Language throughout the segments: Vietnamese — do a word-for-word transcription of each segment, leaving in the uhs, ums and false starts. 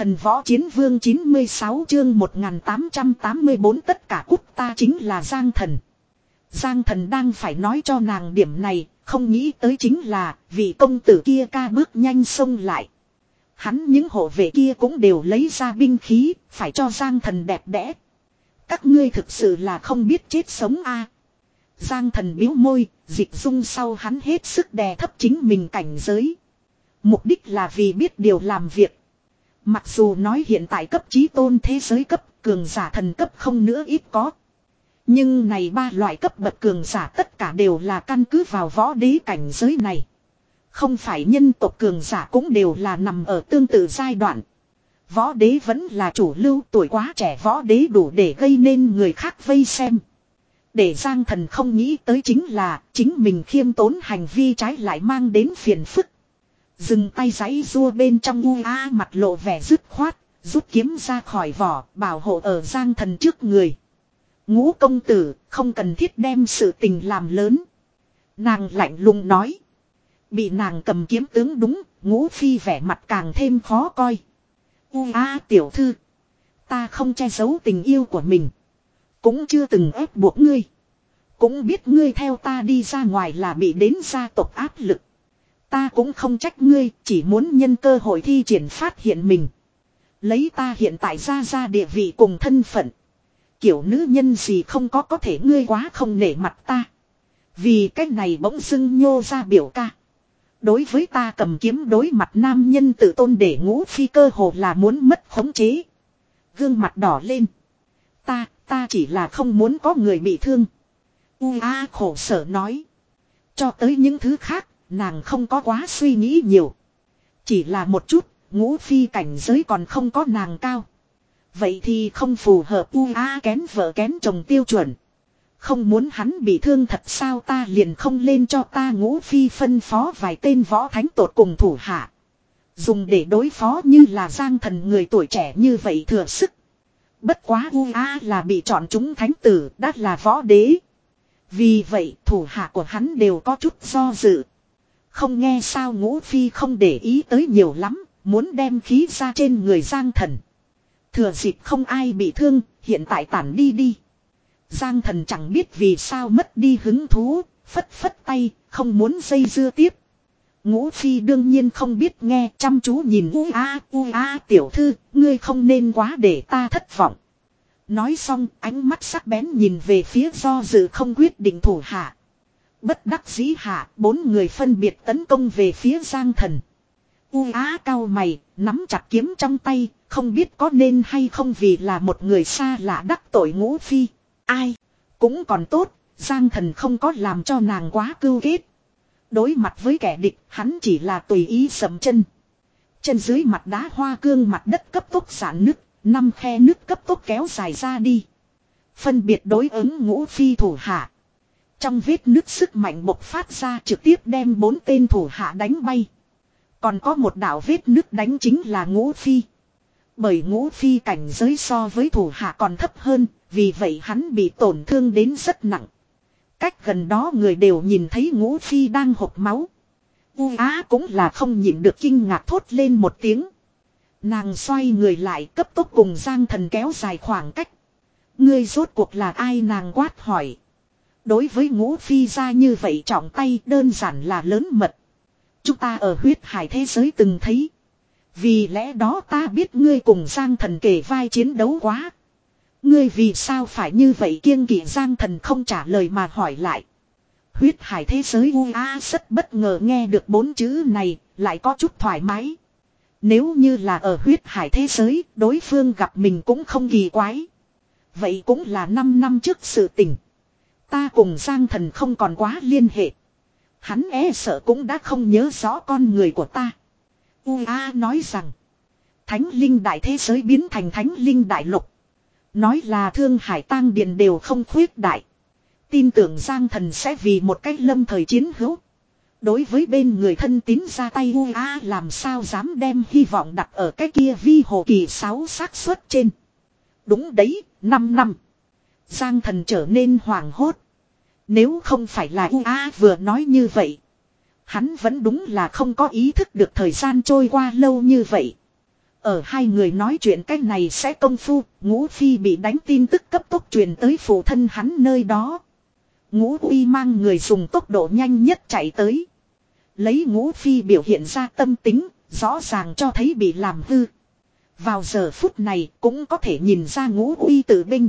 Thần võ chiến vương chín mươi sáu chương một nghìn tám trăm tám mươi bốn tất cả cút ta chính là Giang Thần. Giang Thần đang phải nói cho nàng điểm này, không nghĩ tới chính là vị công tử kia ca bước nhanh xông lại. Hắn những hộ vệ kia cũng đều lấy ra binh khí, phải cho Giang Thần đẹp đẽ. Các ngươi thực sự là không biết chết sống a. Giang Thần biếu môi, dịch dung sau hắn hết sức đè thấp chính mình cảnh giới. Mục đích là vì biết điều làm việc. Mặc dù nói hiện tại cấp chí tôn thế giới cấp, cường giả thần cấp không nữa ít có. Nhưng này ba loại cấp bậc cường giả tất cả đều là căn cứ vào võ đế cảnh giới này. Không phải nhân tộc cường giả cũng đều là nằm ở tương tự giai đoạn. Võ đế vẫn là chủ lưu, tuổi quá trẻ võ đế đủ để gây nên người khác vây xem. Để Giang Thần không nghĩ tới chính là chính mình khiêm tốn hành vi trái lại mang đến phiền phức. Dừng tay giãy rua bên trong u a mặt lộ vẻ dứt khoát, rút kiếm ra khỏi vỏ, bảo hộ ở Giang Thần trước người. Ngũ công tử, không cần thiết đem sự tình làm lớn. Nàng lạnh lùng nói. Bị nàng cầm kiếm tướng đúng, Ngũ phi vẻ mặt càng thêm khó coi. U a tiểu thư, ta không che giấu tình yêu của mình. Cũng chưa từng ép buộc ngươi. Cũng biết ngươi theo ta đi ra ngoài là bị đến gia tộc áp lực. Ta cũng không trách ngươi, chỉ muốn nhân cơ hội thi triển phát hiện mình. Lấy ta hiện tại ra ra địa vị cùng thân phận. Kiểu nữ nhân gì không có có thể ngươi quá không nể mặt ta. Vì cách này bỗng dưng nhô ra biểu ca. Đối với ta cầm kiếm đối mặt nam nhân tự tôn để Ngũ phi cơ hồ là muốn mất khống chế. Gương mặt đỏ lên. Ta, ta chỉ là không muốn có người bị thương. U a khổ sở nói. Cho tới những thứ khác, nàng không có quá suy nghĩ nhiều. Chỉ là một chút, Ngũ phi cảnh giới còn không có nàng cao. Vậy thì không phù hợp u a kén vợ kén chồng tiêu chuẩn. Không muốn hắn bị thương thật sao ta liền không lên cho ta Ngũ phi phân phó vài tên võ thánh tột cùng thủ hạ. Dùng để đối phó như là Giang Thần người tuổi trẻ như vậy thừa sức. Bất quá u a là bị chọn chúng thánh tử, đã là võ đế. Vì vậy thủ hạ của hắn đều có chút do dự. Không nghe sao Ngũ phi không để ý tới nhiều lắm, muốn đem khí ra trên người Giang Thần. Thừa dịp không ai bị thương, hiện tại tản đi đi. Giang Thần chẳng biết vì sao mất đi hứng thú, phất phất tay, không muốn dây dưa tiếp. Ngũ phi đương nhiên không biết nghe, chăm chú nhìn u a u a tiểu thư, ngươi không nên quá để ta thất vọng. Nói xong, ánh mắt sắc bén nhìn về phía do dự không quyết định thủ hạ. Bất đắc dĩ hạ, bốn người phân biệt tấn công về phía Giang Thần. U á cao mày, nắm chặt kiếm trong tay, không biết có nên hay không vì là một người xa lạ đắc tội Ngũ phi. Ai, cũng còn tốt, Giang Thần không có làm cho nàng quá cưu kết. Đối mặt với kẻ địch, hắn chỉ là tùy ý sầm chân. Chân dưới mặt đá hoa cương mặt đất cấp tốc giãn nứt, năm khe nứt cấp tốc kéo dài ra đi. Phân biệt đối ứng Ngũ phi thủ hạ. Trong vết nứt sức mạnh bộc phát ra trực tiếp đem bốn tên thủ hạ đánh bay. Còn có một đạo vết nứt đánh chính là Ngũ phi. Bởi Ngũ phi cảnh giới so với thủ hạ còn thấp hơn, vì vậy hắn bị tổn thương đến rất nặng. Cách gần đó người đều nhìn thấy Ngũ phi đang hộc máu. U á cũng là không nhịn được kinh ngạc thốt lên một tiếng. Nàng xoay người lại cấp tốc cùng Giang Thần kéo dài khoảng cách. Ngươi rốt cuộc là ai nàng quát hỏi. Đối với Ngũ phi ra như vậy trọng tay đơn giản là lớn mật. Chúng ta ở huyết hải thế giới từng thấy. Vì lẽ đó ta biết ngươi cùng Giang Thần kề vai chiến đấu quá. Ngươi vì sao phải như vậy kiêng kỵ Giang Thần không trả lời mà hỏi lại. Huyết hải thế giới u a rất bất ngờ nghe được bốn chữ này, lại có chút thoải mái. Nếu như là ở huyết hải thế giới, đối phương gặp mình cũng không kỳ quái. Vậy cũng là năm năm trước sự tình. Ta cùng Giang Thần không còn quá liên hệ. Hắn e sợ cũng đã không nhớ rõ con người của ta. U A nói rằng. Thánh linh đại thế giới biến thành thánh linh đại lục. Nói là Thương Hải Tang Điền đều không khuyết đại. Tin tưởng Giang Thần sẽ vì một cách lâm thời chiến hữu. Đối với bên người thân tín ra tay U A làm sao dám đem hy vọng đặt ở cái kia vi hồ kỳ sáu xác suất trên. Đúng đấy, năm năm. Giang Thần trở nên hoảng hốt. Nếu không phải là U A vừa nói như vậy. Hắn vẫn đúng là không có ý thức được thời gian trôi qua lâu như vậy. Ở hai người nói chuyện cái này sẽ công phu, Ngũ Phi bị đánh tin tức cấp tốc truyền tới phụ thân hắn nơi đó. Ngũ Uy mang người dùng tốc độ nhanh nhất chạy tới. Lấy Ngũ Phi biểu hiện ra tâm tính, rõ ràng cho thấy bị làm hư. Vào giờ phút này cũng có thể nhìn ra Ngũ Uy tự binh.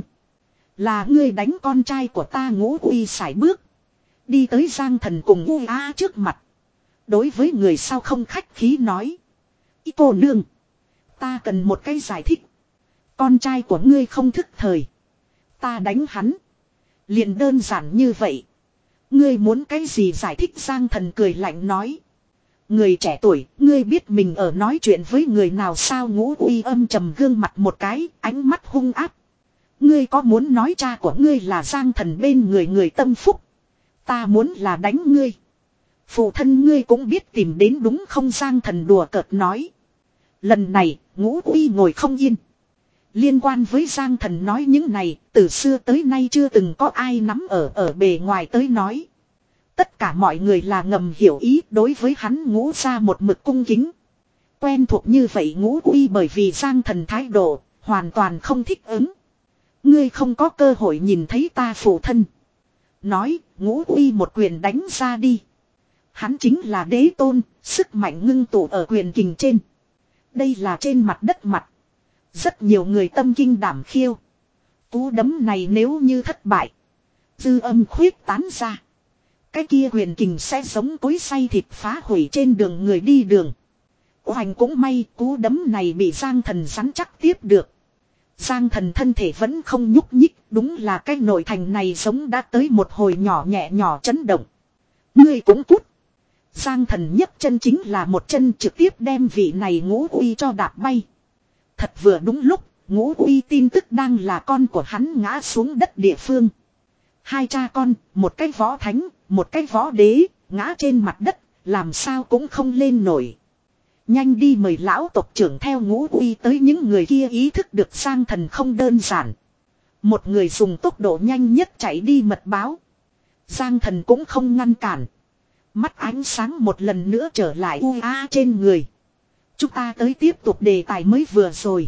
Là ngươi đánh con trai của ta. Ngũ Uy sải bước. Đi tới Giang Thần cùng U Á trước mặt. Đối với người sau không khách khí nói. Ý cô nương. Ta cần một cái giải thích. Con trai của ngươi không thức thời. Ta đánh hắn. Liền đơn giản như vậy. Ngươi muốn cái gì giải thích? Giang Thần cười lạnh nói. Người trẻ tuổi, ngươi biết mình ở nói chuyện với người nào sao? Ngũ Uy âm trầm gương mặt một cái, ánh mắt hung áp. Ngươi có muốn nói cha của ngươi là Giang Thần bên người người tâm phúc? Ta muốn là đánh ngươi. Phụ thân ngươi cũng biết tìm đến đúng không? Giang Thần đùa cợt nói. Lần này, Ngũ Uy ngồi không yên. Liên quan với Giang Thần nói những này, từ xưa tới nay chưa từng có ai nắm ở ở bề ngoài tới nói. Tất cả mọi người là ngầm hiểu ý, đối với hắn Ngũ ra một mực cung kính. Quen thuộc như vậy Ngũ Uy bởi vì Giang Thần thái độ, hoàn toàn không thích ứng. Ngươi không có cơ hội nhìn thấy ta phụ thân. Nói, Ngũ Uy một quyền đánh ra đi. Hắn chính là đế tôn, sức mạnh ngưng tụ ở quyền kình trên. Đây là trên mặt đất mặt. Rất nhiều người tâm kinh đảm khiêu. Cú đấm này nếu như thất bại. Dư âm khuyết tán ra. Cái kia quyền kình sẽ giống cối xay thịt phá hủy trên đường người đi đường. Hoành cũng may cú đấm này bị Giang Thần rắn chắc tiếp được. Giang Thần thân thể vẫn không nhúc nhích. Đúng là cái nội thành này giống đã tới một hồi nhỏ nhẹ nhỏ chấn động. Ngươi cũng cút. Giang Thần nhấc chân chính là một chân trực tiếp đem vị này Ngũ Uy cho đạp bay. Thật vừa đúng lúc, Ngũ Uy tin tức đang là con của hắn ngã xuống đất địa phương. Hai cha con, một cái võ thánh, một cái võ đế, ngã trên mặt đất, làm sao cũng không lên nổi. Nhanh đi mời lão tộc trưởng theo Ngũ Uy tới. Những người kia ý thức được Giang Thần không đơn giản. Một người dùng tốc độ nhanh nhất chạy đi mật báo. Giang Thần cũng không ngăn cản. Mắt ánh sáng một lần nữa trở lại U A trên người. Chúng ta tới tiếp tục đề tài mới vừa rồi.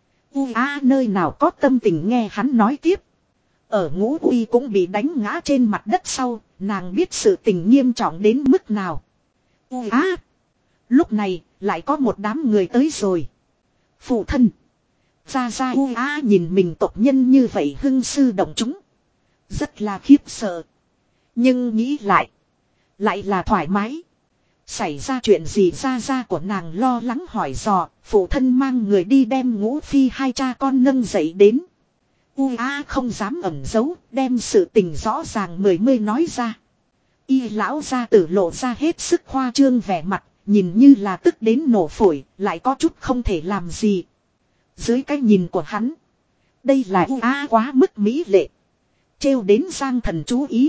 U A nơi nào có tâm tình nghe hắn nói tiếp. Ở Ngũ Uy cũng bị đánh ngã trên mặt đất sau, nàng biết sự tình nghiêm trọng đến mức nào. U A. Lúc này, lại có một đám người tới rồi. Phụ thân. Ra ra U A nhìn mình tộc nhân như vậy hưng sư động chúng. Rất là khiếp sợ. Nhưng nghĩ lại. Lại là thoải mái. Xảy ra chuyện gì? Ra ra của nàng lo lắng hỏi dò. Phụ thân mang người đi đem Ngũ Phi hai cha con nâng dậy đến. U A không dám ẩn giấu. Đem sự tình rõ ràng mười mươi nói ra. Y lão gia tử lộ ra hết sức khoa trương vẻ mặt. Nhìn như là tức đến nổ phổi. Lại có chút không thể làm gì. Dưới cái nhìn của hắn. Đây là U A quá mức mỹ lệ. Trêu đến Giang Thần chú ý.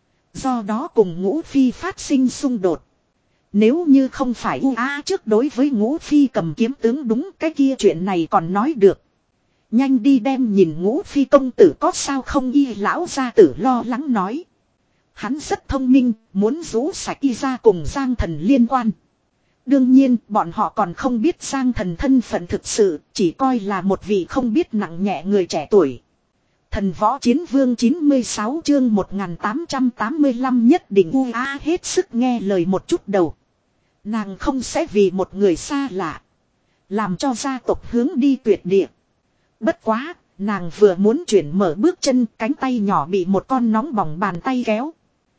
Do đó cùng Ngũ Phi phát sinh xung đột. Nếu như không phải U A trước đối với Ngũ Phi cầm kiếm tướng đúng cái kia chuyện này còn nói được. Nhanh đi đem nhìn Ngũ Phi công tử có sao không? Y lão gia tử lo lắng nói. Hắn rất thông minh, muốn rũ sạch y ra cùng Giang Thần liên quan. Đương nhiên bọn họ còn không biết Giang Thần thân phận thực sự, chỉ coi là một vị không biết nặng nhẹ người trẻ tuổi. Thần võ chiến vương chín mươi sáu chương một nghìn tám trăm tám mươi lăm nhất định U A hết sức nghe lời một chút đầu. Nàng không sẽ vì một người xa lạ. Làm cho gia tộc hướng đi tuyệt địa. Bất quá, nàng vừa muốn chuyển mở bước chân, cánh tay nhỏ bị một con nóng bỏng bàn tay kéo.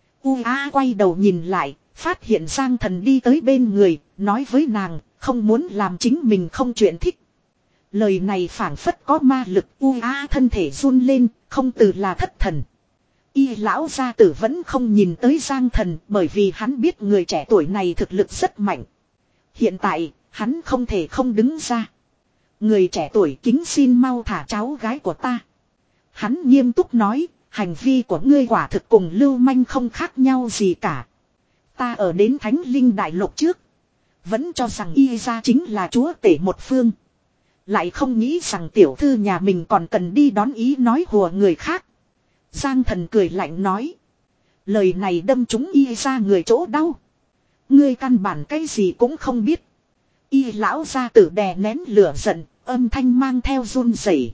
U A quay đầu nhìn lại, phát hiện Giang Thần đi tới bên người, nói với nàng, không muốn làm chính mình không chuyện thích. Lời này phảng phất có ma lực. U A thân thể run lên, không từ là thất thần. Y lão gia tử vẫn không nhìn tới Giang Thần, bởi vì hắn biết người trẻ tuổi này thực lực rất mạnh. Hiện tại, hắn không thể không đứng ra. Người trẻ tuổi kính xin mau thả cháu gái của ta. Hắn nghiêm túc nói, hành vi của ngươi quả thực cùng lưu manh không khác nhau gì cả. Ta ở đến Thánh Linh Đại Lục trước, vẫn cho rằng y gia chính là chúa tể một phương. Lại không nghĩ rằng tiểu thư nhà mình còn cần đi đón ý nói hùa người khác. Giang Thần cười lạnh nói. Lời này đâm trúng y ra người chỗ đau. Ngươi căn bản cái gì cũng không biết. Y lão gia tử đè nén lửa giận, âm thanh mang theo run rẩy.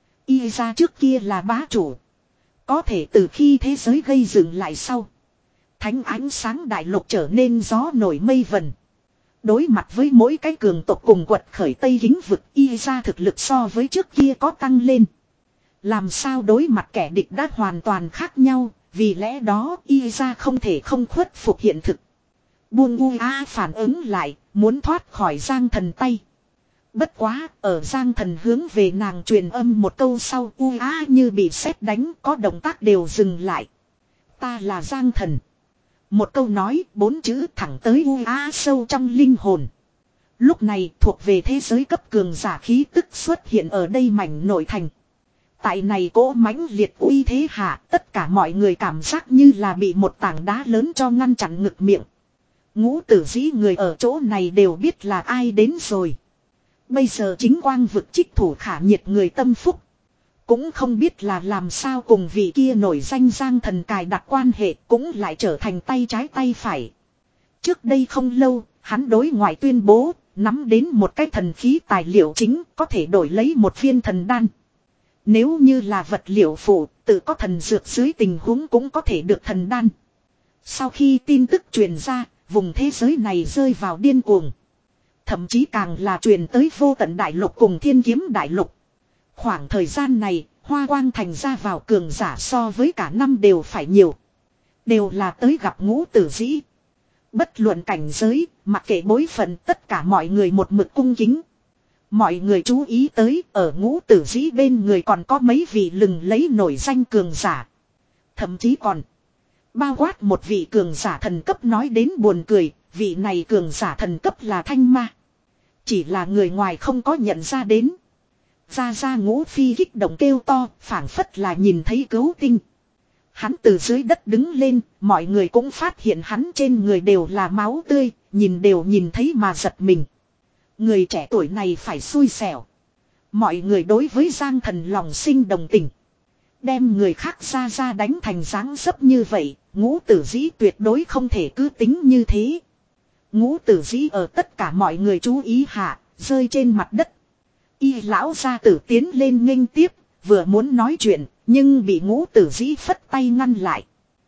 Y ra trước kia là bá chủ. Có thể từ khi thế giới gây dựng lại sau. Thánh ánh sáng đại lục trở nên gió nổi mây vần. Đối mặt với mỗi cái cường tộc cùng quật khởi Tây Kính vực, Y ra thực lực so với trước kia có tăng lên. Làm sao đối mặt kẻ địch đã hoàn toàn khác nhau, vì lẽ đó Y ra không thể không khuất phục hiện thực. Buông u a phản ứng lại, muốn thoát khỏi Giang Thần tay. Bất quá, ở Giang Thần hướng về nàng truyền âm một câu sau, u a như bị sét đánh, có động tác đều dừng lại. Ta là Giang Thần. Một câu nói, bốn chữ thẳng tới u a sâu trong linh hồn. Lúc này thuộc về thế giới cấp cường giả khí tức xuất hiện ở đây mảnh nội thành. Tại này cỗ mãnh liệt uy thế hạ, tất cả mọi người cảm giác như là bị một tảng đá lớn cho ngăn chặn ngực miệng. Ngũ tử dĩ người ở chỗ này đều biết là ai đến rồi. Bây giờ chính quang vực trích thủ khả nhiệt người tâm phúc. Cũng không biết là làm sao cùng vị kia nổi danh Giang Thần cài đặt quan hệ cũng lại trở thành tay trái tay phải. Trước đây không lâu, hắn đối ngoại tuyên bố, nắm đến một cái thần khí tài liệu chính có thể đổi lấy một viên thần đan. Nếu như là vật liệu phụ, tự có thần dược dưới tình huống cũng có thể được thần đan. Sau khi tin tức truyền ra, vùng thế giới này rơi vào điên cuồng. Thậm chí càng là truyền tới vô tận đại lục cùng thiên kiếm đại lục. Khoảng thời gian này, Hoa Quang thành ra vào cường giả so với cả năm đều phải nhiều. Đều là tới gặp ngũ tử dĩ. Bất luận cảnh giới, mặc kệ bối phận, tất cả mọi người một mực cung kính. Mọi người chú ý tới, ở ngũ tử dĩ bên người còn có mấy vị lừng lấy nổi danh cường giả. Thậm chí còn bao quát một vị cường giả thần cấp, nói đến buồn cười, vị này cường giả thần cấp là Thanh Ma. Chỉ là người ngoài không có nhận ra đến. Ra ra Ngũ Phi kích động kêu to, phảng phất là nhìn thấy cứu tinh. Hắn từ dưới đất đứng lên, mọi người cũng phát hiện hắn trên người đều là máu tươi, nhìn đều nhìn thấy mà giật mình. Người trẻ tuổi này phải xui xẻo. Mọi người đối với Giang Thần lòng sinh đồng tình. Đem người khác ra ra đánh thành dáng dấp như vậy, ngũ tử dĩ tuyệt đối không thể cứ tính như thế. Ngũ tử dĩ ở tất cả mọi người chú ý hạ, rơi trên mặt đất. Y lão gia tử tiến lên nghênh tiếp, vừa muốn nói chuyện, nhưng bị ngũ tử dĩ phất tay ngăn lại.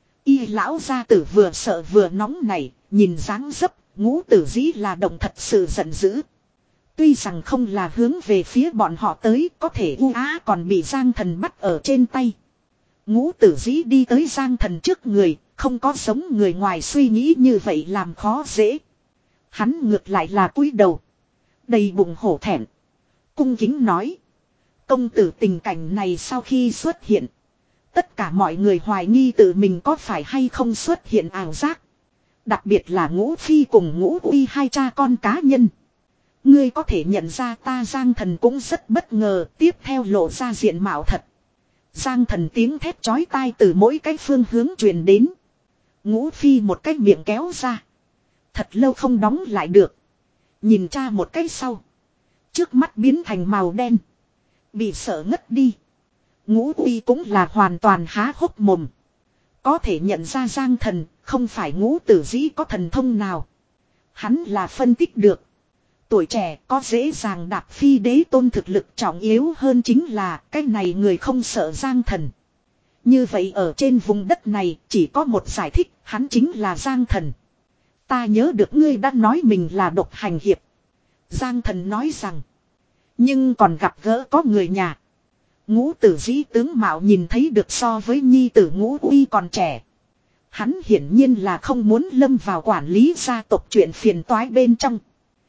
Y lão gia tử vừa sợ vừa nóng nảy, nhìn dáng dấp, ngũ tử dĩ là động thật sự giận dữ. Tuy rằng không là hướng về phía bọn họ tới, có thể u á còn bị Giang Thần bắt ở trên tay. Ngũ tử dĩ đi tới Giang Thần trước người, không có giống người ngoài suy nghĩ như vậy làm khó dễ. Hắn ngược lại là cúi đầu, đầy bụng hổ thẹn, cung kính nói: công tử, tình cảnh này sau khi xuất hiện, tất cả mọi người hoài nghi tự mình có phải hay không xuất hiện ảo giác. Đặc biệt là Ngũ Phi cùng Ngũ Uy hai cha con cá nhân. Ngươi có thể nhận ra ta? Giang Thần cũng rất bất ngờ, tiếp theo lộ ra diện mạo thật. Giang Thần tiếng thét chói tai từ mỗi cái phương hướng truyền đến. Ngũ Phi một cái miệng kéo ra, thật lâu không đóng lại được. Nhìn cha một cái sau, trước mắt biến thành màu đen, bị sợ ngất đi. Ngũ Uy cũng là hoàn toàn há hốc mồm. Có thể nhận ra Giang Thần, không phải ngũ tử dĩ có thần thông nào. Hắn là phân tích được. Tuổi trẻ có dễ dàng đạp phi đế tôn thực lực, trọng yếu hơn chính là cái này người không sợ Giang Thần. Như vậy ở trên vùng đất này chỉ có một giải thích, hắn chính là Giang Thần. Ta nhớ được ngươi đã nói mình là độc hành hiệp. Giang Thần nói rằng, nhưng còn gặp gỡ có người nhà. Ngũ tử dĩ tướng mạo nhìn thấy được so với nhi tử Ngũ Uy còn trẻ. Hắn hiển nhiên là không muốn lâm vào quản lý gia tộc chuyện phiền toái bên trong.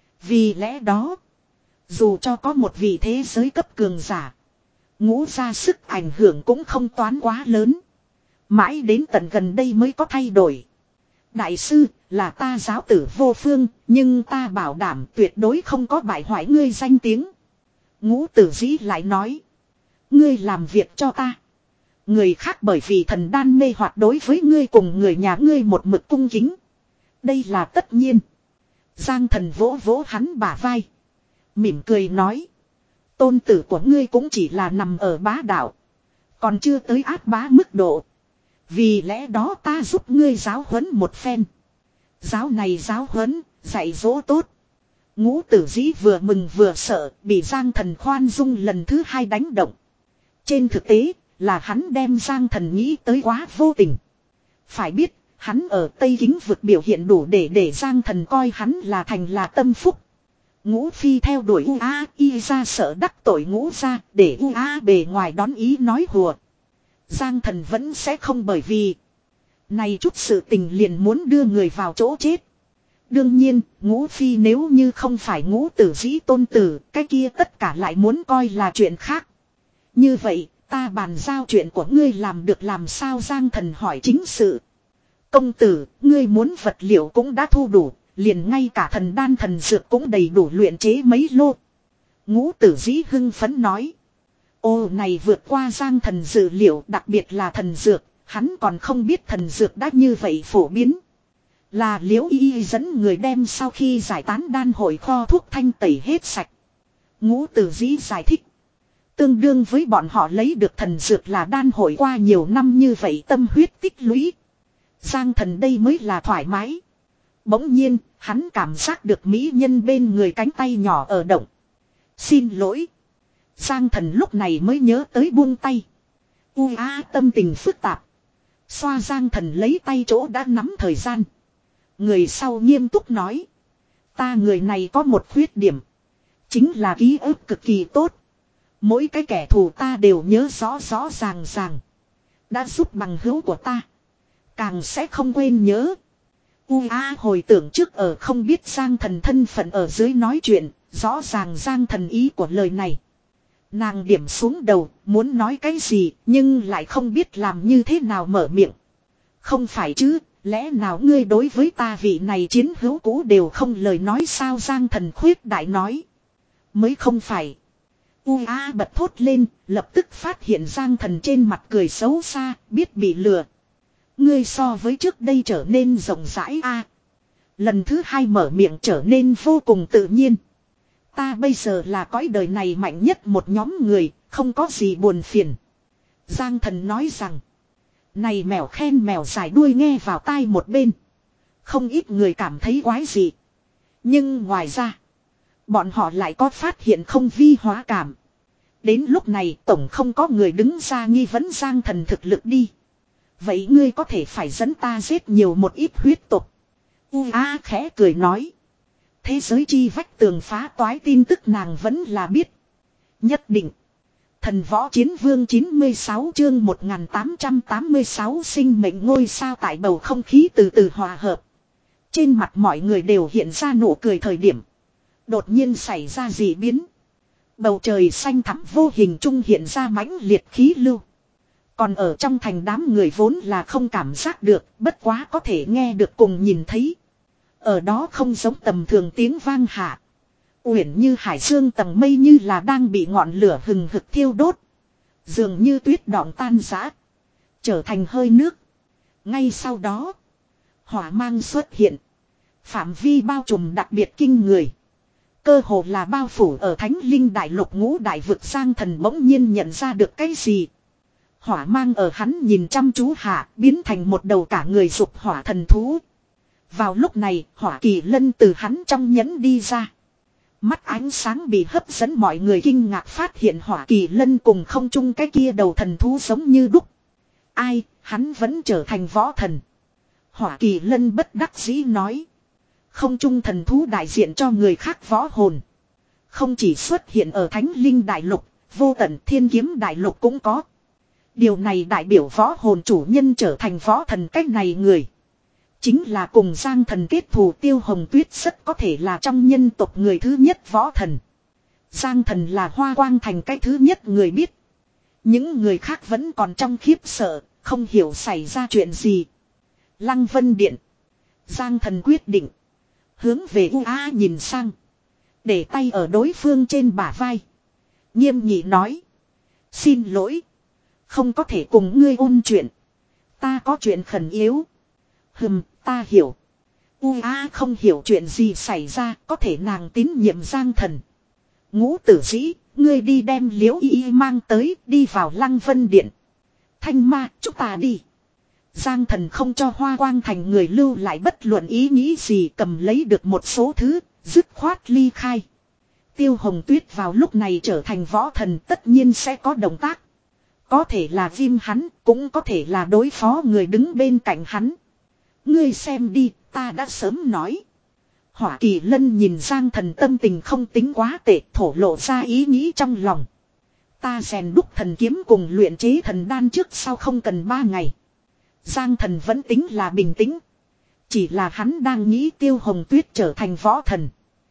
Vì lẽ đó, dù cho có một vị thế giới cấp cường giả, Ngũ gia sức ảnh hưởng cũng không toán quá lớn. Mãi đến tận gần đây mới có thay đổi. Đại sư, là ta giáo tử vô phương, nhưng ta bảo đảm tuyệt đối không có bại hoại ngươi danh tiếng. Ngũ tử dĩ lại nói, ngươi làm việc cho ta. Người khác bởi vì thần đan mê hoặc đối với ngươi cùng người nhà ngươi một mực cung kính. Đây là tất nhiên. Giang Thần vỗ vỗ hắn bả vai, mỉm cười nói, tôn tử của ngươi cũng chỉ là nằm ở bá đạo, còn chưa tới áp bá mức độ. Vì lẽ đó ta giúp ngươi giáo huấn một phen. Giáo này giáo huấn, dạy dỗ tốt. Ngũ tử dĩ vừa mừng vừa sợ, bị Giang Thần khoan dung lần thứ hai đánh động. Trên thực tế, là hắn đem Giang Thần nghĩ tới quá vô tình. Phải biết, hắn ở Tây Kính vực biểu hiện đủ để để Giang Thần coi hắn là thành là tâm phúc. Ngũ phi theo đuổi U A y ra sợ đắc tội ngũ ra, để U A bề ngoài đón ý nói hùa. Giang Thần vẫn sẽ không, bởi vì này chút sự tình liền muốn đưa người vào chỗ chết. Đương nhiên, ngũ phi nếu như không phải ngũ tử dĩ tôn tử, cái kia tất cả lại muốn coi là chuyện khác. Như vậy, ta bàn giao chuyện của ngươi làm được làm sao? Giang Thần hỏi chính sự. Công tử, ngươi muốn vật liệu cũng đã thu đủ, liền ngay cả thần đan thần dược cũng đầy đủ luyện chế mấy lô. Ngũ tử dĩ hưng phấn nói. Ô, này vượt qua Giang Thần dự liệu, đặc biệt là thần dược, hắn còn không biết thần dược đã như vậy phổ biến. Là Liễu Y Y dẫn người đem sau khi giải tán đan hội kho thuốc thanh tẩy hết sạch. Ngũ tử dĩ giải thích. Tương đương với bọn họ lấy được thần dược là đan hội qua nhiều năm như vậy tâm huyết tích lũy. Giang Thần đây mới là thoải mái. Bỗng nhiên, hắn cảm giác được mỹ nhân bên người cánh tay nhỏ ở động. Xin lỗi. Giang Thần lúc này mới nhớ tới buông tay. U a tâm tình phức tạp. Xoa Giang Thần lấy tay chỗ đã nắm thời gian. Người sau nghiêm túc nói. Ta người này có một khuyết điểm. Chính là ký ức cực kỳ tốt. Mỗi cái kẻ thù ta đều nhớ rõ rõ ràng ràng. Đã giúp bằng hữu của ta. Càng sẽ không quên nhớ. U a hồi tưởng trước ở không biết Giang Thần thân phận ở dưới nói chuyện. Rõ ràng Giang Thần ý của lời này. Nàng điểm xuống đầu, muốn nói cái gì, nhưng lại không biết làm như thế nào mở miệng. Không phải chứ, lẽ nào ngươi đối với ta vị này chiến hữu cũ đều không lời nói sao? Giang Thần khuyết đại nói. Mới không phải. U a bật thốt lên, lập tức phát hiện Giang Thần trên mặt cười xấu xa, biết bị lừa. Ngươi so với trước đây trở nên rộng rãi a. Lần thứ hai mở miệng trở nên vô cùng tự nhiên. Ta bây giờ là cõi đời này mạnh nhất một nhóm người, không có gì buồn phiền. Giang Thần nói rằng. Này mèo khen mèo dài đuôi nghe vào tai một bên. Không ít người cảm thấy quái dị. Nhưng ngoài ra, bọn họ lại có phát hiện không vi hóa cảm. Đến lúc này tổng không có người đứng ra nghi vấn Giang Thần thực lực đi. Vậy ngươi có thể phải dẫn ta giết nhiều một ít huyết tục. U a khẽ cười nói. Thế giới chi vách tường phá toái tin tức nàng vẫn là biết. Nhất định. Thần võ chiến vương chín mươi sáu chương một nghìn tám trăm tám mươi sáu sinh mệnh ngôi sao tại bầu không khí từ từ hòa hợp. Trên mặt mọi người đều hiện ra nụ cười thời điểm. Đột nhiên xảy ra dị biến. Bầu trời xanh thẳm vô hình trung hiện ra mãnh liệt khí lưu. Còn ở trong thành đám người vốn là không cảm giác được, bất quá có thể nghe được cùng nhìn thấy. Ở đó không giống tầm thường tiếng vang hạ. Uyển như hải dương tầng mây như là đang bị ngọn lửa hừng hực thiêu đốt. Dường như tuyết đọng tan rã. Trở thành hơi nước. Ngay sau đó. Hỏa mang xuất hiện. Phạm vi bao trùm đặc biệt kinh người. Cơ hồ là bao phủ ở Thánh Linh Đại Lục ngũ đại vực. Giang Thần bỗng nhiên nhận ra được cái gì. Hỏa mang ở hắn nhìn chăm chú hạ biến thành một đầu cả người dục hỏa thần thú. Vào lúc này Hỏa Kỳ Lân từ hắn trong nhẫn đi ra. Mắt ánh sáng bị hấp dẫn, mọi người kinh ngạc phát hiện Hỏa Kỳ Lân cùng không chung cái kia đầu thần thú giống như đúc. Ai, hắn vẫn trở thành võ thần. Hỏa Kỳ Lân bất đắc dĩ nói. Không chung thần thú đại diện cho người khác võ hồn. Không chỉ xuất hiện ở Thánh Linh Đại Lục, Vô Tận Thiên Kiếm Đại Lục cũng có. Điều này đại biểu võ hồn chủ nhân trở thành võ thần cách này người. Chính là cùng Giang Thần kết thù Tiêu Hồng Tuyết, rất có thể là trong nhân tộc người thứ nhất võ thần. Giang Thần là Hoa Quang Thành cái thứ nhất người biết. Những người khác vẫn còn trong khiếp sợ, không hiểu xảy ra chuyện gì. Lăng Vân Điện. Giang Thần quyết định. Hướng về U A nhìn sang. Để tay ở đối phương trên bả vai. Nghiêm nghị nói. Xin lỗi. Không có thể cùng ngươi ôn chuyện. Ta có chuyện khẩn yếu. Hừm, ta hiểu. U A không hiểu chuyện gì xảy ra, có thể nàng tín nhiệm Giang Thần. Ngũ tử sĩ, ngươi đi đem Liễu Y Y mang tới, đi vào Lăng Vân Điện. Thanh Ma, chúng ta đi. Giang Thần không cho Hoa Quang Thành người lưu lại bất luận ý nghĩ gì, cầm lấy được một số thứ, Dứt khoát ly khai. Tiêu Hồng Tuyết vào lúc này trở thành võ thần tất nhiên sẽ có động tác. Có thể là viêm hắn, cũng có thể là đối phó người đứng bên cạnh hắn. Ngươi xem đi, ta đã sớm nói. Hỏa Kỳ Lân nhìn Giang Thần tâm tình không tính quá tệ, thổ lộ ra ý nghĩ trong lòng. Ta rèn đúc thần kiếm cùng luyện chế thần đan trước sau không cần ba ngày. Giang Thần vẫn tính là bình tĩnh. Chỉ là hắn đang nghĩ Tiêu Hồng Tuyết trở thành võ thần.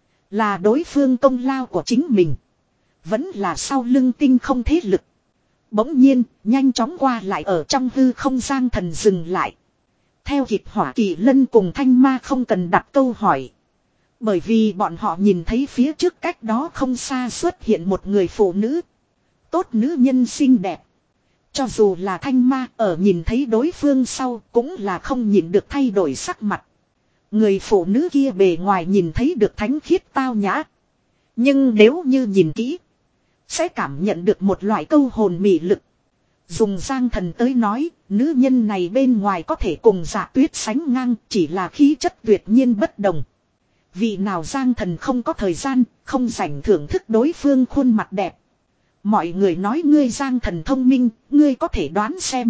Là đối phương công lao của chính mình. Vẫn là sau lưng tinh không thế lực. Bỗng nhiên, nhanh chóng qua lại ở trong hư không Giang Thần dừng lại. Theo kịp Hỏa Kỳ Lân cùng Thanh Ma không cần đặt câu hỏi. Bởi vì bọn họ nhìn thấy phía trước cách đó không xa xuất hiện một người phụ nữ. Tốt nữ nhân xinh đẹp. Cho dù là Thanh Ma ở nhìn thấy đối phương sau cũng là không nhìn được thay đổi sắc mặt. Người phụ nữ kia bề ngoài nhìn thấy được thánh khiết tao nhã. Nhưng nếu như nhìn kỹ, sẽ cảm nhận được một loại câu hồn mị lực. Dùng Giang Thần tới nói, nữ nhân này bên ngoài có thể cùng Dạ Tuyết sánh ngang, chỉ là khí chất tuyệt nhiên bất đồng. Vì nào Giang Thần không có thời gian, không rảnh thưởng thức đối phương khuôn mặt đẹp. Mọi người nói ngươi Giang Thần thông minh, ngươi có thể đoán xem.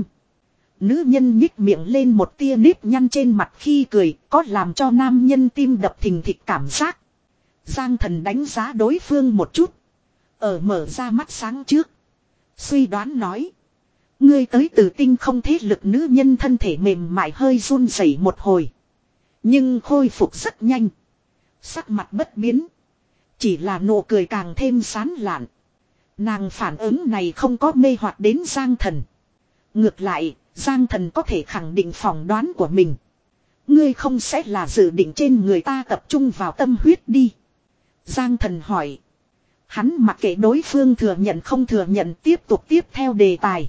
Nữ nhân nhích miệng lên một tia nếp nhăn trên mặt khi cười, có làm cho nam nhân tim đập thình thịch cảm giác. Giang Thần đánh giá đối phương một chút. Ở mở ra mắt sáng trước. Suy đoán nói. Ngươi tới từ tinh không thế lực nữ nhân thân thể mềm mại hơi run rẩy một hồi. Nhưng khôi phục rất nhanh. Sắc mặt bất biến. Chỉ là nụ cười càng thêm sán lạn. Nàng phản ứng này không có mê hoặc đến Giang Thần. Ngược lại, Giang Thần có thể khẳng định phỏng đoán của mình. Ngươi không sẽ là dự định trên người ta tập trung vào tâm huyết đi. Giang Thần hỏi. Hắn mặc kệ đối phương thừa nhận không thừa nhận tiếp tục tiếp theo đề tài.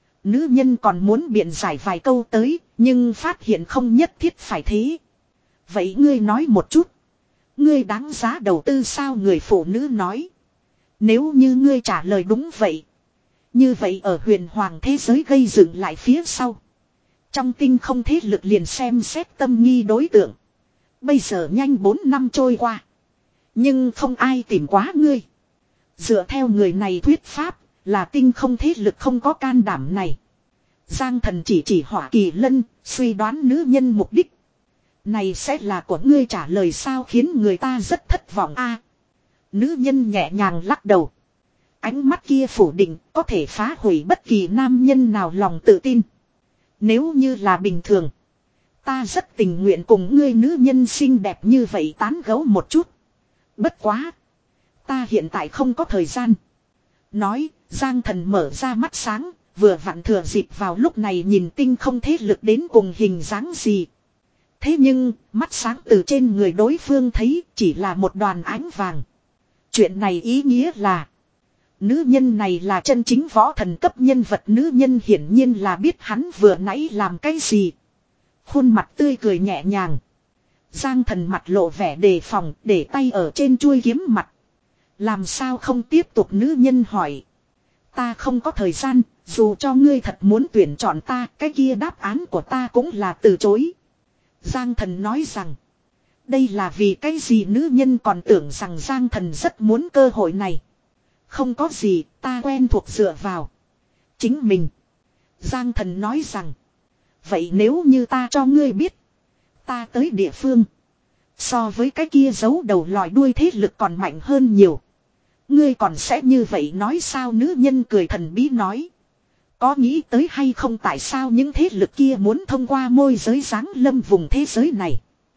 Nữ nhân còn muốn biện giải vài câu tới, nhưng phát hiện không nhất thiết phải thế. Vậy ngươi nói một chút. Ngươi đáng giá đầu tư sao người phụ nữ nói. Nếu như ngươi trả lời đúng vậy. Như vậy ở huyền hoàng thế giới gây dựng lại phía sau. Trong tinh không thế lực liền xem xét tâm nghi đối tượng. Bây giờ nhanh bốn năm trôi qua. Nhưng không ai tìm quá ngươi. Dựa theo người này thuyết pháp là tinh không thế lực không có can đảm này. Giang Thần chỉ chỉ Hỏa Kỳ Lân, suy đoán nữ nhân mục đích. Này sẽ là của ngươi trả lời sao khiến người ta rất thất vọng a. À, nữ nhân nhẹ nhàng lắc đầu. Ánh mắt kia phủ định có thể phá hủy bất kỳ nam nhân nào lòng tự tin. Nếu như là bình thường. Ta rất tình nguyện cùng ngươi nữ nhân xinh đẹp như vậy tán gẫu một chút. Bất quá. Ta hiện tại không có thời gian. Nói, Giang Thần mở ra mắt sáng, vừa vặn thừa dịp vào lúc này nhìn tinh không thế lực đến cùng hình dáng gì. Thế nhưng, mắt sáng từ trên người đối phương thấy chỉ là một đoàn ánh vàng. Chuyện này ý nghĩa là nữ nhân này là chân chính võ thần cấp nhân vật. Nữ nhân hiển nhiên là biết hắn vừa nãy làm cái gì. Khuôn mặt tươi cười nhẹ nhàng. Giang Thần mặt lộ vẻ đề phòng, để tay ở trên chuôi kiếm mặt. Làm sao không tiếp tục nữ nhân hỏi. Ta không có thời gian, dù cho ngươi thật muốn tuyển chọn ta, cái kia đáp án của ta cũng là từ chối. Giang Thần nói rằng, đây là vì cái gì nữ nhân còn tưởng rằng Giang Thần rất muốn cơ hội này. Không có gì, ta quen thuộc dựa vào chính mình. Giang Thần nói rằng, vậy nếu như ta cho ngươi biết, ta tới địa phương so với cái kia giấu đầu lòi đuôi thế lực còn mạnh hơn nhiều. Ngươi còn sẽ như vậy nói sao? Nữ nhân cười thần bí nói. Có nghĩ tới hay không tại sao những thế lực kia muốn thông qua môi giới giáng lâm vùng thế giới này.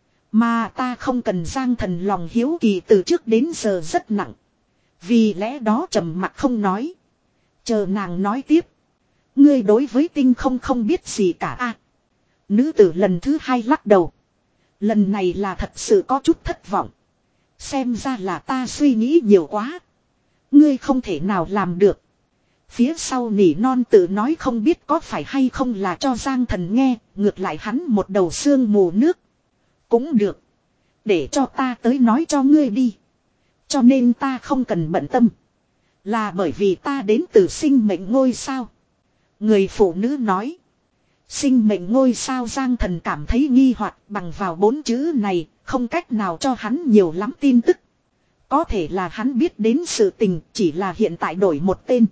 Mà ta không cần. Giang Thần lòng hiếu kỳ từ trước đến giờ rất nặng. Vì lẽ đó trầm mặc không nói. Chờ nàng nói tiếp. Ngươi đối với tinh không không biết gì cả a. À, nữ tử lần thứ hai lắc đầu. Lần này là thật sự có chút thất vọng. Xem ra là ta suy nghĩ nhiều quá. Ngươi không thể nào làm được. Phía sau nỉ non tự nói không biết có phải hay không là cho Giang Thần nghe. Ngược lại hắn một đầu sương mù nước. Cũng được. Để cho ta tới nói cho ngươi đi. Cho nên ta không cần bận tâm. Là bởi vì ta đến từ sinh mệnh ngôi sao. Người phụ nữ nói. Sinh mệnh ngôi sao Giang Thần cảm thấy nghi hoặc bằng vào bốn chữ này, không cách nào cho hắn nhiều lắm tin tức. Có thể là hắn biết đến sự tình chỉ là hiện tại đổi một tên.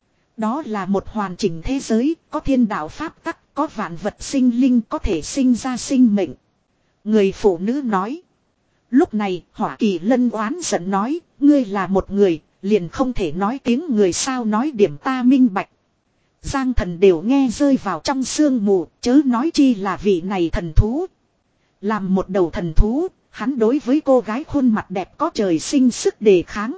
Đó là một hoàn chỉnh thế giới, có thiên đạo pháp tắc, có vạn vật sinh linh có thể sinh ra sinh mệnh. Người phụ nữ nói. Lúc này, Hỏa Kỳ Lân oán giận nói, ngươi là một người, liền không thể nói tiếng người sao nói điểm ta minh bạch. Giang Thần đều nghe rơi vào trong sương mù, chớ nói chi là vị này thần thú. Làm một đầu thần thú, hắn đối với cô gái khuôn mặt đẹp có trời sinh sức đề kháng.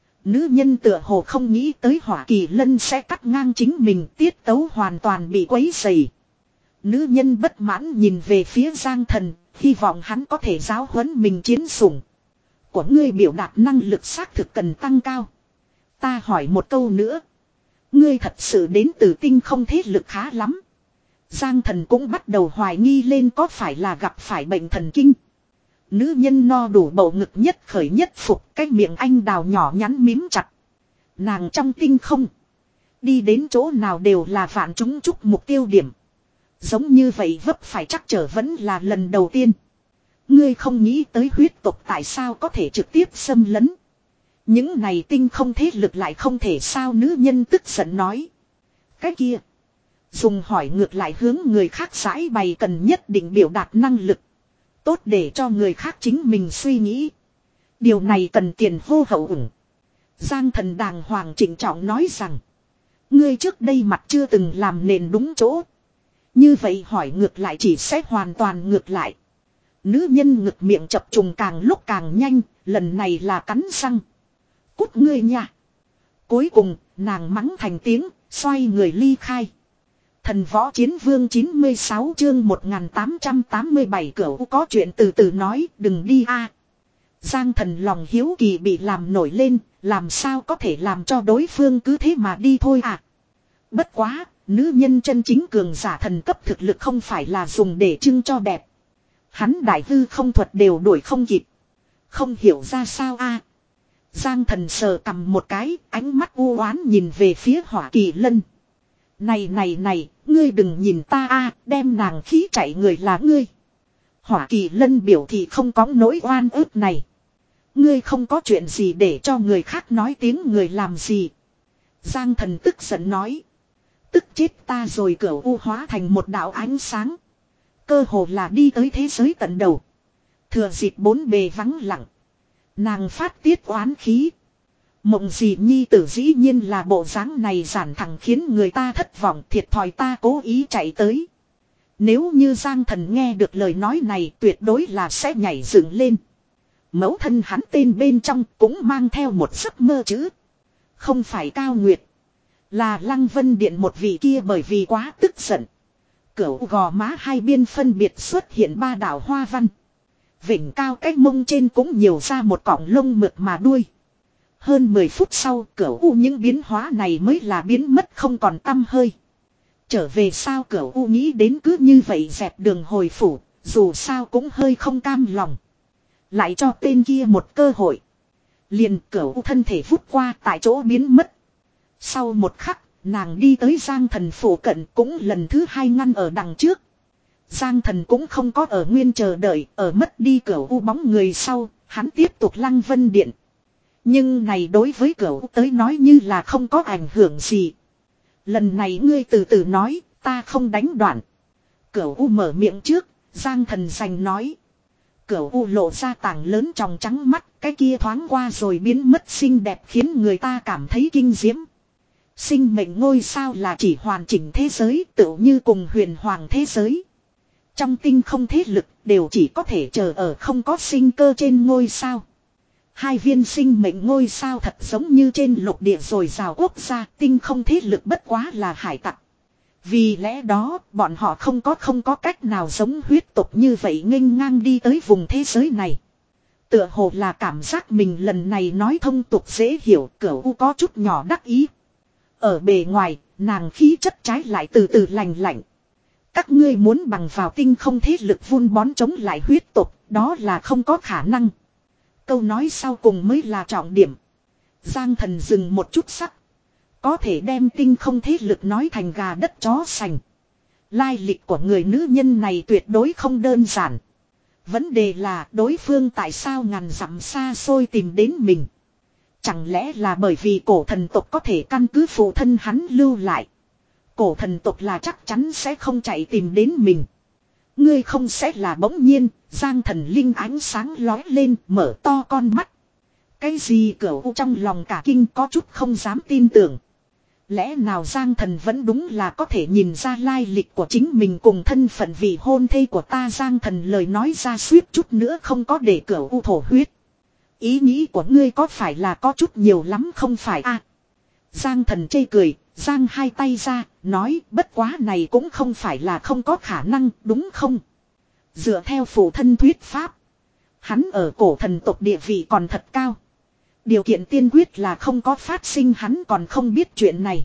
Nữ nhân tựa hồ không nghĩ tới Hỏa Kỳ Lân sẽ cắt ngang chính mình, tiết tấu hoàn toàn bị quấy rầy. Nữ nhân bất mãn nhìn về phía Giang Thần, hy vọng hắn có thể giáo huấn mình chiến sủng. Của ngươi biểu đạt năng lực xác thực cần tăng cao. Ta hỏi một câu nữa. Ngươi thật sự đến từ tinh không thế lực khá lắm. Giang Thần cũng bắt đầu hoài nghi lên có phải là gặp phải bệnh thần kinh. Nữ nhân no đủ bầu ngực nhất khởi nhất phục, cái miệng anh đào nhỏ nhắn mím chặt. Nàng trong tinh không. Đi đến chỗ nào đều là vạn chúng chúc mục tiêu điểm. Giống như vậy vấp phải chắc trở vẫn là lần đầu tiên. Ngươi không nghĩ tới huyết tộc tại sao có thể trực tiếp xâm lấn. Những này tinh không thế lực lại không thể sao, nữ nhân tức giận nói. Cái kia. Dùng hỏi ngược lại hướng người khác giải bày cần nhất định biểu đạt năng lực. Tốt để cho người khác chính mình suy nghĩ. Điều này cần tiền hô hậu ủng. Giang Thần đàng hoàng trịnh trọng nói rằng. Ngươi trước đây mặt chưa từng làm nền đúng chỗ. Như vậy hỏi ngược lại chỉ sẽ hoàn toàn ngược lại. Nữ nhân ngực miệng chập trùng càng lúc càng nhanh, lần này là cắn răng. Cút ngươi nha. Cuối cùng, nàng mắng thành tiếng, xoay người ly khai. Thần võ chiến vương chín mươi sáu chương một nghìn tám trăm tám mươi bảy cửu có chuyện từ từ nói, đừng đi a. Giang Thần lòng hiếu kỳ bị làm nổi lên, làm sao có thể làm cho đối phương cứ thế mà đi thôi à. Bất quá, nữ nhân chân chính cường giả thần cấp thực lực không phải là dùng để trưng cho đẹp. Hắn đại hư không thuật đều đuổi không kịp. Không hiểu ra sao a. Giang Thần sờ cầm một cái, ánh mắt u oán nhìn về phía Hỏa Kỳ Lân. Này này này, ngươi đừng nhìn ta a, đem nàng khí chạy người là ngươi. Hỏa Kỳ Lân biểu thị không có nỗi oan ức này. Ngươi không có chuyện gì để cho người khác nói tiếng người làm gì. Giang Thần tức giận nói. Tức chết ta rồi, cửu u hóa thành một đạo ánh sáng. Cơ hồ là đi tới thế giới tận đầu. Thừa dịp bốn bề vắng lặng. Nàng phát tiết oán khí. Mộng gì nhi tử dĩ nhiên là bộ dáng này giản thẳng khiến người ta thất vọng, thiệt thòi ta cố ý chạy tới. Nếu như Giang Thần nghe được lời nói này tuyệt đối là sẽ nhảy dựng lên. Mẫu thân hắn tên bên trong cũng mang theo một giấc mơ chữ. Không phải Cao Nguyệt. Là Lăng Vân Điện một vị kia, bởi vì quá tức giận. Cửu gò má hai biên phân biệt xuất hiện ba đạo hoa văn. Vỉnh cao cái mông trên cũng nhiều ra một cọng lông mượt mà đuôi. Hơn mười phút sau, Cửu U những biến hóa này mới là biến mất không còn tăm hơi. Trở về sao, Cửu U nghĩ đến cứ như vậy dẹp đường hồi phủ, dù sao cũng hơi không cam lòng. Lại cho tên kia một cơ hội. Liền Cửu U thân thể vút qua tại chỗ biến mất. Sau một khắc, nàng đi tới Giang Thần phủ cận cũng lần thứ hai ngăn ở đằng trước. Giang Thần cũng không có ở nguyên chờ đợi, ở mất đi Cửu U bóng người sau, hắn tiếp tục Lăng Vân Điện. Nhưng này đối với Cửu U tới nói như là không có ảnh hưởng gì. Lần này ngươi từ từ nói, ta không đánh đoạn. Cửu U mở miệng trước, Giang Thần giành nói. Cửu U lộ ra tảng lớn tròng trắng mắt, cái kia thoáng qua rồi biến mất xinh đẹp khiến người ta cảm thấy kinh diễm. Sinh mệnh ngôi sao là chỉ hoàn chỉnh thế giới, tựu như cùng huyền hoàng thế giới. Trong tinh không thế lực đều chỉ có thể chờ ở không có sinh cơ trên ngôi sao. Hai viên sinh mệnh ngôi sao thật giống như trên lục địa rồi rào quốc gia, tinh không thế lực bất quá là hải tặc. Vì lẽ đó, bọn họ không có không có cách nào giống huyết tộc như vậy nghênh ngang đi tới vùng thế giới này. Tựa hồ là cảm giác mình lần này nói thông tục dễ hiểu, Cửu U có chút nhỏ đắc ý. Ở bề ngoài, nàng khí chất trái lại từ từ lành lạnh. Các ngươi muốn bằng vào tinh không thế lực vun bón chống lại huyết tộc, đó là không có khả năng. Câu nói sau cùng mới là trọng điểm. Giang Thần dừng một chút sắc. Có thể đem tinh không thế lực nói thành gà đất chó sành. Lai lịch của người nữ nhân này tuyệt đối không đơn giản. Vấn đề là đối phương tại sao ngàn dặm xa xôi tìm đến mình. Chẳng lẽ là bởi vì cổ thần tộc có thể căn cứ phụ thân hắn lưu lại. Cổ thần tộc là chắc chắn sẽ không chạy tìm đến mình. Ngươi không sẽ là bỗng nhiên, Giang Thần Linh ánh sáng lói lên, mở to con mắt. Cái gì Cửu U trong lòng cả kinh có chút không dám tin tưởng. Lẽ nào Giang Thần vẫn đúng là có thể nhìn ra lai lịch của chính mình cùng thân phận vị hôn thê của ta. Giang Thần lời nói ra suýt chút nữa không có để Cửu U thổ huyết. Ý nghĩ của ngươi có phải là có chút nhiều lắm không phải à? Giang Thần chê cười, giang hai tay ra, nói bất quá này cũng không phải là không có khả năng, đúng không? Dựa theo phụ thân thuyết pháp, hắn ở cổ thần tộc địa vị còn thật cao. Điều kiện tiên quyết là không có phát sinh, hắn còn không biết chuyện này.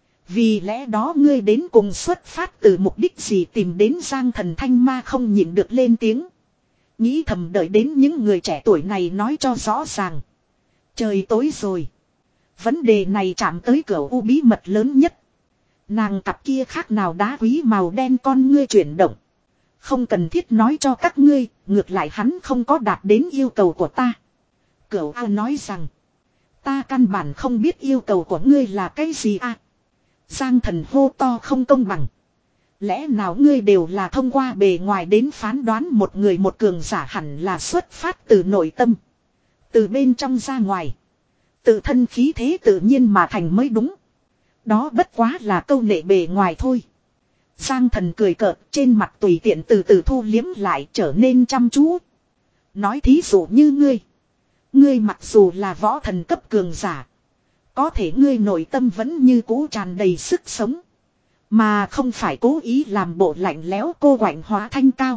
Vì lẽ đó ngươi đến cùng xuất phát từ mục đích gì tìm đến Giang Thần Thanh Ma không nhịn được lên tiếng. Nghĩ thầm đợi đến những người trẻ tuổi này nói cho rõ ràng. Trời tối rồi. Vấn đề này chạm tới cửa u bí mật lớn nhất. Nàng cặp kia khác nào đá quý màu đen con ngươi chuyển động. Không cần thiết nói cho các ngươi, ngược lại hắn không có đạt đến yêu cầu của ta. Cửu A nói rằng, ta căn bản không biết yêu cầu của ngươi là cái gì à. Giang Thần hô to không công bằng. Lẽ nào ngươi đều là thông qua bề ngoài đến phán đoán một người một cường giả hẳn là xuất phát từ nội tâm. Từ bên trong ra ngoài. Tự thân khí thế tự nhiên mà thành mới đúng. Đó bất quá là câu nệ bề ngoài thôi. Giang Thần cười cợt, trên mặt tùy tiện từ từ thu liếm lại trở nên chăm chú. Nói thí dụ như ngươi. Ngươi mặc dù là võ thần cấp cường giả. Có thể ngươi nội tâm vẫn như cũ tràn đầy sức sống. Mà không phải cố ý làm bộ lạnh lẽo cô quạnh hóa thanh cao.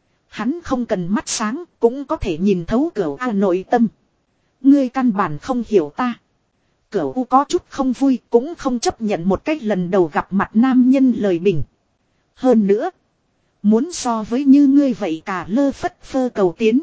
Hắn không cần mắt sáng cũng có thể nhìn thấu Cửu A nội tâm. Ngươi căn bản không hiểu ta. Cửu U có chút không vui cũng không chấp nhận một cách lần đầu gặp mặt nam nhân lời bình. Hơn nữa. Muốn so với như ngươi vậy cả lơ phất phơ cầu tiến.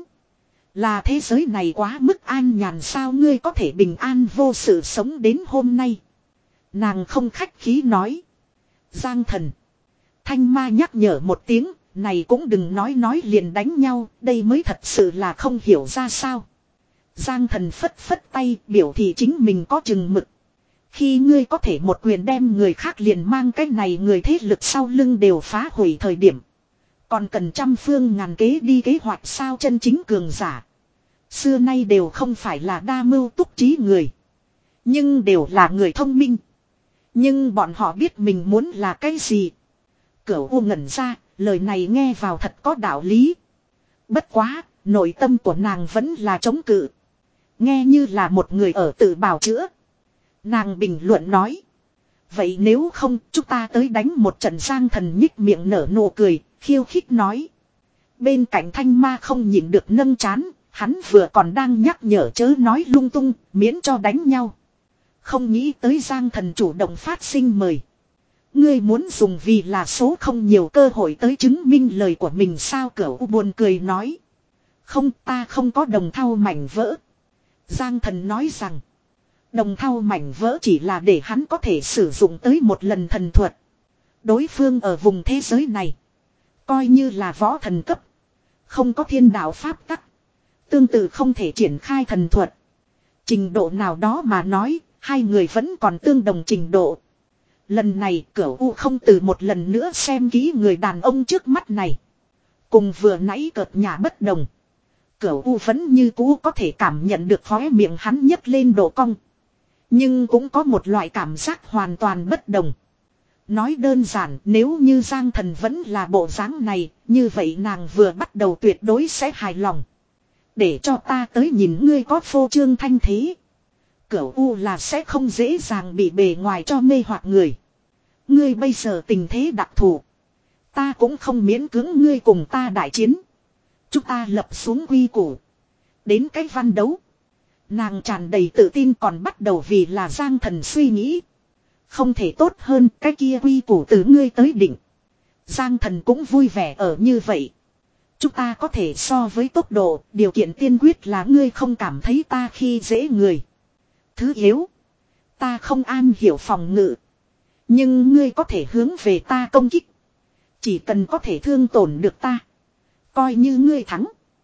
Là thế giới này quá mức an nhàn sao ngươi có thể bình an vô sự sống đến hôm nay. Nàng không khách khí nói. Giang Thần. Thanh Ma nhắc nhở một tiếng. Này cũng đừng nói nói liền đánh nhau. Đây mới thật sự là không hiểu ra sao. Giang Thần phất phất tay biểu thị chính mình có chừng mực. Khi ngươi có thể một quyền đem người khác liền mang cái này người thế lực sau lưng đều phá hủy thời điểm. Còn cần trăm phương ngàn kế đi kế hoạch sao chân chính cường giả. Xưa nay đều không phải là đa mưu túc trí người. Nhưng đều là người thông minh. Nhưng bọn họ biết mình muốn là cái gì. Cửu U ngẩn ra, lời này nghe vào thật có đạo lý. Bất quá, nội tâm của nàng vẫn là chống cự. Nghe như là một người ở tự bào chữa. Nàng bình luận nói. Vậy nếu không chúng ta tới đánh một trận. Giang Thần nhích miệng nở nụ cười, khiêu khích nói. Bên cạnh Thanh Ma không nhịn được nâng chán. Hắn vừa còn đang nhắc nhở chớ nói lung tung, miễn cho đánh nhau. Không nghĩ tới Giang Thần chủ động phát sinh mời. Ngươi muốn dùng vì là số không nhiều cơ hội tới chứng minh lời của mình sao. Cửu U buồn cười nói. Không, ta không có đồng thau mảnh vỡ. Giang Thần nói rằng. Đồng thau mảnh vỡ chỉ là để hắn có thể sử dụng tới một lần thần thuật. Đối phương ở vùng thế giới này. Coi như là võ thần cấp. Không có thiên đạo pháp tắc. Tương tự không thể triển khai thần thuật. Trình độ nào đó mà nói. Hai người vẫn còn tương đồng trình độ. Lần này Cửu U không từ một lần nữa xem kỹ người đàn ông trước mắt này. Cùng vừa nãy cợt nhả bất đồng. Cửu U vẫn như cũ có thể cảm nhận được khóe miệng hắn nhấc lên độ cong. Nhưng cũng có một loại cảm giác hoàn toàn bất đồng. Nói đơn giản, nếu như Giang Thần vẫn là bộ dáng này, như vậy nàng vừa bắt đầu tuyệt đối sẽ hài lòng. Để cho ta tới nhìn ngươi có phô trương thanh thế. Cửu U là sẽ không dễ dàng bị bề ngoài cho mê hoặc người. Ngươi bây giờ tình thế đặc thù. Ta cũng không miễn cưỡng ngươi cùng ta đại chiến. Chúng ta lập xuống quy củ. Đến cái văn đấu. Nàng tràn đầy tự tin còn bắt đầu vì là Giang Thần suy nghĩ. Không thể tốt hơn cái kia quy củ từ ngươi tới định. Giang Thần cũng vui vẻ ở như vậy. Chúng ta có thể so với tốc độ, điều kiện tiên quyết là ngươi không cảm thấy ta khi dễ người. Thứ yếu, ta không an hiểu phòng ngự. Nhưng ngươi có thể hướng về ta công kích. Chỉ cần có thể thương tổn được ta. Coi như ngươi thắng.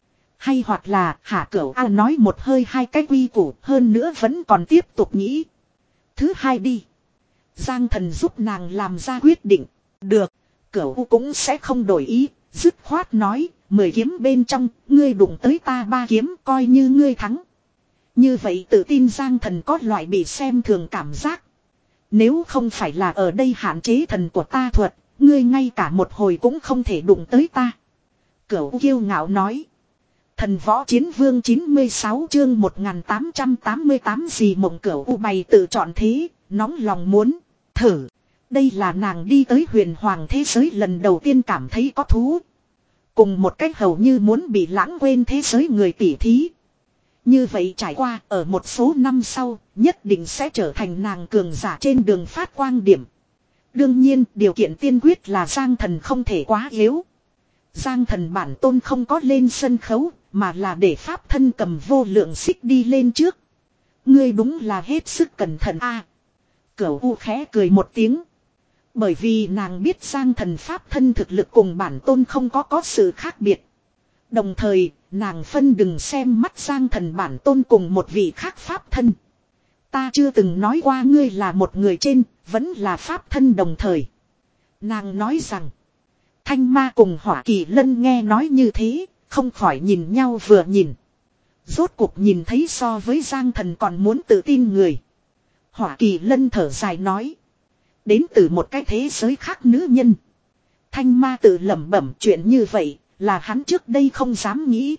Hay hoặc là Hạ Cửu A nói một hơi hai cái quy củ, hơn nữa vẫn còn tiếp tục nghĩ. Thứ hai đi. Giang Thần giúp nàng làm ra quyết định. Được. Cửu U cũng sẽ không đổi ý. Dứt khoát nói. Mười kiếm bên trong. Ngươi đụng tới ta ba kiếm. Coi như ngươi thắng. Như vậy tự tin Giang Thần có loại bị xem thường cảm giác. Nếu không phải là ở đây hạn chế thần của ta thuật. Ngươi ngay cả một hồi cũng không thể đụng tới ta. Cửu U kiêu ngạo nói. Thần võ chiến vương chín mươi sáu chương một nghìn tám trăm tám mươi tám gì mộng. Cửu U bày tự chọn thế. Nóng lòng muốn thử. Đây là nàng đi tới huyền hoàng thế giới lần đầu tiên cảm thấy có thú. Cùng một cách hầu như muốn bị lãng quên thế giới người tỉ thí. Như vậy trải qua ở một số năm sau nhất định sẽ trở thành nàng cường giả trên đường phát quang điểm. Đương nhiên điều kiện tiên quyết là Giang Thần không thể quá yếu. Giang Thần bản tôn không có lên sân khấu mà là để pháp thân cầm vô lượng xích đi lên trước. Ngươi đúng là hết sức cẩn thận a. À, Cửu U khẽ cười một tiếng. Bởi vì nàng biết Giang Thần pháp thân thực lực cùng bản tôn không có có sự khác biệt. Đồng thời, nàng phân đừng xem mắt Giang Thần bản tôn cùng một vị khác pháp thân. Ta chưa từng nói qua ngươi là một người trên, vẫn là pháp thân đồng thời. Nàng nói rằng, Thanh Ma cùng Hỏa Kỳ Lân nghe nói như thế, không khỏi nhìn nhau vừa nhìn. Rốt cuộc nhìn thấy so với Giang Thần còn muốn tự tin người. Hỏa Kỳ Lân thở dài nói. Đến từ một cái thế giới khác nữ nhân. Thanh Ma tự lẩm bẩm chuyện như vậy là hắn trước đây không dám nghĩ.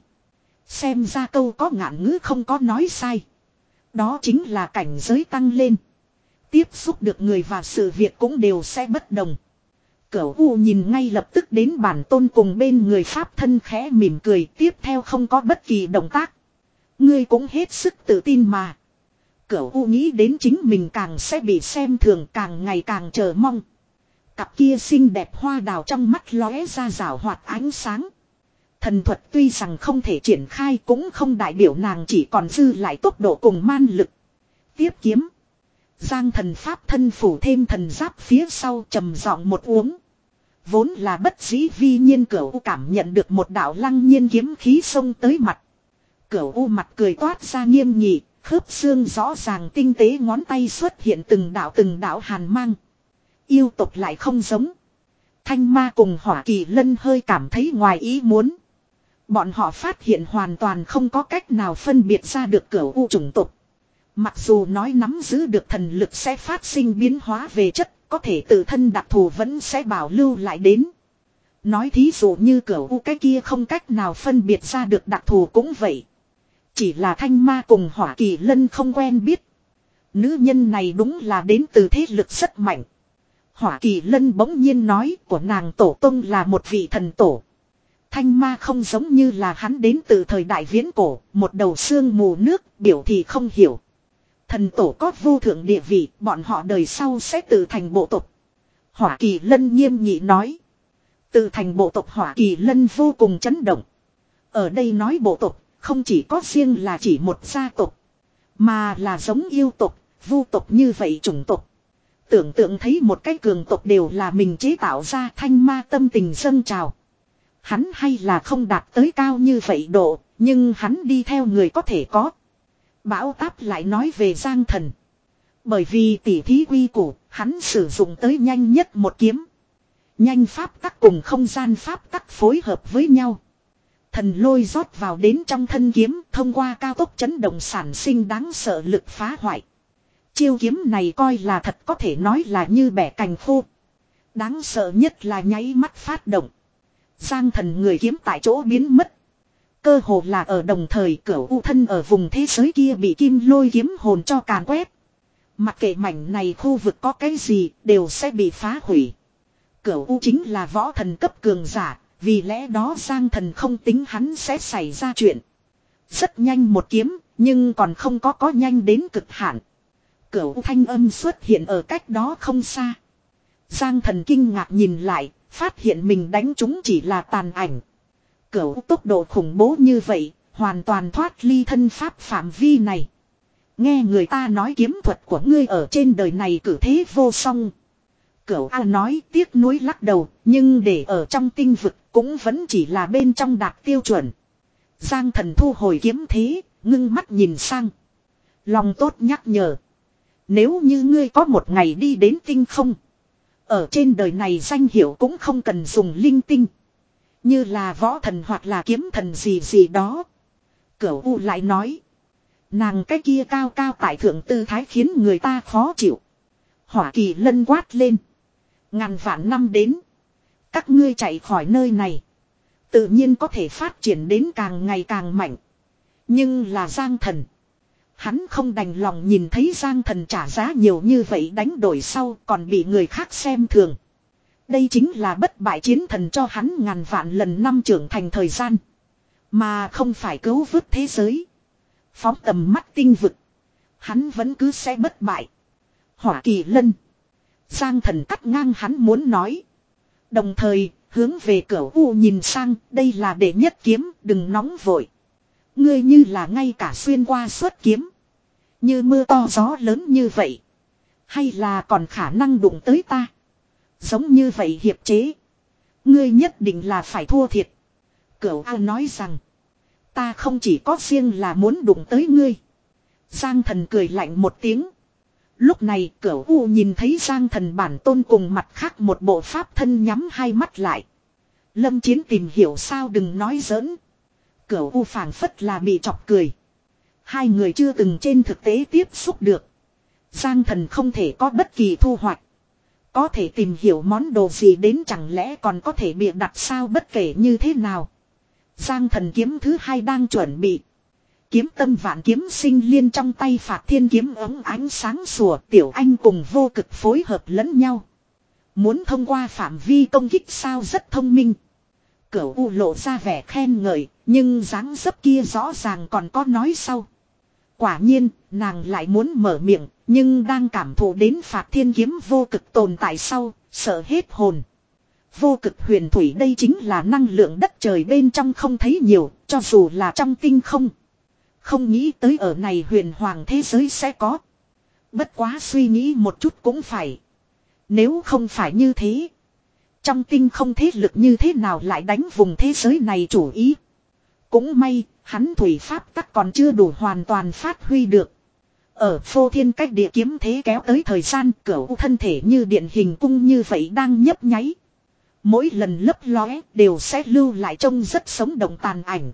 Xem ra câu có ngạn ngữ không có nói sai. Đó chính là cảnh giới tăng lên. Tiếp xúc được người và sự việc cũng đều sẽ bất đồng. Cửu U nhìn ngay lập tức đến bản tôn cùng bên người pháp thân khẽ mỉm cười, tiếp theo không có bất kỳ động tác. Ngươi cũng hết sức tự tin mà. Cửu U nghĩ đến chính mình càng sẽ bị xem thường, càng ngày càng chờ mong. Cặp kia xinh đẹp hoa đào trong mắt lóe ra rảo hoạt ánh sáng. Thần thuật tuy rằng không thể triển khai cũng không đại biểu nàng chỉ còn dư lại tốc độ cùng man lực. Tiếp kiếm. Giang Thần pháp thân phủ thêm thần giáp phía sau trầm giọng một uống. Vốn là bất dĩ vi nhiên Cửu U cảm nhận được một đạo lăng nhiên kiếm khí xông tới mặt. Cửu U mặt cười toát ra nghiêm nghị, khớp xương rõ ràng tinh tế ngón tay xuất hiện từng đạo từng đạo hàn mang. Yêu tộc lại không giống. Thanh Ma cùng Hỏa Kỳ Lân hơi cảm thấy ngoài ý muốn. Bọn họ phát hiện hoàn toàn không có cách nào phân biệt ra được Cửu U chủng tộc. Mặc dù nói nắm giữ được thần lực sẽ phát sinh biến hóa về chất, có thể tự thân đặc thù vẫn sẽ bảo lưu lại đến. Nói thí dụ như Cửu U cái kia không cách nào phân biệt ra được đặc thù cũng vậy. Chỉ là Thanh Ma cùng Hỏa Kỳ Lân không quen biết. Nữ nhân này đúng là đến từ thế lực rất mạnh. Hỏa Kỳ Lân bỗng nhiên nói của nàng tổ tông là một vị thần tổ. Thanh Ma không giống như là hắn đến từ thời đại viễn cổ, một đầu xương mù nước, biểu thì không hiểu. Thần tổ có vô thượng địa vị, bọn họ đời sau sẽ tự thành bộ tộc. Hỏa Kỳ Lân nghiêm nghị nói. Tự thành bộ tộc Hỏa Kỳ Lân vô cùng chấn động. Ở đây nói bộ tộc, không chỉ có riêng là chỉ một gia tộc, mà là giống yêu tộc, vu tộc như vậy chủng tộc. Tưởng tượng thấy một cái cường tộc đều là mình chế tạo ra. Thanh Ma tâm tình dâng trào. Hắn hay là không đạt tới cao như vậy độ, nhưng hắn đi theo người có thể có. Bão Táp lại nói về Giang Thần. Bởi vì tỉ thí quy củ, hắn sử dụng tới nhanh nhất một kiếm. Nhanh pháp tắc cùng không gian pháp tắc phối hợp với nhau. Thần lôi rót vào đến trong thân kiếm, thông qua cao tốc chấn động sản sinh đáng sợ lực phá hoại. Chiêu kiếm này coi là thật có thể nói là như bẻ cành khô. Đáng sợ nhất là nháy mắt phát động. Giang Thần người kiếm tại chỗ biến mất. Cơ hồ là ở đồng thời Cửu U thân ở vùng thế giới kia bị kim lôi kiếm hồn cho càn quét. Mặc kệ mảnh này khu vực có cái gì đều sẽ bị phá hủy. Cửu U chính là võ thần cấp cường giả, vì lẽ đó Giang Thần không tính hắn sẽ xảy ra chuyện. Rất nhanh một kiếm, nhưng còn không có có nhanh đến cực hạn. Cửu U thanh âm xuất hiện ở cách đó không xa. Giang Thần kinh ngạc nhìn lại, phát hiện mình đánh chúng chỉ là tàn ảnh. Cửu tốc độ khủng bố như vậy, hoàn toàn thoát ly thân pháp phạm vi này. Nghe người ta nói kiếm thuật của ngươi ở trên đời này cử thế vô song. Cửu A nói tiếc nuối lắc đầu, nhưng để ở trong tinh vực cũng vẫn chỉ là bên trong đạt tiêu chuẩn. Giang Thần thu hồi kiếm thế, ngưng mắt nhìn sang. Lòng tốt nhắc nhở. Nếu như ngươi có một ngày đi đến tinh không. Ở trên đời này danh hiệu cũng không cần dùng linh tinh. Như là võ thần hoặc là kiếm thần gì gì đó. Cửu U lại nói. Nàng cái kia cao cao tại thượng tư thái khiến người ta khó chịu. Hỏa Kỳ Lân quát lên. Ngàn vạn năm đến. Các ngươi chạy khỏi nơi này. Tự nhiên có thể phát triển đến càng ngày càng mạnh. Nhưng là Giang Thần. Hắn không đành lòng nhìn thấy Giang Thần trả giá nhiều như vậy đánh đổi sau còn bị người khác xem thường. Đây chính là bất bại chiến thần cho hắn ngàn vạn lần năm trưởng thành thời gian. Mà không phải cứu vớt thế giới. Phóng tầm mắt tinh vực. Hắn vẫn cứ sẽ bất bại. Hỏa Kỳ Lân. Giang Thần cắt ngang hắn muốn nói. Đồng thời hướng về Cửu U nhìn sang. Đây là đệ nhất kiếm, đừng nóng vội. Ngươi như là ngay cả xuyên qua xuất kiếm. Như mưa to gió lớn như vậy. Hay là còn khả năng đụng tới ta. Giống như vậy hiệp chế. Ngươi nhất định là phải thua thiệt. Cửu A nói rằng. Ta không chỉ có riêng là muốn đụng tới ngươi. Giang Thần cười lạnh một tiếng. Lúc này Cửu U nhìn thấy Giang Thần bản tôn cùng mặt khác một bộ pháp thân nhắm hai mắt lại. Lâm Chiến tìm hiểu sao đừng nói giỡn. Cửu U phảng phất là bị chọc cười. Hai người chưa từng trên thực tế tiếp xúc được. Giang Thần không thể có bất kỳ thu hoạch. Có thể tìm hiểu món đồ gì đến chẳng lẽ còn có thể bịa đặt sao bất kể như thế nào. Giang Thần kiếm thứ hai đang chuẩn bị. Kiếm tâm vạn kiếm sinh liên trong tay Phạt Thiên kiếm ống ánh sáng sủa Tiểu Anh cùng vô cực phối hợp lẫn nhau. Muốn thông qua phạm vi công kích sao rất thông minh. Cửu U lộ ra vẻ khen ngợi, nhưng dáng dấp kia rõ ràng còn có nói sau. Quả nhiên, nàng lại muốn mở miệng, nhưng đang cảm thụ đến Phạt Thiên kiếm vô cực tồn tại sau, sợ hết hồn. Vô cực huyền thủy đây chính là năng lượng đất trời bên trong không thấy nhiều, cho dù là trong tinh không. Không nghĩ tới ở này huyền hoàng thế giới sẽ có. Bất quá suy nghĩ một chút cũng phải. Nếu không phải như thế. Trong tinh không thế lực như thế nào lại đánh vùng thế giới này chủ ý. Cũng may, hắn thủy pháp tắc còn chưa đủ hoàn toàn phát huy được. Ở phô thiên cách địa kiếm thế kéo tới thời gian cửu thân thể như điện hình cung như vậy đang nhấp nháy. Mỗi lần lấp lóe đều sẽ lưu lại trông rất sống động tàn ảnh.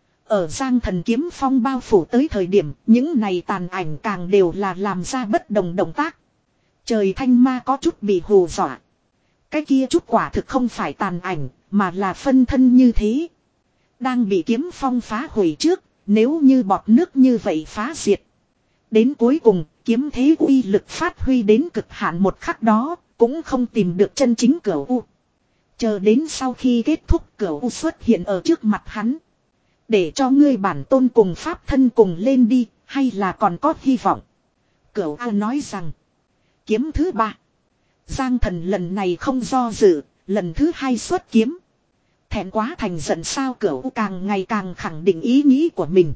Ở Giang Thần kiếm phong bao phủ tới thời điểm những này tàn ảnh càng đều là làm ra bất đồng động tác. Trời thanh ma có chút bị hù dọa. Cái kia chút quả thực không phải tàn ảnh mà là phân thân như thế. Đang bị kiếm phong phá hủy trước nếu như bọt nước như vậy phá diệt. Đến cuối cùng kiếm thế uy lực phát huy đến cực hạn một khắc đó cũng không tìm được chân chính Cửu U. Chờ đến sau khi kết thúc Cửu U xuất hiện ở trước mặt hắn. Để cho ngươi bản tôn cùng pháp thân cùng lên đi, hay là còn có hy vọng. Cửu A nói rằng. Kiếm thứ ba. Giang Thần lần này không do dự, lần thứ hai xuất kiếm. Thẹn quá thành giận sao Cửu U càng ngày càng khẳng định ý nghĩ của mình.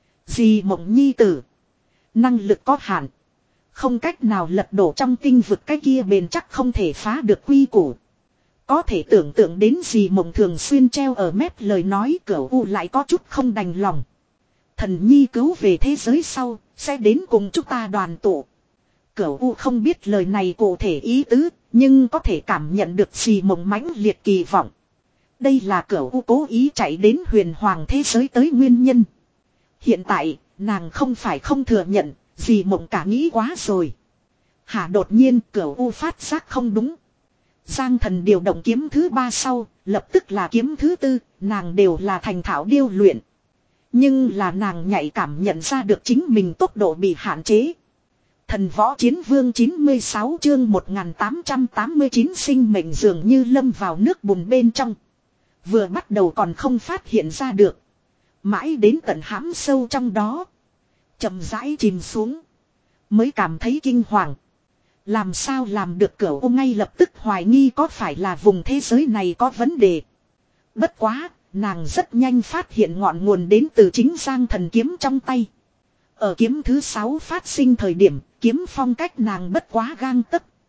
Dì Mộng Nhi tử. Năng lực có hạn. Không cách nào lật đổ trong tinh vực cái kia bền chắc không thể phá được quy củ. Có thể tưởng tượng đến gì Mộng thường xuyên treo ở mép lời nói Cửu U lại có chút không đành lòng. Thần Nhi cứu về thế giới sau, sẽ đến cùng chúng ta đoàn tụ. Cửu U không biết lời này cụ thể ý tứ, nhưng có thể cảm nhận được gì Mộng mãnh liệt kỳ vọng. Đây là Cửu U cố ý chạy đến huyền hoàng thế giới tới nguyên nhân. Hiện tại, nàng không phải không thừa nhận, gì Mộng cả nghĩ quá rồi. Hả đột nhiên Cửu U phát giác không đúng. Giang Thần điều động kiếm thứ ba sau, lập tức là kiếm thứ tư, nàng đều là thành thạo điêu luyện. Nhưng là nàng nhạy cảm nhận ra được chính mình tốc độ bị hạn chế. Thần Võ Chiến Vương chín mươi sáu chương một nghìn tám trăm tám mươi chín sinh mệnh dường như lâm vào nước bùn bên trong. Vừa bắt đầu còn không phát hiện ra được. Mãi đến tận hãm sâu trong đó. Chậm rãi chìm xuống. Mới cảm thấy kinh hoàng. Làm sao làm được Cửu U ngay lập tức hoài nghi có phải là vùng thế giới này có vấn đề. Bất quá, nàng rất nhanh phát hiện ngọn nguồn đến từ chính Giang Thần kiếm trong tay. Ở kiếm thứ sáu phát sinh thời điểm, kiếm phong cách nàng bất quá gang tấc.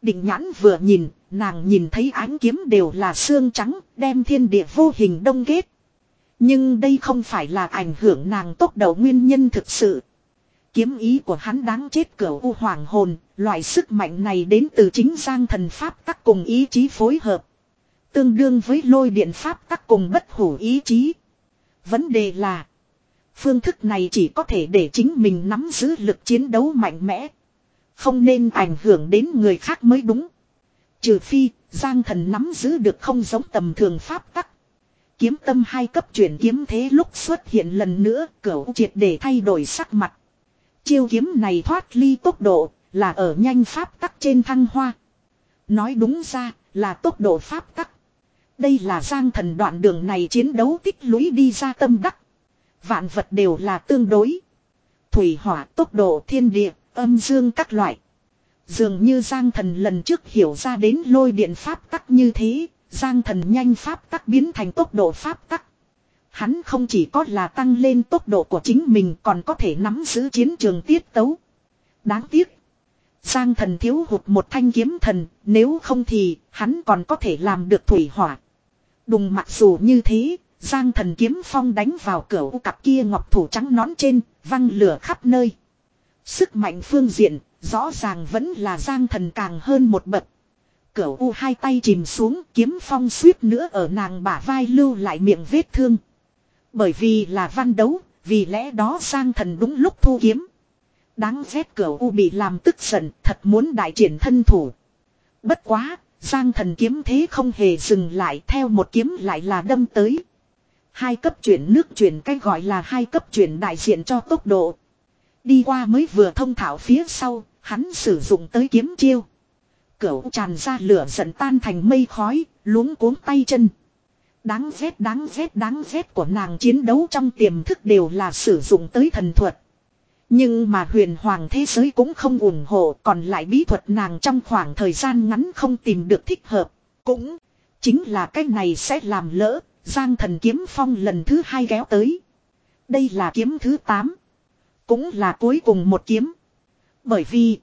Định nhãn vừa nhìn, nàng nhìn thấy ánh kiếm đều là xương trắng, đem thiên địa vô hình đông kết. Nhưng đây không phải là ảnh hưởng nàng tốc độ nguyên nhân thực sự. Kiếm ý của hắn đáng chết cửu u hoàng hồn, loại sức mạnh này đến từ chính Giang Thần pháp tắc cùng ý chí phối hợp. Tương đương với lôi điện pháp tắc cùng bất hủ ý chí. Vấn đề là, phương thức này chỉ có thể để chính mình nắm giữ lực chiến đấu mạnh mẽ. Không nên ảnh hưởng đến người khác mới đúng. Trừ phi, Giang Thần nắm giữ được không giống tầm thường pháp tắc. Kiếm tâm hai cấp chuyển kiếm thế lúc xuất hiện lần nữa, cửu triệt để thay đổi sắc mặt. Chiêu kiếm này thoát ly tốc độ, là ở nhanh pháp tắc trên thăng hoa. Nói đúng ra, là tốc độ pháp tắc. Đây là Giang Thần đoạn đường này chiến đấu tích lũy đi ra tâm đắc. Vạn vật đều là tương đối. Thủy hỏa, tốc độ, thiên địa, âm dương các loại. Dường như Giang Thần lần trước hiểu ra đến lôi điện pháp tắc như thế, Giang Thần nhanh pháp tắc biến thành tốc độ pháp tắc. Hắn không chỉ có là tăng lên tốc độ của chính mình, còn có thể nắm giữ chiến trường tiết tấu. Đáng tiếc, Giang Thần thiếu hụt một thanh kiếm thần, nếu không thì hắn còn có thể làm được thủy hỏa. Đùng, mặc dù như thế, Giang Thần kiếm phong đánh vào cửa u cặp kia ngọc thủ trắng nón trên, văng lửa khắp nơi. Sức mạnh phương diện, rõ ràng vẫn là Giang Thần càng hơn một bậc. Cửu u hai tay chìm xuống, kiếm phong suýt nữa ở nàng bả vai lưu lại miệng vết thương. Bởi vì là văn đấu, vì lẽ đó Giang Thần đúng lúc thu kiếm. Đáng ghét cửu u bị làm tức giận, thật muốn đại triển thân thủ. Bất quá, Giang Thần kiếm thế không hề dừng lại, theo một kiếm lại là đâm tới. Hai cấp chuyển nước chuyển, cái gọi là hai cấp chuyển đại diện cho tốc độ. Đi qua mới vừa thông thạo phía sau, hắn sử dụng tới kiếm chiêu. Cửu tràn ra lửa giận tan thành mây khói, luống cuống tay chân. Đáng ghét đáng ghét đáng ghét của nàng chiến đấu trong tiềm thức đều là sử dụng tới thần thuật. Nhưng mà huyền hoàng thế giới cũng không ủng hộ, còn lại bí thuật nàng trong khoảng thời gian ngắn không tìm được thích hợp. Cũng chính là cái này sẽ làm lỡ, Giang Thần kiếm phong lần thứ hai kéo tới. Đây là kiếm thứ tám. Cũng là cuối cùng một kiếm. Bởi vì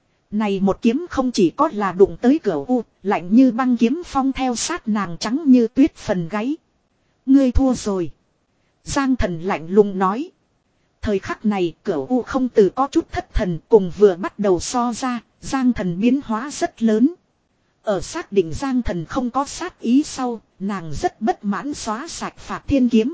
này một kiếm không chỉ có là đụng tới cửa u, lạnh như băng kiếm phong theo sát nàng trắng như tuyết phần gáy. Ngươi thua rồi. Giang Thần lạnh lùng nói. Thời khắc này cửa u không từ có chút thất thần, cùng vừa bắt đầu so ra, Giang Thần biến hóa rất lớn. Ở xác định Giang Thần không có sát ý sau, nàng rất bất mãn xóa sạch Phạt Thiên kiếm.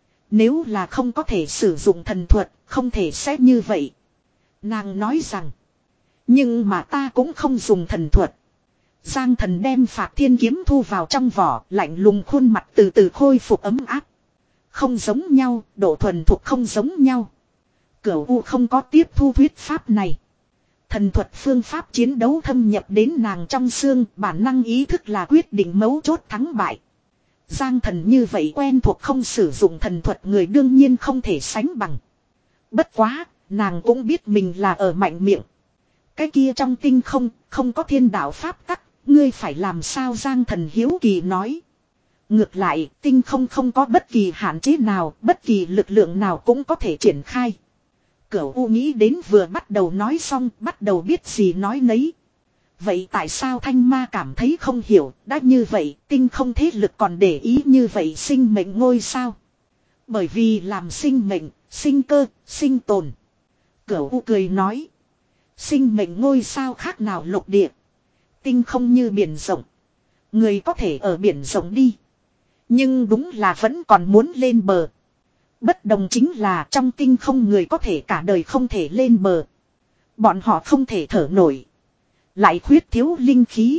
Nếu là không có thể sử dụng thần thuật, không thể sẽ như vậy. Nàng nói rằng, nhưng mà ta cũng không dùng thần thuật. Giang Thần đem Phạt Thiên kiếm thu vào trong vỏ, lạnh lùng khuôn mặt từ từ khôi phục ấm áp. Không giống nhau, độ thuần thuộc không giống nhau. Cửu U không có tiếp thu thuyết pháp này. Thần thuật phương pháp chiến đấu thâm nhập đến nàng trong xương, bản năng ý thức là quyết định mấu chốt thắng bại. Giang Thần như vậy quen thuộc không sử dụng thần thuật người đương nhiên không thể sánh bằng. Bất quá, nàng cũng biết mình là ở mạnh miệng. Cái kia trong tinh không, không có thiên đạo pháp tắc, ngươi phải làm sao? Giang Thần hiếu kỳ nói. Ngược lại, tinh không không có bất kỳ hạn chế nào, bất kỳ lực lượng nào cũng có thể triển khai. Cửu U nghĩ đến vừa bắt đầu nói xong, bắt đầu biết gì nói nấy. Vậy tại sao Thanh Ma cảm thấy không hiểu, đã như vậy, tinh không thế lực còn để ý như vậy sinh mệnh ngôi sao? Bởi vì làm sinh mệnh, sinh cơ, sinh tồn. Cửu U cười nói. Sinh mệnh ngôi sao khác nào lục địa. Tinh không như biển rộng. Người có thể ở biển rộng đi. Nhưng đúng là vẫn còn muốn lên bờ. Bất đồng chính là trong tinh không người có thể cả đời không thể lên bờ. Bọn họ không thể thở nổi. Lại khuyết thiếu linh khí.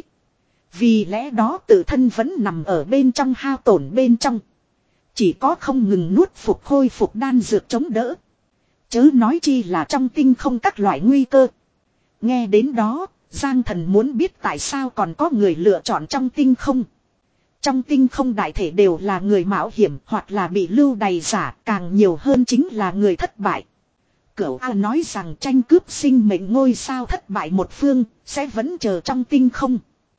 Vì lẽ đó tự thân vẫn nằm ở bên trong hao tổn bên trong. Chỉ có không ngừng nuốt phục khôi phục đan dược chống đỡ. Chớ nói chi là trong tinh không các loại nguy cơ. Nghe đến đó, Giang Thần muốn biết tại sao còn có người lựa chọn trong tinh không. Trong tinh không đại thể đều là người mạo hiểm hoặc là bị lưu đày giả, càng nhiều hơn chính là người thất bại. Cửu A nói rằng tranh cướp sinh mệnh ngôi sao thất bại một phương, sẽ vẫn chờ trong tinh không.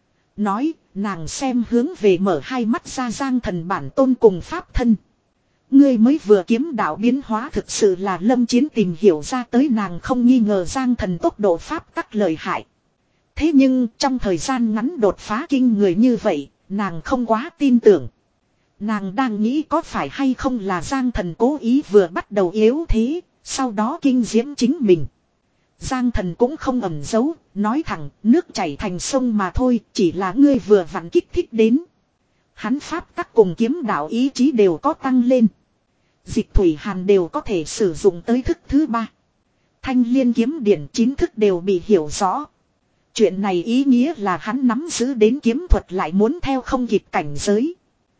Nói, nàng xem hướng về mở hai mắt ra Giang Thần bản tôn cùng pháp thân. Ngươi mới vừa kiếm đạo biến hóa thực sự là Lâm Chiến tìm hiểu ra tới, nàng không nghi ngờ Giang Thần tốc độ pháp tắc lợi hại. Thế nhưng trong thời gian ngắn đột phá kinh người như vậy, nàng không quá tin tưởng. Nàng đang nghĩ có phải hay không là Giang Thần cố ý vừa bắt đầu yếu thế, sau đó kinh diễm chính mình. Giang Thần cũng không ẩn giấu, nói thẳng, nước chảy thành sông mà thôi, chỉ là ngươi vừa vặn kích thích đến. Hắn pháp tắc cùng kiếm đạo ý chí đều có tăng lên. Dịch thủy hàn đều có thể sử dụng tới thức thứ ba. Thanh liên kiếm điển chín thức đều bị hiểu rõ. Chuyện này ý nghĩa là hắn nắm giữ đến kiếm thuật lại muốn theo không kịp cảnh giới.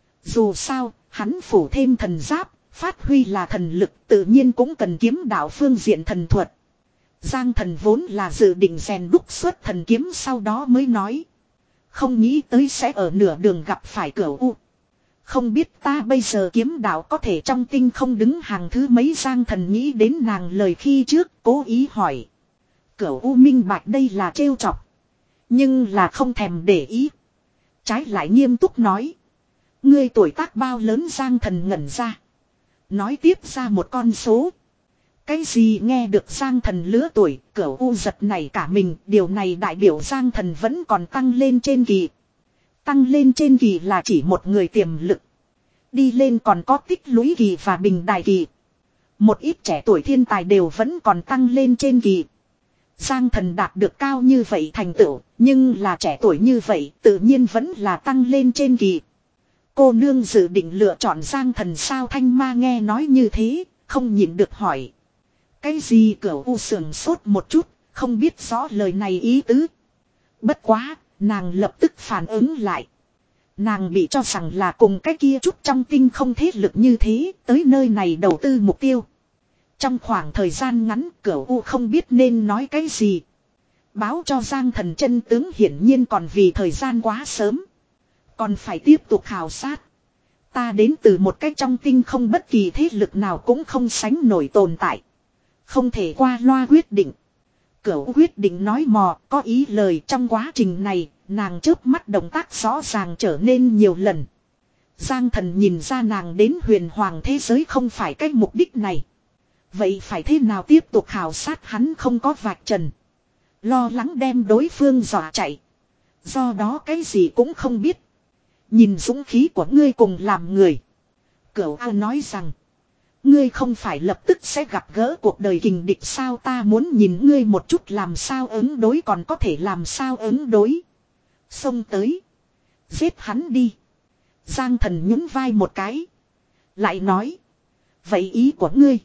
Dù sao, hắn phủ thêm thần giáp, phát huy là thần lực, tự nhiên cũng cần kiếm đạo phương diện thần thuật. Giang Thần vốn là dự định rèn đúc xuất thần kiếm, sau đó mới nói. Không nghĩ tới sẽ ở nửa đường gặp phải Cửu U. Không biết ta bây giờ kiếm đạo có thể trong tinh không đứng hàng thứ mấy. Giang Thần nghĩ đến nàng lời khi trước, cố ý hỏi. Cửu U minh bạch đây là trêu chọc, nhưng là không thèm để ý. Trái lại nghiêm túc nói. Ngươi tuổi tác bao lớn? Giang Thần ngẩn ra. Nói tiếp ra một con số. Cái gì? Nghe được Giang Thần lứa tuổi, Cửu U giật nảy cả mình. Điều này đại biểu Giang Thần vẫn còn tăng lên trên kỳ. Tăng lên trên kỳ là chỉ một người tiềm lực. Đi lên còn có tích lũy kỳ và bình đài kỳ. Một ít trẻ tuổi thiên tài đều vẫn còn tăng lên trên kỳ. Giang Thần đạt được cao như vậy thành tựu, nhưng là trẻ tuổi như vậy tự nhiên vẫn là tăng lên trên kỳ. Cô nương dự định lựa chọn Giang Thần sao? Thanh Ma nghe nói như thế, không nhịn được hỏi. Cái gì? Cửu U sườn sốt một chút, không biết rõ lời này ý tứ. Bất quá, nàng lập tức phản ứng lại. Nàng bị cho rằng là cùng cái kia chút trong tinh không thế lực như thế, tới nơi này đầu tư mục tiêu. Trong khoảng thời gian ngắn, Cửu U không biết nên nói cái gì. Báo cho Giang Thần chân tướng hiển nhiên còn vì thời gian quá sớm. Còn phải tiếp tục khảo sát. Ta đến từ một cái trong tinh không bất kỳ thế lực nào cũng không sánh nổi tồn tại. Không thể qua loa quyết định. Cửu quyết định nói mò, có ý lời. Trong quá trình này, nàng chớp mắt động tác rõ ràng trở nên nhiều lần. Giang Thần nhìn ra nàng đến huyền hoàng thế giới không phải cái mục đích này. Vậy phải thế nào tiếp tục khảo sát? Hắn không có vạch trần. Lo lắng đem đối phương dọa chạy. Do đó cái gì cũng không biết. Nhìn dũng khí của ngươi cùng làm người. Cửu A nói rằng. Ngươi không phải lập tức sẽ gặp gỡ cuộc đời kình địch sao? Ta muốn nhìn ngươi một chút làm sao ứng đối, còn có thể làm sao ứng đối. Xông tới. Giết hắn đi. Giang Thần nhún vai một cái. Lại nói. Vậy ý của ngươi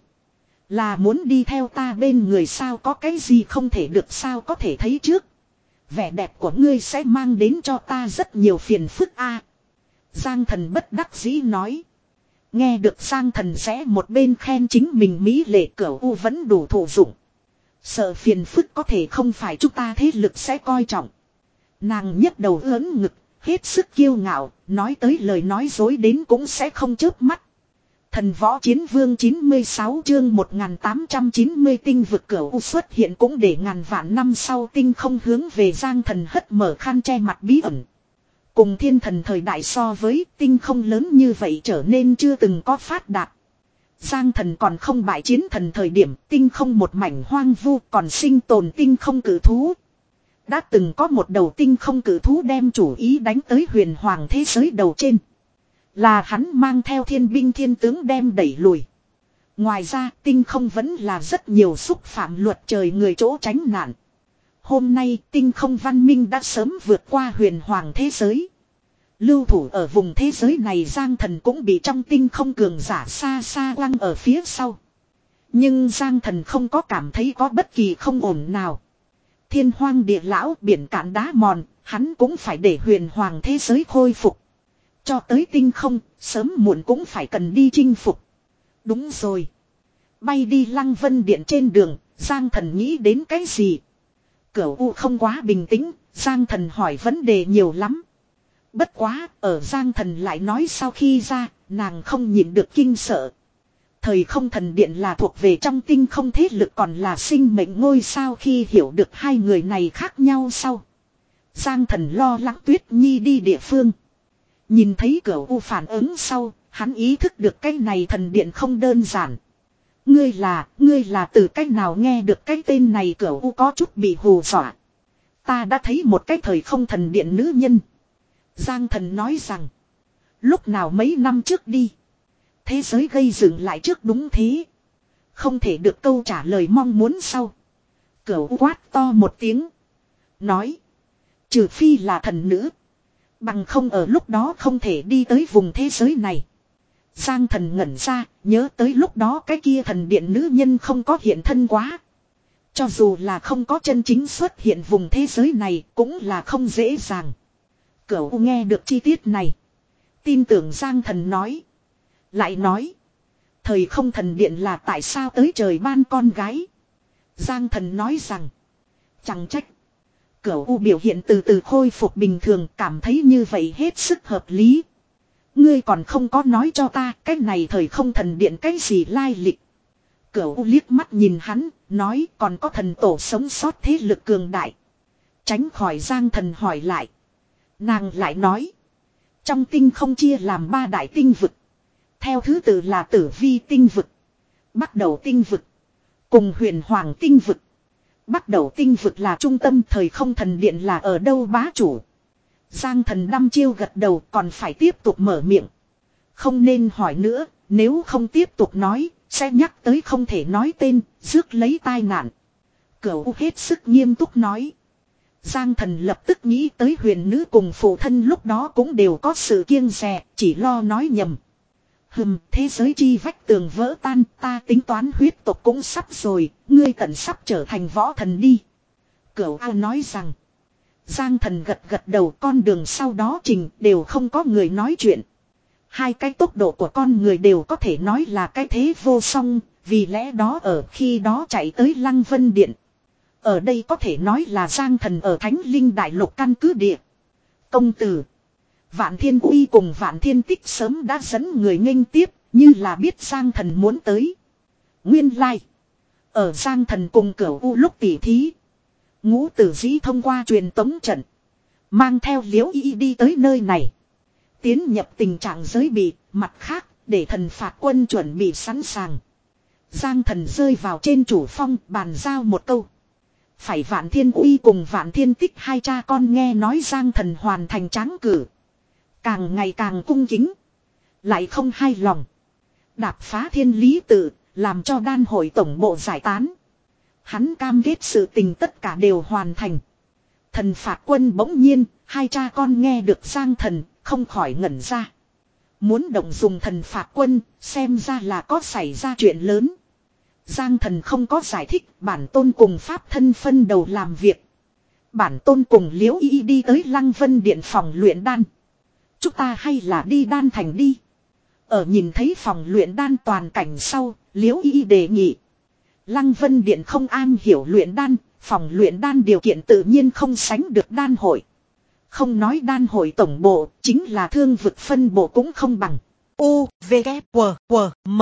là muốn đi theo ta bên người sao? Có cái gì không thể được sao? Có thể thấy trước. Vẻ đẹp của ngươi sẽ mang đến cho ta rất nhiều phiền phức a. Giang Thần bất đắc dĩ nói. Nghe được Giang Thần sẽ một bên khen chính mình mỹ lệ, Cửu U vẫn đủ thụ dụng. Sợ phiền phức có thể không phải chúng ta thế lực sẽ coi trọng. Nàng nhấc đầu ớn ngực, hết sức kiêu ngạo, nói tới lời nói dối đến cũng sẽ không chớp mắt. Thần Võ Chiến Vương chín mươi sáu chương một nghìn tám trăm chín mươi tinh vực. Cửu U xuất hiện cũng để ngàn vạn năm sau tinh không hướng về Giang Thần hất mở khăn che mặt bí ẩn. Cùng thiên thần thời đại so với, tinh không lớn như vậy trở nên chưa từng có phát đạt. Giang Thần còn không bại chiến thần thời điểm, tinh không một mảnh hoang vu, còn sinh tồn tinh không cử thú. Đã từng có một đầu tinh không cử thú đem chủ ý đánh tới huyền hoàng thế giới đầu trên. Là hắn mang theo thiên binh thiên tướng đem đẩy lùi. Ngoài ra, tinh không vẫn là rất nhiều xúc phạm luật trời người chỗ tránh nạn. Hôm nay, tinh không văn minh đã sớm vượt qua huyền hoàng thế giới. Lưu thủ ở vùng thế giới này, Giang Thần cũng bị trong tinh không cường giả xa xa quăng ở phía sau. Nhưng Giang Thần không có cảm thấy có bất kỳ không ổn nào. Thiên hoang địa lão, biển cạn đá mòn, hắn cũng phải để huyền hoàng thế giới khôi phục. Cho tới tinh không, sớm muộn cũng phải cần đi chinh phục. Đúng rồi. Bay đi Lăng Vân Điện trên đường, Giang Thần nghĩ đến cái gì? Cửu U không quá bình tĩnh, Giang Thần hỏi vấn đề nhiều lắm. Bất quá, ở Giang Thần lại nói sau khi ra, nàng không nhịn được kinh sợ. Thời không thần điện là thuộc về trong tinh không thế lực, còn là sinh mệnh ngôi sao? Khi hiểu được hai người này khác nhau sau, Giang Thần lo lắng Tuyết Nhi đi địa phương. Nhìn thấy Cửu U phản ứng sau, hắn ý thức được cái này thần điện không đơn giản. Ngươi là, ngươi là từ cách nào? Nghe được cái tên này Cửu U có chút bị hù dọa. Ta đã thấy một cái thời không thần điện nữ nhân. Giang thần nói rằng. Lúc nào mấy năm trước đi. Thế giới gây dựng lại trước đúng thế. Không thể được câu trả lời mong muốn sau. Cửu quát to một tiếng. Nói. Trừ phi là thần nữ. Bằng không ở lúc đó không thể đi tới vùng thế giới này. Giang thần ngẩn ra. Nhớ tới lúc đó cái kia thần điện nữ nhân không có hiện thân quá. Cho dù là không có chân chính xuất hiện vùng thế giới này cũng là không dễ dàng. Cửu nghe được chi tiết này. Tin tưởng Giang thần nói. Lại nói. Thời không thần điện là tại sao tới trời ban con gái. Giang thần nói rằng. Chẳng trách. Cửu U biểu hiện từ từ khôi phục bình thường, cảm thấy như vậy hết sức hợp lý. Ngươi còn không có nói cho ta cái này thời không thần điện cái gì lai lịch. Cửu U liếc mắt nhìn hắn, nói còn có thần tổ sống sót thế lực cường đại. Tránh khỏi Giang thần hỏi lại. Nàng lại nói. Trong tinh không chia làm ba đại tinh vực. Theo thứ tự là Tử Vi tinh vực, Bắt Đầu tinh vực, cùng Huyền Hoàng tinh vực. Bắt Đầu tinh vực là trung tâm, thời không thần điện là ở đâu bá chủ. Giang thần đăm chiêu gật đầu, còn phải tiếp tục mở miệng. Không nên hỏi nữa, nếu không tiếp tục nói, sẽ nhắc tới không thể nói tên, rước lấy tai nạn. Cửu hết sức nghiêm túc nói. Giang thần lập tức nghĩ tới huyền nữ cùng phụ thân lúc đó cũng đều có sự kiêng dè, chỉ lo nói nhầm. Hừm, thế giới chi vách tường vỡ tan, ta tính toán huyết tộc cũng sắp rồi, ngươi tận sắp trở thành võ thần đi. Cửu ao nói rằng. Giang thần gật gật đầu, con đường sau đó trình đều không có người nói chuyện. Hai cái tốc độ của con người đều có thể nói là cái thế vô song, vì lẽ đó ở khi đó chạy tới Lăng Vân Điện. Ở đây có thể nói là Giang thần ở Thánh Linh Đại Lục căn cứ địa. Công tử. Vạn Thiên Uy cùng Vạn Thiên Tích sớm đã dẫn người nghênh tiếp, như là biết Giang thần muốn tới. Nguyên lai. Like. Ở Giang thần cùng Cửu U lúc tỉ thí. Ngũ Tử Dĩ thông qua truyền tống trận. Mang theo Liễu Y đi tới nơi này. Tiến nhập tình trạng giới bị, mặt khác, để thần phạt quân chuẩn bị sẵn sàng. Giang thần rơi vào trên chủ phong, bàn giao một câu. Phải Vạn Thiên Uy cùng Vạn Thiên Tích hai cha con nghe nói Giang thần hoàn thành tráng cử. Càng ngày càng cung kính. Lại không hài lòng. Đạp phá thiên lý tự, làm cho đan hội tổng bộ giải tán. Hắn cam kết sự tình tất cả đều hoàn thành. Thần phạt quân bỗng nhiên, hai cha con nghe được Giang thần, không khỏi ngẩn ra. Muốn động dùng thần phạt quân, xem ra là có xảy ra chuyện lớn. Giang thần không có giải thích, bản tôn cùng pháp thân phân đầu làm việc. Bản tôn cùng Liễu Y đi tới Lăng Vân Điện phòng luyện đan. Chúng ta hay là đi đan thành đi. Ở nhìn thấy phòng luyện đan toàn cảnh sau, Liễu Y đề nghị. Lăng Vân Điện không an hiểu luyện đan, phòng luyện đan điều kiện tự nhiên không sánh được đan hội. Không nói đan hội tổng bộ, chính là thương vực phân bộ cũng không bằng. U, V, K, W, W, M.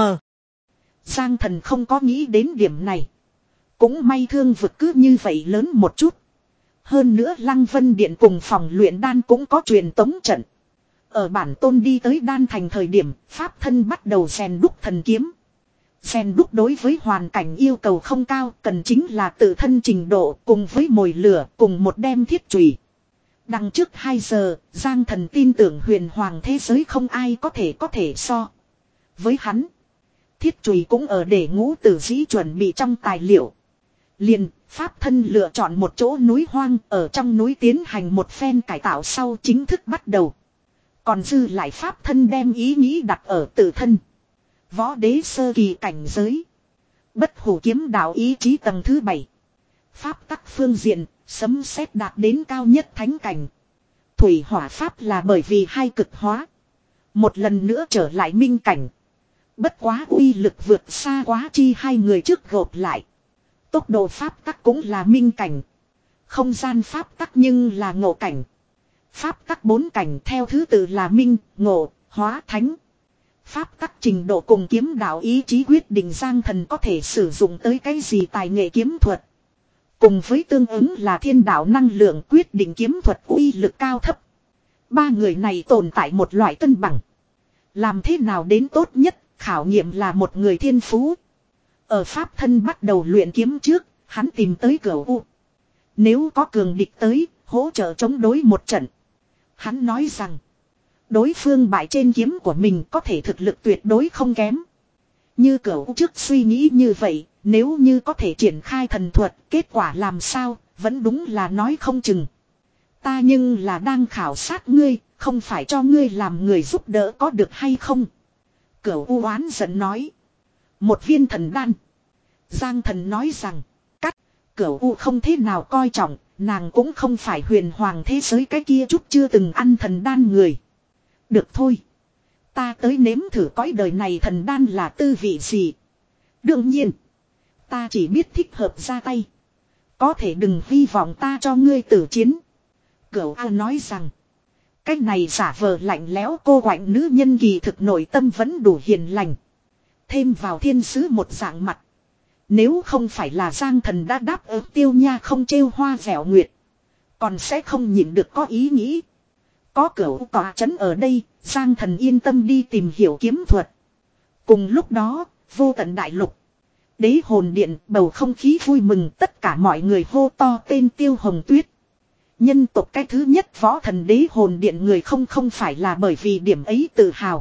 Giang thần không có nghĩ đến điểm này. Cũng may thương vực cứ như vậy lớn một chút. Hơn nữa Lăng Vân Điện cùng phòng luyện đan cũng có truyền tống trận. Ở bản tôn đi tới đan thành thời điểm, pháp thân bắt đầu rèn đúc thần kiếm. Rèn đúc đối với hoàn cảnh yêu cầu không cao, cần chính là tự thân trình độ cùng với mồi lửa cùng một đem thiết chùy. Đằng trước hai giờ, Giang thần tin tưởng huyền hoàng thế giới không ai có thể có thể so. Với hắn, thiết chùy cũng ở để Ngũ Tử Dĩ chuẩn bị trong tài liệu. Liền, pháp thân lựa chọn một chỗ núi hoang, ở trong núi tiến hành một phen cải tạo sau chính thức bắt đầu. Còn dư lại pháp thân đem ý nghĩ đặt ở tự thân. Võ đế sơ kỳ cảnh giới. Bất hủ kiếm đạo ý chí tầng thứ bảy. Pháp tắc phương diện, sấm sét đạt đến cao nhất thánh cảnh. Thủy hỏa pháp là bởi vì hai cực hóa. Một lần nữa trở lại minh cảnh. Bất quá uy lực vượt xa quá chi hai người trước gộp lại. Tốc độ pháp tắc cũng là minh cảnh. Không gian pháp tắc nhưng là ngộ cảnh. Pháp tắc bốn cảnh theo thứ tự là minh, ngộ, hóa, thánh. Pháp tắc trình độ cùng kiếm đạo ý chí quyết định Giang thần có thể sử dụng tới cái gì tài nghệ kiếm thuật. Cùng với tương ứng là thiên đạo năng lượng quyết định kiếm thuật uy lực cao thấp. Ba người này tồn tại một loại cân bằng. Làm thế nào đến tốt nhất, khảo nghiệm là một người thiên phú. Ở pháp thân bắt đầu luyện kiếm trước, hắn tìm tới Cửu U. Nếu có cường địch tới, hỗ trợ chống đối một trận. Hắn nói rằng, đối phương bại trên kiếm của mình có thể thực lực tuyệt đối không kém. Như Cửu trước suy nghĩ như vậy, nếu như có thể triển khai thần thuật, kết quả làm sao, vẫn đúng là nói không chừng. Ta nhưng là đang khảo sát ngươi, không phải cho ngươi làm người giúp đỡ có được hay không? Cửu u oán giận nói. Một viên thần đan. Giang thần nói rằng, cắt, Cửu u không thế nào coi trọng, nàng cũng không phải huyền hoàng thế giới cái kia chút chưa từng ăn thần đan người. Được thôi. Ta tới nếm thử cõi đời này thần đan là tư vị gì. Đương nhiên, ta chỉ biết thích hợp ra tay. Có thể đừng hy vọng ta cho ngươi tử chiến. Cửu A nói rằng, cái này giả vờ lạnh lẽo cô quạnh nữ nhân kỳ thực nội tâm vẫn đủ hiền lành. Thêm vào thiên sứ một dạng mặt. Nếu không phải là Giang thần đã đáp ứng Tiêu Nha không trêu hoa vẻo nguyệt, còn sẽ không nhịn được có ý nghĩ. Có Cửu tọa chấn ở đây, Giang thần yên tâm đi tìm hiểu kiếm thuật. Cùng lúc đó, vô tận đại lục, Đế hồn điện, bầu không khí vui mừng, tất cả mọi người hô to tên Tiêu Hồng Tuyết. Nhân tộc cái thứ nhất võ thần đế hồn điện người không không phải là bởi vì điểm ấy tự hào.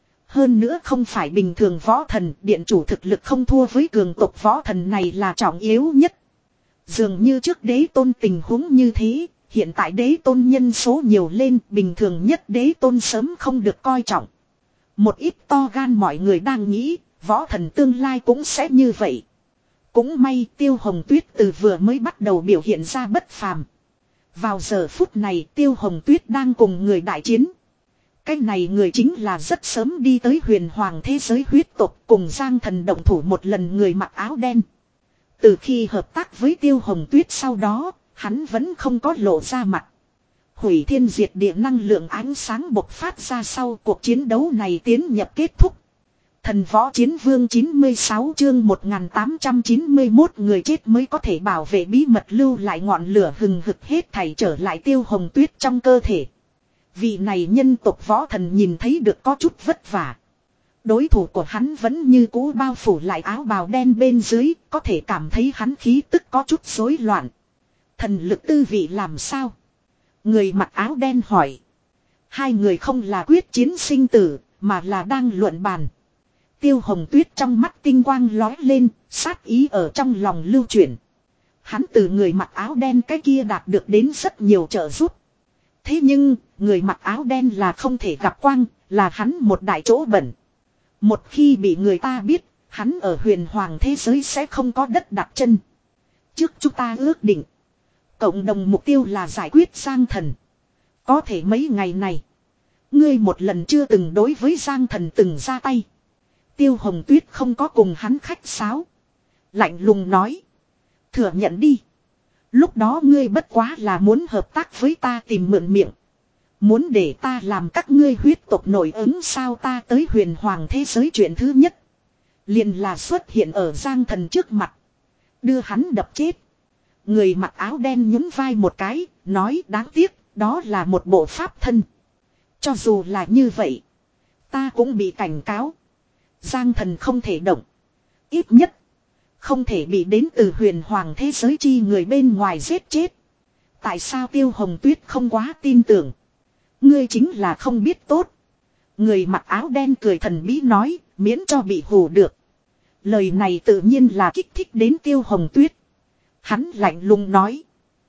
Hơn nữa không phải bình thường võ thần, điện chủ thực lực không thua với cường tộc võ thần này là trọng yếu nhất. Dường như trước đế tôn tình huống như thế, hiện tại đế tôn nhân số nhiều lên, bình thường nhất đế tôn sớm không được coi trọng. Một ít to gan mọi người đang nghĩ, võ thần tương lai cũng sẽ như vậy. Cũng may Tiêu Hồng Tuyết từ vừa mới bắt đầu biểu hiện ra bất phàm. Vào giờ phút này Tiêu Hồng Tuyết đang cùng người đại chiến. Cái này người chính là rất sớm đi tới huyền hoàng thế giới huyết tộc cùng Giang thần động thủ một lần người mặc áo đen. Từ khi hợp tác với Tiêu Hồng Tuyết sau đó, hắn vẫn không có lộ ra mặt. Hủy thiên diệt địa năng lượng ánh sáng bộc phát ra sau cuộc chiến đấu này tiến nhập kết thúc. Thần võ chiến vương chín mươi sáu chương một nghìn tám trăm chín mươi mốt người chết mới có thể bảo vệ bí mật lưu lại ngọn lửa hừng hực hết thảy trở lại Tiêu Hồng Tuyết trong cơ thể. Vị này nhân tộc võ thần nhìn thấy được có chút vất vả. Đối thủ của hắn vẫn như cũ bao phủ lại áo bào đen bên dưới, có thể cảm thấy hắn khí tức có chút rối loạn. Thần lực tư vị làm sao? Người mặc áo đen hỏi. Hai người không là quyết chiến sinh tử, mà là đang luận bàn. Tiêu Hồng Tuyết trong mắt tinh quang lói lên, sát ý ở trong lòng lưu chuyển. Hắn từ người mặc áo đen cái kia đạt được đến rất nhiều trợ giúp. Thế nhưng, người mặc áo đen là không thể gặp quang, là hắn một đại chỗ bẩn. Một khi bị người ta biết, hắn ở huyền hoàng thế giới sẽ không có đất đặt chân. Trước chúng ta ước định, cộng đồng mục tiêu là giải quyết Giang thần. Có thể mấy ngày này, ngươi một lần chưa từng đối với Giang thần từng ra tay. Tiêu Hồng Tuyết không có cùng hắn khách sáo. Lạnh lùng nói. Thừa nhận đi. Lúc đó ngươi bất quá là muốn hợp tác với ta tìm mượn miệng. Muốn để ta làm các ngươi huyết tộc nổi ứng sao ta tới huyền hoàng thế giới chuyện thứ nhất. Liền là xuất hiện ở Giang thần trước mặt. Đưa hắn đập chết. Người mặc áo đen nhún vai một cái, nói đáng tiếc, đó là một bộ pháp thân. Cho dù là như vậy, ta cũng bị cảnh cáo. Giang thần không thể động. Ít nhất, không thể bị đến từ huyền hoàng thế giới chi người bên ngoài giết chết. Tại sao Tiêu Hồng Tuyết không quá tin tưởng? Ngươi chính là không biết tốt. Người mặc áo đen cười thần bí nói, miễn cho bị hù được. Lời này tự nhiên là kích thích đến Tiêu Hồng Tuyết. Hắn lạnh lùng nói.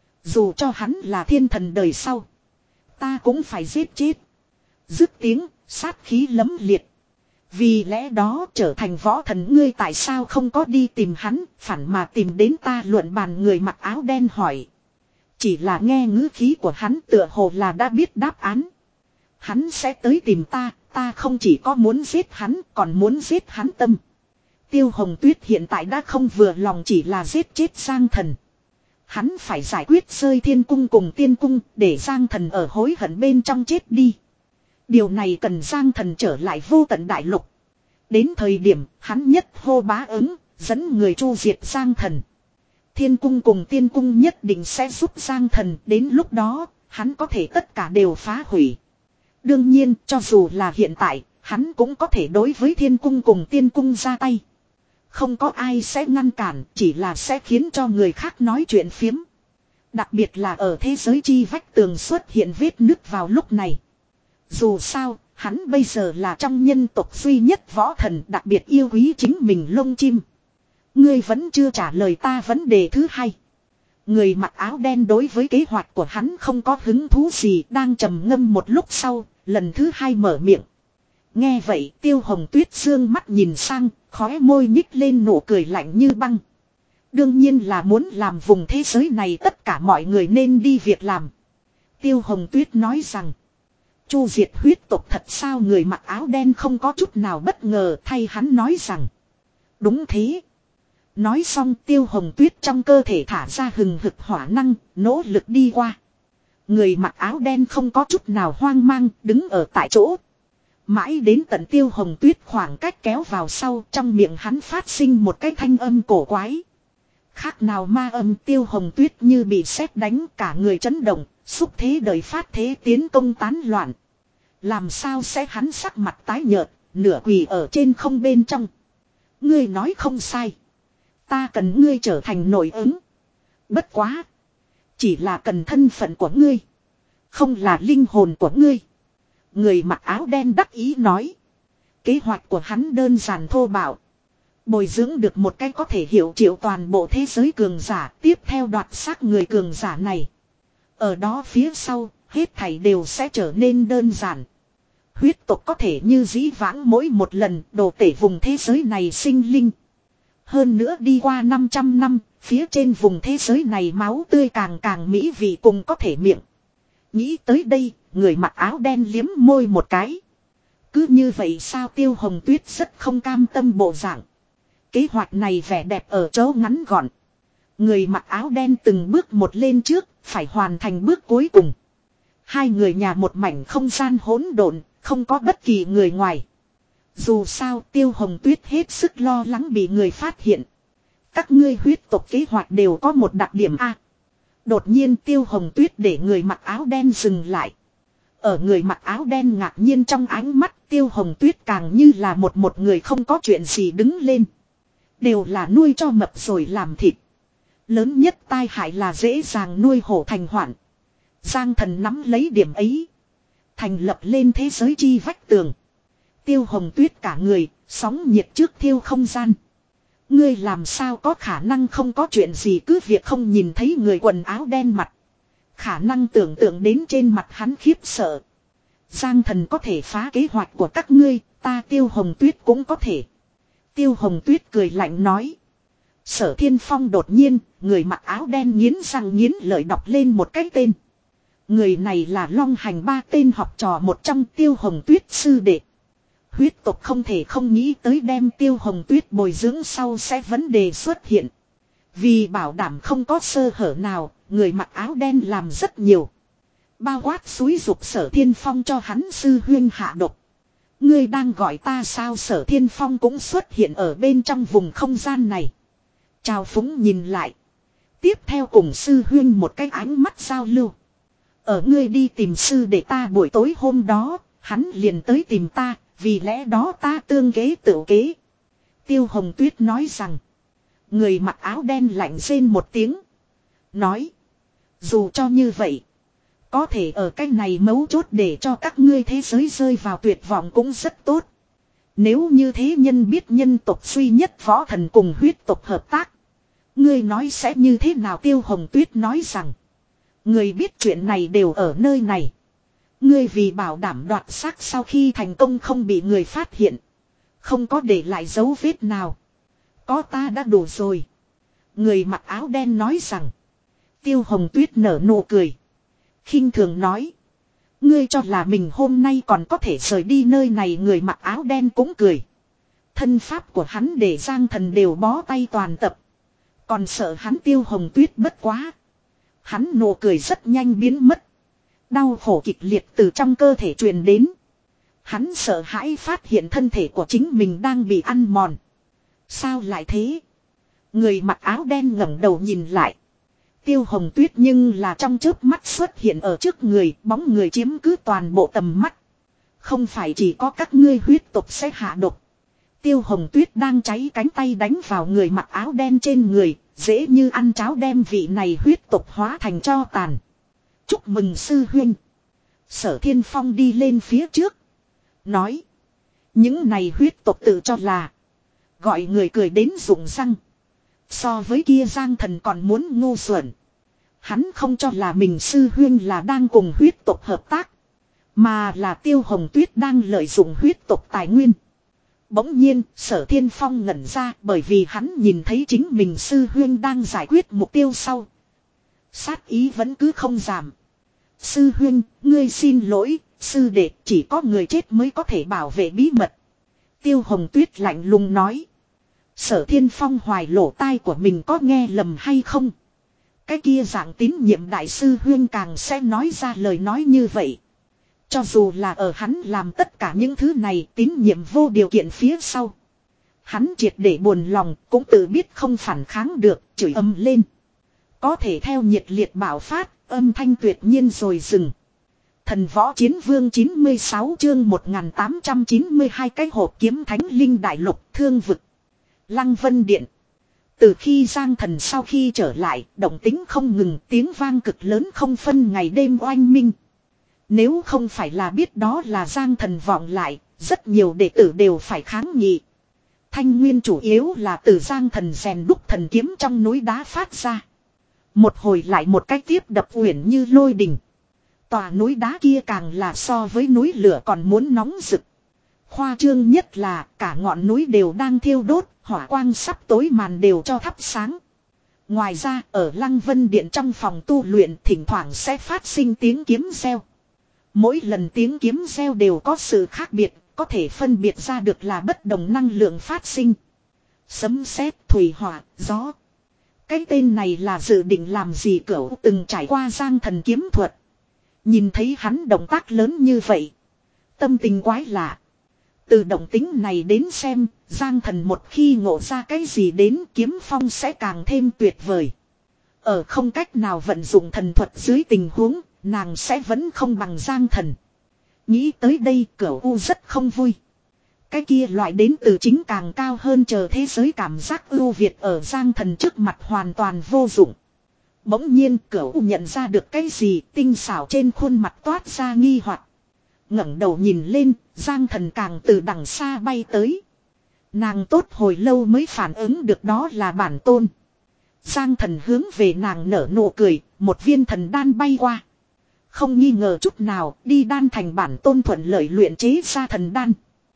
Dù cho hắn là thiên thần đời sau, ta cũng phải giết chết. Dứt tiếng, sát khí lấm liệt. Vì lẽ đó trở thành võ thần ngươi tại sao không có đi tìm hắn, phản mà tìm đến ta luận bàn người mặc áo đen hỏi. Chỉ là nghe ngữ khí của hắn tựa hồ là đã biết đáp án. Hắn sẽ tới tìm ta, ta không chỉ có muốn giết hắn còn muốn giết hắn tâm. Tiêu Hồng Tuyết hiện tại đã không vừa lòng chỉ là giết chết Giang thần. Hắn phải giải quyết rơi thiên cung cùng tiên cung để Giang thần ở hối hận bên trong chết đi. Điều này cần Giang thần trở lại vô tận đại lục. Đến thời điểm hắn nhất hô bá ứng, dẫn người chu diệt Giang thần. Thiên cung cùng tiên cung nhất định sẽ giúp Giang thần, đến lúc đó, hắn có thể tất cả đều phá hủy. Đương nhiên, cho dù là hiện tại, hắn cũng có thể đối với thiên cung cùng tiên cung ra tay. Không có ai sẽ ngăn cản, chỉ là sẽ khiến cho người khác nói chuyện phiếm. Đặc biệt là ở thế giới chi vách tường xuất hiện vết nứt vào lúc này. Dù sao, hắn bây giờ là trong nhân tộc duy nhất võ thần đặc biệt yêu quý chính mình lông chim. Ngươi vẫn chưa trả lời ta vấn đề thứ hai. Người mặc áo đen đối với kế hoạch của hắn không có hứng thú gì, đang trầm ngâm một lúc sau, lần thứ hai mở miệng. Nghe vậy Tiêu Hồng Tuyết dương mắt nhìn sang, khóe môi nhích lên nụ cười lạnh như băng. Đương nhiên là muốn làm vùng thế giới này tất cả mọi người nên đi việc làm. Tiêu Hồng Tuyết nói rằng, chu diệt huyết tộc thật sao? Người mặc áo đen không có chút nào bất ngờ, thay hắn nói rằng, đúng thế. Nói xong Tiêu Hồng Tuyết trong cơ thể thả ra hừng hực hỏa năng, nỗ lực đi qua. Người mặc áo đen không có chút nào hoang mang, đứng ở tại chỗ. Mãi đến tận Tiêu Hồng Tuyết khoảng cách kéo vào sau, trong miệng hắn phát sinh một cái thanh âm cổ quái. Khác nào ma âm. Tiêu Hồng Tuyết như bị sét đánh, cả người chấn động, xúc thế đời phát thế tiến công tán loạn. Làm sao sẽ? Hắn sắc mặt tái nhợt, nửa quỳ ở trên không bên trong. Ngươi nói không sai. Ta cần ngươi trở thành nội ứng. Bất quá. Chỉ là cần thân phận của ngươi. Không là linh hồn của ngươi. Người mặc áo đen đắc ý nói. Kế hoạch của hắn đơn giản thô bạo. Bồi dưỡng được một cái có thể hiệu triệu toàn bộ thế giới cường giả. Tiếp theo đoạt xác người cường giả này. Ở đó phía sau, hết thảy đều sẽ trở nên đơn giản. Huyết tộc có thể như dĩ vãng mỗi một lần đồ tể vùng thế giới này sinh linh. Hơn nữa đi qua năm trăm năm, phía trên vùng thế giới này máu tươi càng càng mỹ vị cùng có thể miệng. Nghĩ tới đây, người mặc áo đen liếm môi một cái. Cứ như vậy sao? Tiêu Hồng Tuyết rất không cam tâm bộ dạng. Kế hoạch này vẻ đẹp ở chỗ ngắn gọn. Người mặc áo đen từng bước một lên trước, phải hoàn thành bước cuối cùng. Hai người nhà một mảnh không gian hỗn độn, không có bất kỳ người ngoài. Dù sao Tiêu Hồng Tuyết hết sức lo lắng bị người phát hiện. Các ngươi huyết tộc kế hoạch đều có một đặc điểm A. Đột nhiên Tiêu Hồng Tuyết để người mặc áo đen dừng lại. Ở người mặc áo đen ngạc nhiên trong ánh mắt, Tiêu Hồng Tuyết càng như là một một người không có chuyện gì đứng lên. Đều là nuôi cho mập rồi làm thịt. Lớn nhất tai hại là dễ dàng nuôi hổ thành hoạn. Giang Thần nắm lấy điểm ấy. Thành lập lên thế giới chi vách tường. Tiêu Hồng Tuyết cả người, sóng nhiệt trước thiêu không gian. Ngươi làm sao có khả năng không có chuyện gì? Cứ việc không nhìn thấy người quần áo đen mặt. Khả năng tưởng tượng đến trên mặt hắn khiếp sợ. Giang Thần có thể phá kế hoạch của các ngươi, ta Tiêu Hồng Tuyết cũng có thể. Tiêu Hồng Tuyết cười lạnh nói. Sở Thiên Phong đột nhiên, người mặc áo đen nghiến răng nghiến lợi đọc lên một cái tên. Người này là Long Hành ba tên học trò một trong Tiêu Hồng Tuyết sư đệ. Huyết tộc không thể không nghĩ tới đem Tiêu Hồng Tuyết bồi dưỡng sau sẽ vấn đề xuất hiện. Vì bảo đảm không có sơ hở nào, người mặc áo đen làm rất nhiều. Bao quát xúi dục Sở Thiên Phong cho hắn sư huyên hạ độc. Ngươi đang gọi ta sao? Sở Thiên Phong cũng xuất hiện ở bên trong vùng không gian này. Chào phúng nhìn lại. Tiếp theo cùng sư huyên một cái ánh mắt giao lưu. Ở ngươi đi tìm sư để ta buổi tối hôm đó, hắn liền tới tìm ta, vì lẽ đó ta tương kế tự kế. Tiêu Hồng Tuyết nói rằng. Người mặc áo đen lạnh rên một tiếng. Nói. Dù cho như vậy. Có thể ở cái này mấu chốt để cho các ngươi thế giới rơi vào tuyệt vọng cũng rất tốt. Nếu như thế nhân biết nhân tộc duy nhất võ thần cùng huyết tộc hợp tác. Ngươi nói sẽ như thế nào? Tiêu Hồng Tuyết nói rằng. Ngươi biết chuyện này đều ở nơi này. Ngươi vì bảo đảm đoạt xác sau khi thành công không bị người phát hiện. Không có để lại dấu vết nào. Có ta đã đủ rồi. Người mặc áo đen nói rằng. Tiêu Hồng Tuyết nở nụ cười. Khinh thường nói. Ngươi cho là mình hôm nay còn có thể rời đi nơi này? Người mặc áo đen cũng cười. Thân pháp của hắn để Giang Thần đều bó tay toàn tập. Còn sợ hắn Tiêu Hồng Tuyết bất quá. Hắn nụ cười rất nhanh biến mất. Đau khổ kịch liệt từ trong cơ thể truyền đến. Hắn sợ hãi phát hiện thân thể của chính mình đang bị ăn mòn. Sao lại thế? Người mặc áo đen ngẩng đầu nhìn lại. Tiêu Hồng Tuyết nhưng là trong chớp mắt xuất hiện ở trước người, bóng người chiếm cứ toàn bộ tầm mắt. Không phải chỉ có các ngươi huyết tộc sẽ hạ độc. Tiêu Hồng Tuyết đang cháy cánh tay đánh vào người mặc áo đen trên người, dễ như ăn cháo đem vị này huyết tục hóa thành tro tàn. Chúc mừng sư huynh. Sở Thiên Phong đi lên phía trước. Nói. Những này huyết tục tự cho là. Gọi người cười đến rụng răng. So với kia Giang Thần còn muốn ngu xuẩn. Hắn không cho là mình sư huynh là đang cùng huyết tục hợp tác. Mà là Tiêu Hồng Tuyết đang lợi dụng huyết tục tài nguyên. Bỗng nhiên Sở Thiên Phong ngẩn ra bởi vì hắn nhìn thấy chính mình sư huynh đang giải quyết mục tiêu sau. Sát ý vẫn cứ không giảm. Sư huynh, ngươi xin lỗi, sư đệ, chỉ có người chết mới có thể bảo vệ bí mật. Tiêu Hồng Tuyết lạnh lùng nói. Sở Thiên Phong hoài lỗ tai của mình có nghe lầm hay không? Cái kia dạng tín nhiệm đại sư huynh càng sẽ nói ra lời nói như vậy. Cho dù là ở hắn làm tất cả những thứ này tín nhiệm vô điều kiện phía sau. Hắn triệt để buồn lòng cũng tự biết không phản kháng được, chửi ầm lên. Có thể theo nhiệt liệt bạo phát, âm thanh tuyệt nhiên rồi dừng. Thần võ chiến vương chín mươi sáu chương một nghìn tám trăm chín mươi hai cái hộp kiếm thánh linh đại lục thương vực. Lăng Vân Điện. Từ khi Giang Thần sau khi trở lại, động tính không ngừng, tiếng vang cực lớn không phân ngày đêm oanh minh. Nếu không phải là biết đó là Giang Thần vọng lại, rất nhiều đệ tử đều phải kháng nghị. Thanh nguyên chủ yếu là từ Giang Thần rèn đúc thần kiếm trong núi đá phát ra. Một hồi lại một cái tiếp đập uyển như lôi đình. Tòa núi đá kia càng là so với núi lửa còn muốn nóng rực. Khoa trương nhất là cả ngọn núi đều đang thiêu đốt, hỏa quang sắp tối màn đều cho thắp sáng. Ngoài ra ở Lăng Vân Điện trong phòng tu luyện thỉnh thoảng sẽ phát sinh tiếng kiếm reo. Mỗi lần tiếng kiếm reo đều có sự khác biệt, có thể phân biệt ra được là bất đồng năng lượng phát sinh. Sấm sét, thủy hỏa, gió. Cái tên này là dự định làm gì cửu từng trải qua Giang Thần kiếm thuật. Nhìn thấy hắn động tác lớn như vậy. Tâm tình quái lạ. Từ động tính này đến xem, Giang Thần một khi ngộ ra cái gì đến kiếm phong sẽ càng thêm tuyệt vời. Ở không cách nào vận dụng thần thuật dưới tình huống, nàng sẽ vẫn không bằng Giang Thần. Nghĩ tới đây Cửu U rất không vui. Cái kia loại đến từ chính càng cao hơn chờ thế giới cảm giác ưu việt ở Giang Thần trước mặt hoàn toàn vô dụng. Bỗng nhiên Cửu U nhận ra được cái gì tinh xảo trên khuôn mặt toát ra nghi hoặc. Ngẩng đầu nhìn lên, Giang Thần càng từ đằng xa bay tới. Nàng tốt hồi lâu mới phản ứng được đó là bản tôn. Giang Thần hướng về nàng nở nụ cười, một viên thần đan bay qua. Không nghi ngờ chút nào, đi đan thành bản tôn thuận lợi luyện chế ra thần đan.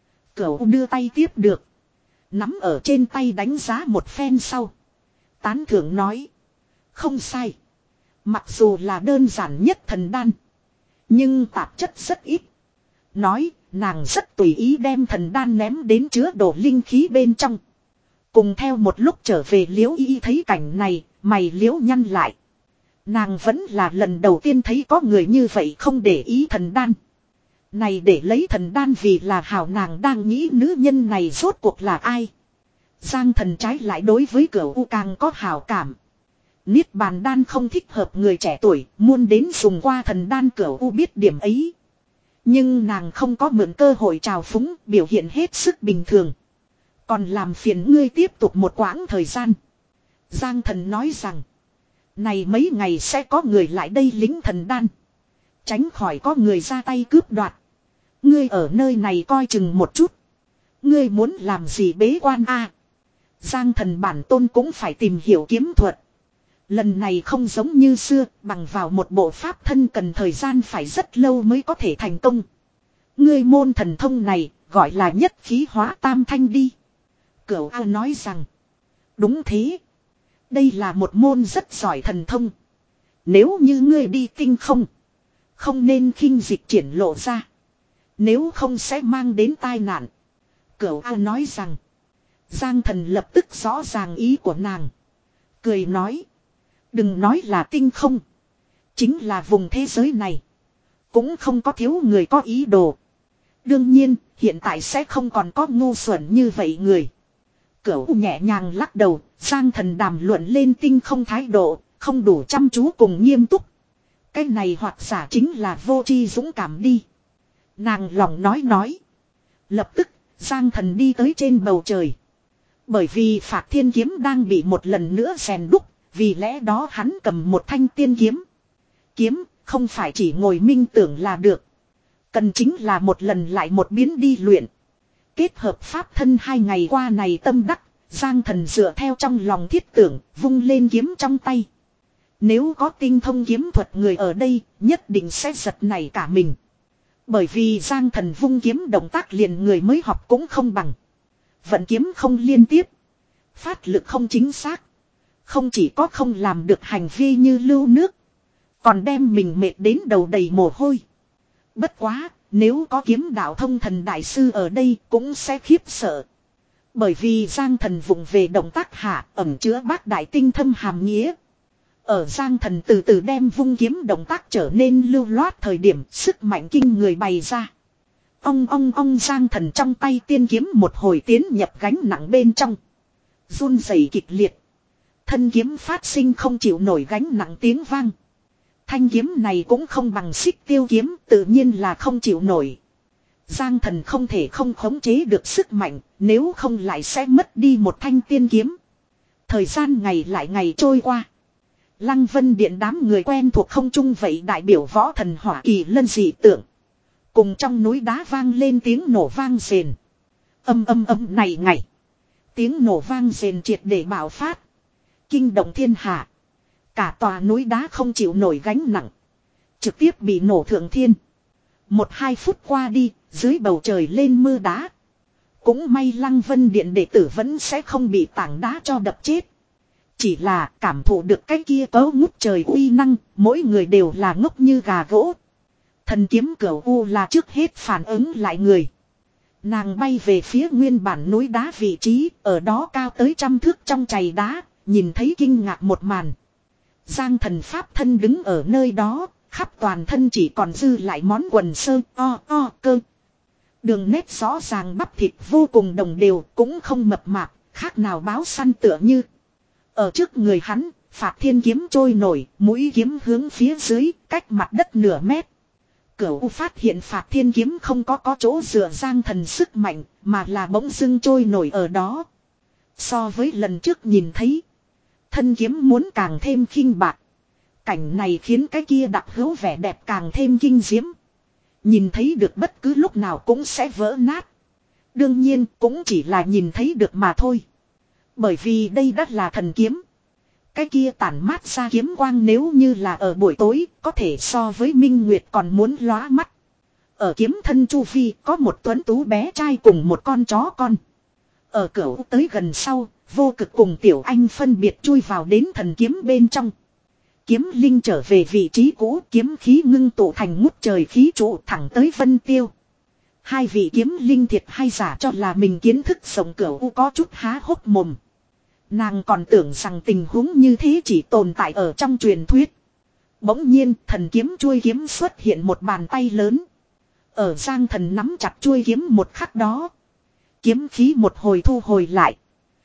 Cửu đưa tay tiếp được. Nắm ở trên tay đánh giá một phen sau. Tán thưởng nói. Không sai. Mặc dù là đơn giản nhất thần đan. Nhưng tạp chất rất ít. Nói, nàng rất tùy ý đem thần đan ném đến chứa đổ linh khí bên trong. Cùng theo một lúc trở về Liễu Y thấy cảnh này, mày Liễu nhăn lại. Nàng vẫn là lần đầu tiên thấy có người như vậy không để ý thần đan. Này để lấy thần đan vì là hảo nàng đang nghĩ nữ nhân này rốt cuộc là ai. Giang Thần trái lại đối với Cửu U càng có hảo cảm. Niết bàn đan không thích hợp người trẻ tuổi, muốn đến dùng qua thần đan Cửu U biết điểm ấy. Nhưng nàng không có mượn cơ hội trào phúng, biểu hiện hết sức bình thường. Còn làm phiền ngươi tiếp tục một quãng thời gian. Giang Thần nói rằng, này mấy ngày sẽ có người lại đây lính thần đan. Tránh khỏi có người ra tay cướp đoạt. Ngươi ở nơi này coi chừng một chút. Ngươi muốn làm gì bế quan a? Giang Thần bản tôn cũng phải tìm hiểu kiếm thuật. Lần này không giống như xưa, bằng vào một bộ pháp thân cần thời gian phải rất lâu mới có thể thành công. Ngươi môn thần thông này, gọi là nhất khí hóa tam thanh đi. Cửu A nói rằng, đúng thế. Đây là một môn rất giỏi thần thông. Nếu như ngươi đi tinh không, không nên khinh dịch triển lộ ra. Nếu không sẽ mang đến tai nạn. Cửu A nói rằng, Giang Thần lập tức rõ ràng ý của nàng. Cười nói, đừng nói là tinh không. Chính là vùng thế giới này. Cũng không có thiếu người có ý đồ. Đương nhiên, hiện tại sẽ không còn có ngu xuẩn như vậy người. Cửu nhẹ nhàng lắc đầu, Giang Thần đàm luận lên tinh không thái độ, không đủ chăm chú cùng nghiêm túc. Cái này hoặc giả chính là vô tri dũng cảm đi. Nàng lòng nói nói. Lập tức, Giang Thần đi tới trên bầu trời. Bởi vì Phạt Thiên Kiếm đang bị một lần nữa rèn đúc, vì lẽ đó hắn cầm một thanh tiên kiếm. Kiếm, không phải chỉ ngồi minh tưởng là được. Cần chính là một lần lại một biến đi luyện. Kết hợp pháp thân hai ngày qua này tâm đắc, Giang Thần dựa theo trong lòng thiết tưởng, vung lên kiếm trong tay. Nếu có tinh thông kiếm thuật người ở đây, nhất định sẽ giật nảy cả mình. Bởi vì Giang Thần vung kiếm động tác liền người mới học cũng không bằng. Vận kiếm không liên tiếp. Phát lực không chính xác. Không chỉ có không làm được hành vi như lưu nước. Còn đem mình mệt đến đầu đầy mồ hôi. Bất quá, nếu có kiếm đạo thông thần đại sư ở đây cũng sẽ khiếp sợ. Bởi vì Giang Thần vụng về động tác hạ ẩn chứa bác đại tinh thâm hàm nghĩa. Ở Giang Thần từ từ đem vung kiếm động tác trở nên lưu loát thời điểm sức mạnh kinh người bày ra. Ong ong ong Giang Thần trong tay tiên kiếm một hồi tiến nhập gánh nặng bên trong. Run rẩy kịch liệt. Thân kiếm phát sinh không chịu nổi gánh nặng tiếng vang. Thanh kiếm này cũng không bằng xích tiêu kiếm, tự nhiên là không chịu nổi. Giang Thần không thể không khống chế được sức mạnh, nếu không lại sẽ mất đi một thanh tiên kiếm. Thời gian ngày lại ngày trôi qua. Lăng Vân Điện đám người quen thuộc không chung vậy đại biểu võ thần hỏa kỳ lân dị tượng. Cùng trong núi đá vang lên tiếng nổ vang rền. Âm âm âm này ngày. Tiếng nổ vang rền triệt để bạo phát. Kinh động thiên hạ. Cả tòa núi đá không chịu nổi gánh nặng. Trực tiếp bị nổ thượng thiên. Một hai phút qua đi, dưới bầu trời lên mưa đá. Cũng may Lăng Vân Điện đệ tử vẫn sẽ không bị tảng đá cho đập chết. Chỉ là cảm thụ được cái kia cấu ngút trời uy năng, mỗi người đều là ngốc như gà gỗ. Thần kiếm cửu u là trước hết phản ứng lại người. Nàng bay về phía nguyên bản núi đá vị trí, ở đó cao tới trăm thước trong chày đá, nhìn thấy kinh ngạc một màn. Giang Thần pháp thân đứng ở nơi đó, khắp toàn thân chỉ còn dư lại món quần sơ o o cơ. Đường nét rõ ràng bắp thịt vô cùng đồng đều, cũng không mập mạp, khác nào báo săn tựa như. Ở trước người hắn, Phạt Thiên Kiếm trôi nổi, mũi kiếm hướng phía dưới, cách mặt đất nửa mét. Cửu phát hiện Phạt Thiên Kiếm không có có chỗ dựa Giang Thần sức mạnh, mà là bỗng dưng trôi nổi ở đó. So với lần trước nhìn thấy, thân kiếm muốn càng thêm khinh bạc. Cảnh này khiến cái kia đặc hữu vẻ đẹp càng thêm kinh diễm. Nhìn thấy được bất cứ lúc nào cũng sẽ vỡ nát. Đương nhiên cũng chỉ là nhìn thấy được mà thôi. Bởi vì đây đất là thần kiếm. Cái kia tản mát ra kiếm quang nếu như là ở buổi tối, có thể so với minh nguyệt còn muốn lóa mắt. Ở kiếm thân chu vi có một tuấn tú bé trai cùng một con chó con. Ở cửa tới gần sau, vô cực cùng tiểu anh phân biệt chui vào đến thần kiếm bên trong. Kiếm linh trở về vị trí cũ, kiếm khí ngưng tụ thành ngút trời khí trụ thẳng tới vân tiêu. Hai vị kiếm linh thiệt hay giả cho là mình kiến thức sống cửa u có chút há hốc mồm. Nàng còn tưởng rằng tình huống như thế chỉ tồn tại ở trong truyền thuyết. Bỗng nhiên thần kiếm chuôi kiếm xuất hiện một bàn tay lớn. Ở Giang Thần nắm chặt chuôi kiếm một khắc đó. Kiếm khí một hồi thu hồi lại.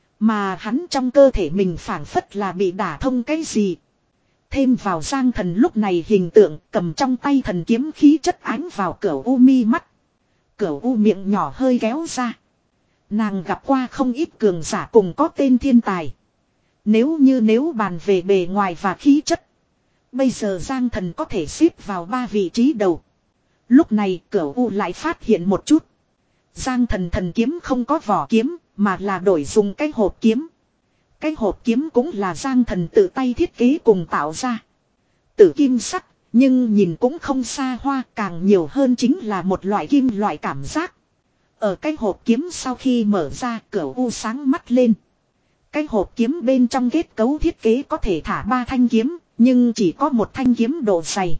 Mà hắn trong cơ thể mình phảng phất là bị đả thông cái gì. Thêm vào Giang Thần lúc này hình tượng cầm trong tay thần kiếm khí chất ánh vào cửa u mi mắt. Cửa u miệng nhỏ hơi kéo ra. Nàng gặp qua không ít cường giả cùng có tên thiên tài. Nếu như nếu bàn về bề ngoài và khí chất. Bây giờ Giang Thần có thể xếp vào ba vị trí đầu. Lúc này cửa u lại phát hiện một chút. Giang Thần thần kiếm không có vỏ kiếm mà là đổi dùng cái hộp kiếm. Cái hộp kiếm cũng là Giang Thần tự tay thiết kế cùng tạo ra. Tử kim sắc nhưng nhìn cũng không xa hoa, càng nhiều hơn chính là một loại kim loại cảm giác. Ở cái hộp kiếm sau khi mở ra cửa u sáng mắt lên. Cái hộp kiếm bên trong kết cấu thiết kế có thể thả ba thanh kiếm, nhưng chỉ có một thanh kiếm độ dày.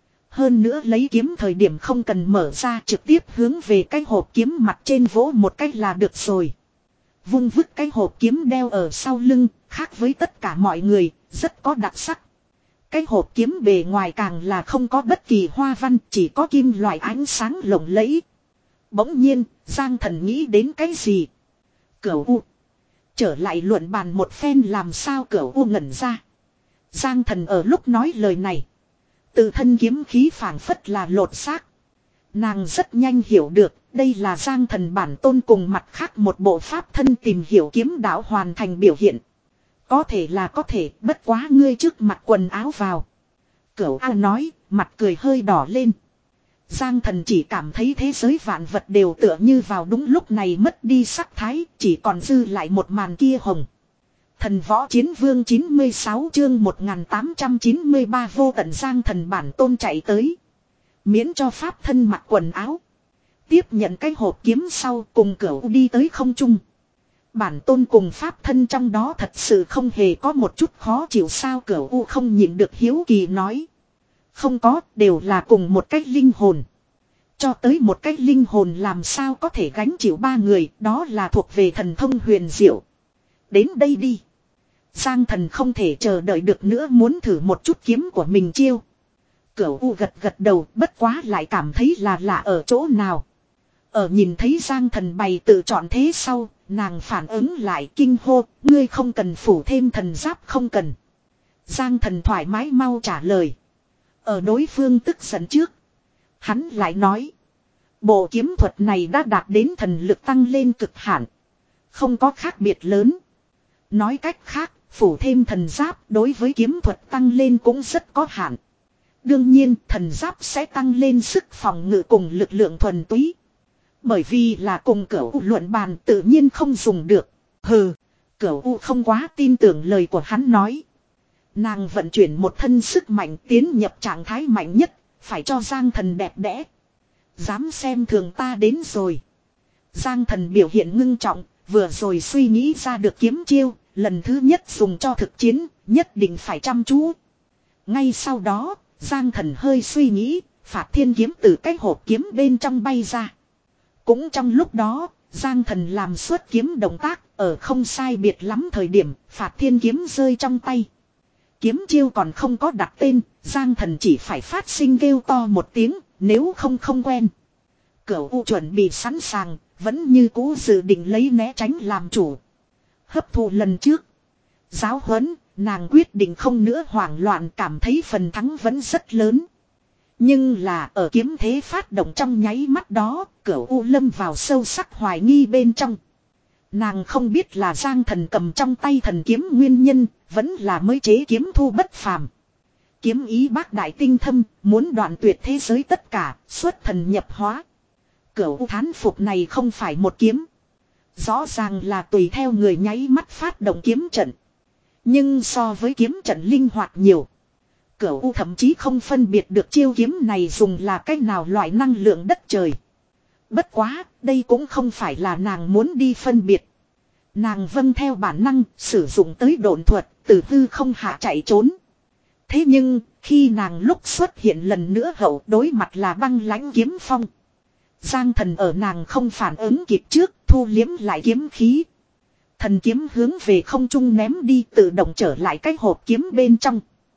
Hơn nữa lấy kiếm thời điểm không cần mở ra, trực tiếp hướng về cái hộp kiếm mặt trên vỗ một cách là được rồi. Vung vứt cái hộp kiếm đeo ở sau lưng, khác với tất cả mọi người, rất có đặc sắc. Cái hộp kiếm bề ngoài càng là không có bất kỳ hoa văn, chỉ có kim loại ánh sáng lộng lẫy. Bỗng nhiên, Giang Thần nghĩ đến cái gì? Cửu U. Trở lại luận bàn một phen làm sao Cửu U ngẩn ra. Giang Thần ở lúc nói lời này. Tự thân kiếm khí phảng phất là lột xác. Nàng rất nhanh hiểu được, đây là Giang Thần bản tôn cùng mặt khác một bộ pháp thân tìm hiểu kiếm đạo hoàn thành biểu hiện. Có thể là có thể, bất quá ngươi trước mặc quần áo vào. Cửu A nói, mặt cười hơi đỏ lên. Giang Thần chỉ cảm thấy thế giới vạn vật đều tựa như vào đúng lúc này mất đi sắc thái, chỉ còn dư lại một màn kia hồng. Thần võ chiến vương chín mươi sáu chương một nghìn tám trăm chín mươi ba vô tận Giang Thần bản tôn chạy tới. Miễn cho pháp thân mặc quần áo. Tiếp nhận cái hộp kiếm sau cùng Cửu đi tới không trung. Bản tôn cùng pháp thân trong đó thật sự không hề có một chút khó chịu sao. Cửu không nhịn được hiếu kỳ nói. Không có, đều là cùng một cách linh hồn. Cho tới một cách linh hồn làm sao có thể gánh chịu ba người, đó là thuộc về thần thông huyền diệu. Đến đây đi. Giang Thần không thể chờ đợi được nữa, muốn thử một chút kiếm của mình chiêu. Cửu U gật gật đầu, bất quá lại cảm thấy là lạ ở chỗ nào. Ở nhìn thấy Giang Thần bày tự chọn thế sau, nàng phản ứng lại kinh hô, ngươi không cần phủ thêm thần giáp không cần. Giang Thần thoải mái mau trả lời. Ở đối phương tức giận trước. Hắn lại nói. Bộ kiếm thuật này đã đạt đến thần lực tăng lên cực hạn. Không có khác biệt lớn. Nói cách khác, phủ thêm thần giáp đối với kiếm thuật tăng lên cũng rất có hạn. Đương nhiên thần giáp sẽ tăng lên sức phòng ngự cùng lực lượng thuần túy. Bởi vì là cùng Cửu luận bàn tự nhiên không dùng được. Hừ, Cửu không quá tin tưởng lời của hắn nói. Nàng vận chuyển một thân sức mạnh tiến nhập trạng thái mạnh nhất, phải cho Giang Thần đẹp đẽ. Dám xem thường ta đến rồi. Giang Thần biểu hiện ngưng trọng, vừa rồi suy nghĩ ra được kiếm chiêu, lần thứ nhất dùng cho thực chiến, nhất định phải chăm chú. Ngay sau đó, Giang Thần hơi suy nghĩ, Phạt Thiên kiếm từ cái hộp kiếm bên trong bay ra. Cũng trong lúc đó, Giang Thần làm xuất kiếm động tác, ở không sai biệt lắm thời điểm, Phạt Thiên kiếm rơi trong tay. Kiếm chiêu còn không có đặt tên, Giang Thần chỉ phải phát sinh kêu to một tiếng, nếu không không quen. Cửu U chuẩn bị sẵn sàng, vẫn như cũ dự định lấy né tránh làm chủ. Hấp thụ lần trước. Giáo huấn, nàng quyết định không nữa hoảng loạn, cảm thấy phần thắng vẫn rất lớn. Nhưng là ở kiếm thế phát động trong nháy mắt đó, Cửu U lâm vào sâu sắc hoài nghi bên trong. Nàng không biết là Giang Thần cầm trong tay thần kiếm nguyên nhân, vẫn là mới chế kiếm thu bất phàm. Kiếm ý bác đại tinh thâm, muốn đoạn tuyệt thế giới tất cả, xuất thần nhập hóa. Cửu thán phục này không phải một kiếm. Rõ ràng là tùy theo người nháy mắt phát động kiếm trận. Nhưng so với kiếm trận linh hoạt nhiều. Cửu thậm chí không phân biệt được chiêu kiếm này dùng là cách nào loại năng lượng đất trời. Bất quá, đây cũng không phải là nàng muốn đi phân biệt. Nàng vâng theo bản năng, sử dụng tới độn thuật, từ hư không hạ chạy trốn. Thế nhưng, khi nàng lúc xuất hiện lần nữa hậu đối mặt là băng lãnh kiếm phong. Giang Thần ở nàng không phản ứng kịp trước, thu liếm lại kiếm khí. Thần kiếm hướng về không trung ném đi, tự động trở lại cái hộp kiếm bên trong.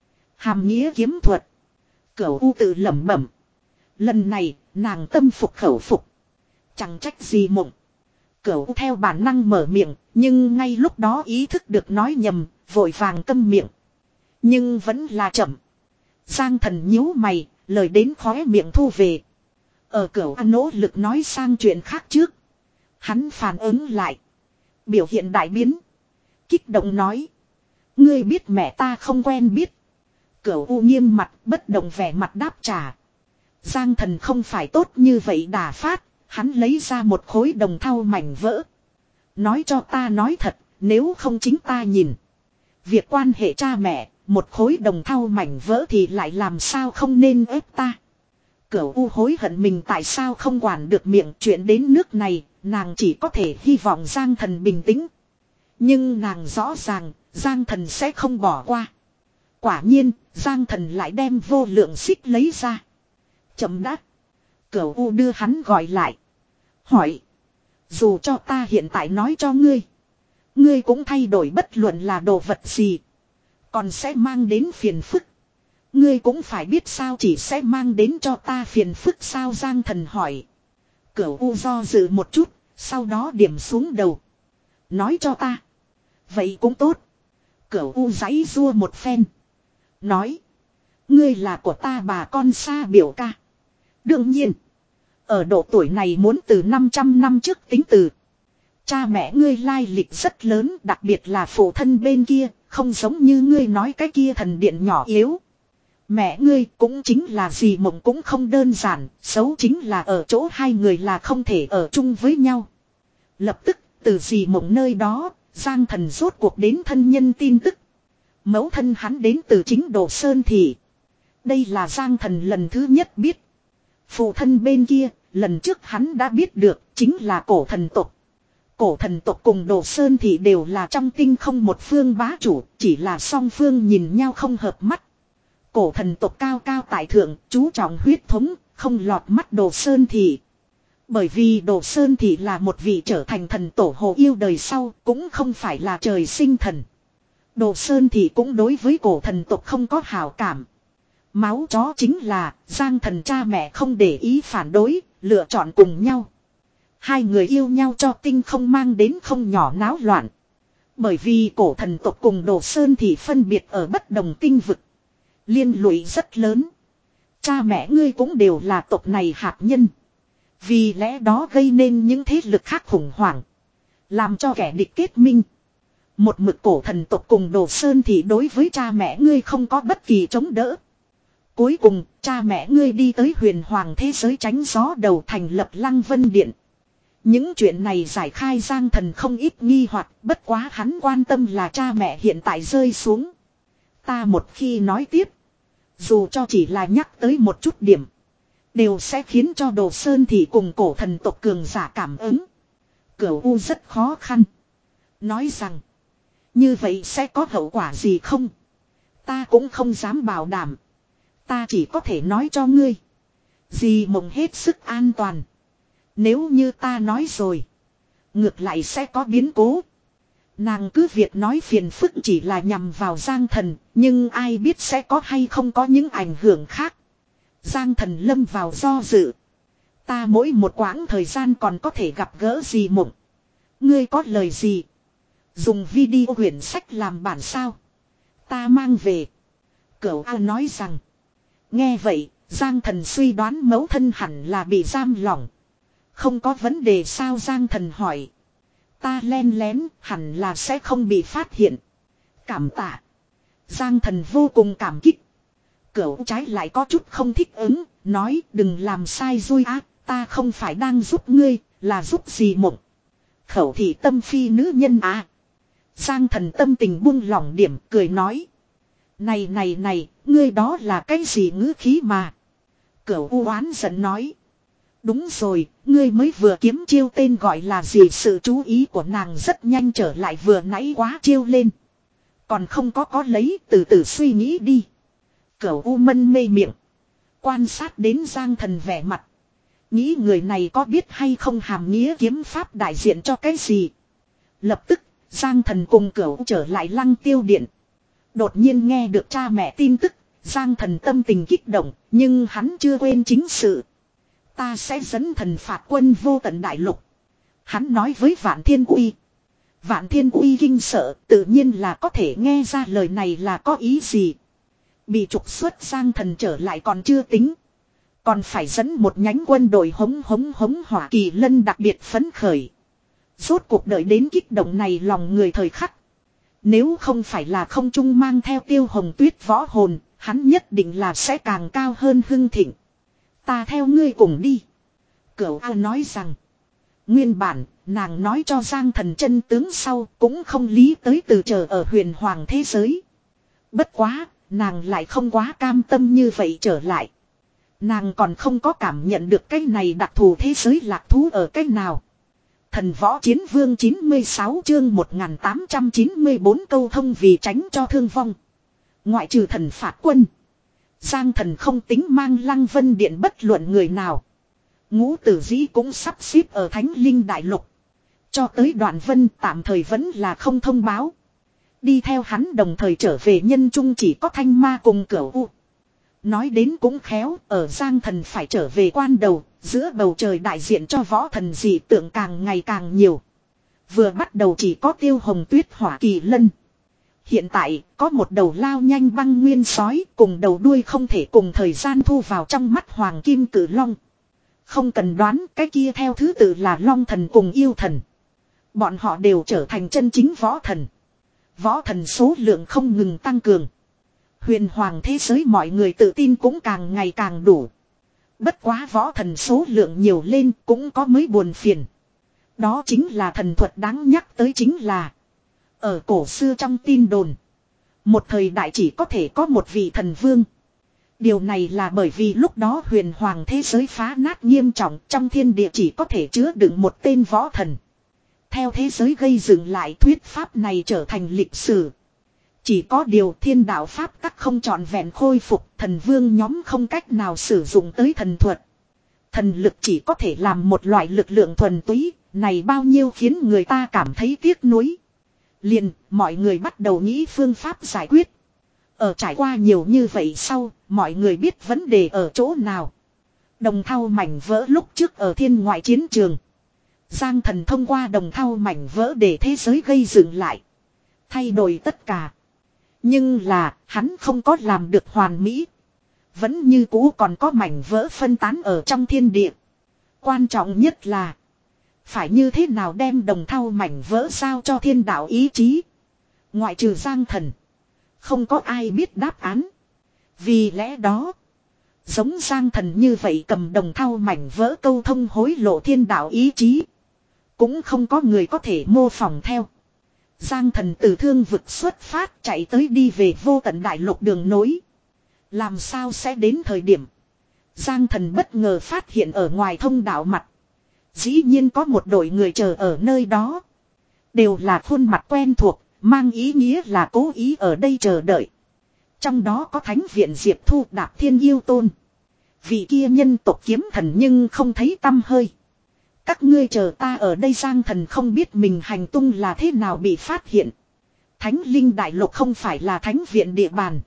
Hàm nghĩa kiếm thuật. Cửu U tự lẩm bẩm. Lần này, nàng tâm phục khẩu phục. Chẳng trách gì mộng. Cửu theo bản năng mở miệng, nhưng ngay lúc đó ý thức được nói nhầm, vội vàng câm miệng. Nhưng vẫn là chậm. Giang Thần nhíu mày, lời đến khóe miệng thu về. Ở Cửu nỗ lực nói sang chuyện khác trước. Hắn phản ứng lại. Biểu hiện đại biến. Kích động nói. Ngươi biết mẹ ta không quen biết. Cửu U nghiêm mặt, bất động vẻ mặt đáp trả. Giang Thần không phải tốt như vậy đả phát. Hắn lấy ra một khối đồng thau mảnh vỡ. Nói cho ta nói thật, nếu không chính ta nhìn. Việc quan hệ cha mẹ, một khối đồng thau mảnh vỡ thì lại làm sao không nên ép ta. Cửu U hối hận mình tại sao không quản được miệng, chuyện đến nước này, nàng chỉ có thể hy vọng Giang Thần bình tĩnh. Nhưng nàng rõ ràng, Giang Thần sẽ không bỏ qua. Quả nhiên, Giang Thần lại đem vô lượng xích lấy ra. Chậm đã. Cửu U đưa hắn gọi lại. Hỏi. Dù cho ta hiện tại nói cho ngươi. Ngươi cũng thay đổi bất luận là đồ vật gì. Còn sẽ mang đến phiền phức. Ngươi cũng phải biết sao chỉ sẽ mang đến cho ta phiền phức sao Giang Thần hỏi. Cửu U do dự một chút. Sau đó điểm xuống đầu. Nói cho ta. Vậy cũng tốt. Cửu U giãy rua một phen. Nói. Ngươi là của ta bà con xa biểu ca. Đương nhiên. Ở độ tuổi này muốn từ năm trăm năm trước tính từ. Cha mẹ ngươi lai lịch rất lớn, đặc biệt là phụ thân bên kia, không giống như ngươi nói cái kia thần điện nhỏ yếu. Mẹ ngươi cũng chính là dì Mộng cũng không đơn giản, xấu chính là ở chỗ hai người là không thể ở chung với nhau. Lập tức, từ dì Mộng nơi đó, Giang Thần rốt cuộc đến thân nhân tin tức. Mẫu thân hắn đến từ chính Đồ Sơn Thị. Đây là Giang Thần lần thứ nhất biết. Phụ thân bên kia, lần trước hắn đã biết được, chính là cổ thần tộc. Cổ thần tộc cùng Đồ Sơn Thị đều là trong tinh không một phương bá chủ, chỉ là song phương nhìn nhau không hợp mắt. Cổ thần tộc cao cao tại thượng, chú trọng huyết thống, không lọt mắt Đồ Sơn Thị. Bởi vì Đồ Sơn Thị là một vị trở thành thần tổ hồ yêu đời sau, cũng không phải là trời sinh thần. Đồ Sơn Thị cũng đối với cổ thần tộc không có hảo cảm. Máu chó chính là, Giang Thần cha mẹ không để ý phản đối, lựa chọn cùng nhau. Hai người yêu nhau cho tinh không mang đến không nhỏ náo loạn. Bởi vì cổ thần tộc cùng Đồ Sơn Thị phân biệt ở bất đồng tinh vực. Liên lụy rất lớn. Cha mẹ ngươi cũng đều là tộc này hạt nhân. Vì lẽ đó gây nên những thế lực khác khủng hoảng. Làm cho kẻ địch kết minh. Một mực cổ thần tộc cùng Đồ Sơn Thị đối với cha mẹ ngươi không có bất kỳ chống đỡ. Cuối cùng, cha mẹ ngươi đi tới huyền hoàng thế giới tránh gió đầu thành lập Lăng Vân Điện. Những chuyện này giải khai Giang Thần không ít nghi hoặc, bất quá hắn quan tâm là cha mẹ hiện tại rơi xuống. Ta một khi nói tiếp, dù cho chỉ là nhắc tới một chút điểm, đều sẽ khiến cho Đồ Sơn Thị cùng cổ thần tộc cường giả cảm ứng. Cửu U rất khó khăn. Nói rằng, như vậy sẽ có hậu quả gì không? Ta cũng không dám bảo đảm. Ta chỉ có thể nói cho ngươi. Dì Mộng hết sức an toàn. Nếu như ta nói rồi, ngược lại sẽ có biến cố. Nàng cứ việc nói phiền phức chỉ là nhằm vào Giang Thần, nhưng ai biết sẽ có hay không có những ảnh hưởng khác. Giang Thần lâm vào do dự. Ta mỗi một quãng thời gian còn có thể gặp gỡ dì Mộng. Ngươi có lời gì? Dùng video quyển sách làm bản sao? Ta mang về. Cửu A nói rằng. Nghe vậy, Giang Thần suy đoán mẫu thân hẳn là bị giam lỏng. Không có vấn đề sao Giang Thần hỏi. Ta len lén hẳn là sẽ không bị phát hiện. Cảm tạ. Giang Thần vô cùng cảm kích. Cửu trái lại có chút không thích ứng, nói đừng làm sai dui ác, ta không phải đang giúp ngươi, là giúp dì Mộng. Khẩu thị tâm phi nữ nhân à. Giang Thần tâm tình buông lỏng điểm cười nói. Này này này, ngươi đó là cái gì ngữ khí mà. Cửu u oán giận nói. Đúng rồi, ngươi mới vừa kiếm chiêu tên gọi là gì, sự chú ý của nàng rất nhanh trở lại vừa nãy quá chiêu lên. Còn không có có lấy, từ từ suy nghĩ đi. Cửu u mân mê miệng. Quan sát đến Giang Thần vẻ mặt. Nghĩ người này có biết hay không hàm nghĩa kiếm pháp đại diện cho cái gì. Lập tức, Giang Thần cùng Cửu trở lại Lăng Tiêu Điện. Đột nhiên nghe được cha mẹ tin tức, Giang Thần tâm tình kích động, nhưng hắn chưa quên chính sự. Ta sẽ dẫn thần phạt quân vô tận đại lục. Hắn nói với Vạn Thiên Uy. Vạn Thiên Uy kinh sợ, tự nhiên là có thể nghe ra lời này là có ý gì. Bị trục xuất Giang Thần trở lại còn chưa tính. Còn phải dẫn một nhánh quân đội hống hống hống Hỏa Kỳ Lân đặc biệt phấn khởi. Rốt cuộc đợi đến kích động này lòng người thời khắc. Nếu không phải là không trung mang theo Tiêu Hồng Tuyết võ hồn, hắn nhất định là sẽ càng cao hơn hưng thịnh. Ta theo ngươi cùng đi. Cửu A nói rằng. Nguyên bản, nàng nói cho Giang Thần chân tướng sau cũng không lý tới từ chờ ở huyền hoàng thế giới. Bất quá, nàng lại không quá cam tâm như vậy trở lại. Nàng còn không có cảm nhận được cái này đặc thù thế giới lạc thú ở cái nào. Thần võ chiến vương chín mươi sáu chương một nghìn tám trăm chín mươi bốn câu thông vì tránh cho thương vong. Ngoại trừ thần phạt quân. Giang Thần không tính mang Lăng Vân Điện bất luận người nào. Ngũ Tử Dĩ cũng sắp xếp ở Thánh Linh Đại Lục. Cho tới Đoạn Vân tạm thời vẫn là không thông báo. Đi theo hắn đồng thời trở về nhân trung chỉ có Thanh Ma cùng Cửu U. Nói đến cũng khéo, ở Giang Thần phải trở về quan đầu, giữa bầu trời đại diện cho võ thần dị tượng càng ngày càng nhiều. Vừa bắt đầu chỉ có Tiêu Hồng Tuyết Hỏa Kỳ Lân. Hiện tại, có một đầu lao nhanh băng nguyên sói cùng đầu đuôi không thể cùng thời gian thu vào trong mắt Hoàng Kim Cử Long. Không cần đoán, cái kia theo thứ tự là long thần cùng yêu thần. Bọn họ đều trở thành chân chính võ thần. Võ thần số lượng không ngừng tăng cường. Huyền hoàng thế giới mọi người tự tin cũng càng ngày càng đủ. Bất quá võ thần số lượng nhiều lên cũng có mấy buồn phiền. Đó chính là thần thuật đáng nhắc tới chính là. Ở cổ xưa trong tin đồn. Một thời đại chỉ có thể có một vị thần vương. Điều này là bởi vì lúc đó huyền hoàng thế giới phá nát nghiêm trọng, trong thiên địa chỉ có thể chứa đựng một tên võ thần. Theo thế giới gây dựng lại thuyết pháp này trở thành lịch sử. Chỉ có điều thiên đạo pháp tắc không trọn vẹn khôi phục, thần vương nhóm không cách nào sử dụng tới thần thuật. Thần lực chỉ có thể làm một loại lực lượng thuần túy, này bao nhiêu khiến người ta cảm thấy tiếc nuối. Liền, mọi người bắt đầu nghĩ phương pháp giải quyết. Ở trải qua nhiều như vậy sau, mọi người biết vấn đề ở chỗ nào. Đồng thau mảnh vỡ lúc trước ở thiên ngoại chiến trường. Giang thần thông qua đồng thau mảnh vỡ để thế giới gây dựng lại. Thay đổi tất cả. Nhưng là, hắn không có làm được hoàn mỹ. Vẫn như cũ còn có mảnh vỡ phân tán ở trong thiên địa. Quan trọng nhất là, phải như thế nào đem đồng thau mảnh vỡ giao cho thiên đạo ý chí. Ngoại trừ Giang thần. Không có ai biết đáp án. Vì lẽ đó, giống Giang thần như vậy cầm đồng thau mảnh vỡ câu thông hối lộ thiên đạo ý chí. Cũng không có người có thể mô phỏng theo. Giang thần từ thương vực xuất phát chạy tới đi về vô tận đại lục đường nối. Làm sao sẽ đến thời điểm. Giang thần bất ngờ phát hiện ở ngoài thông đạo mặt. Dĩ nhiên có một đội người chờ ở nơi đó. Đều là khuôn mặt quen thuộc, mang ý nghĩa là cố ý ở đây chờ đợi. Trong đó có thánh viện Diệp Thu Đạp Thiên Yêu Tôn. Vị kia nhân tộc kiếm thần nhưng không thấy tăm hơi. Các ngươi chờ ta ở đây. Giang thần không biết mình hành tung là thế nào bị phát hiện. Thánh linh đại lục không phải là thánh viện địa bàn.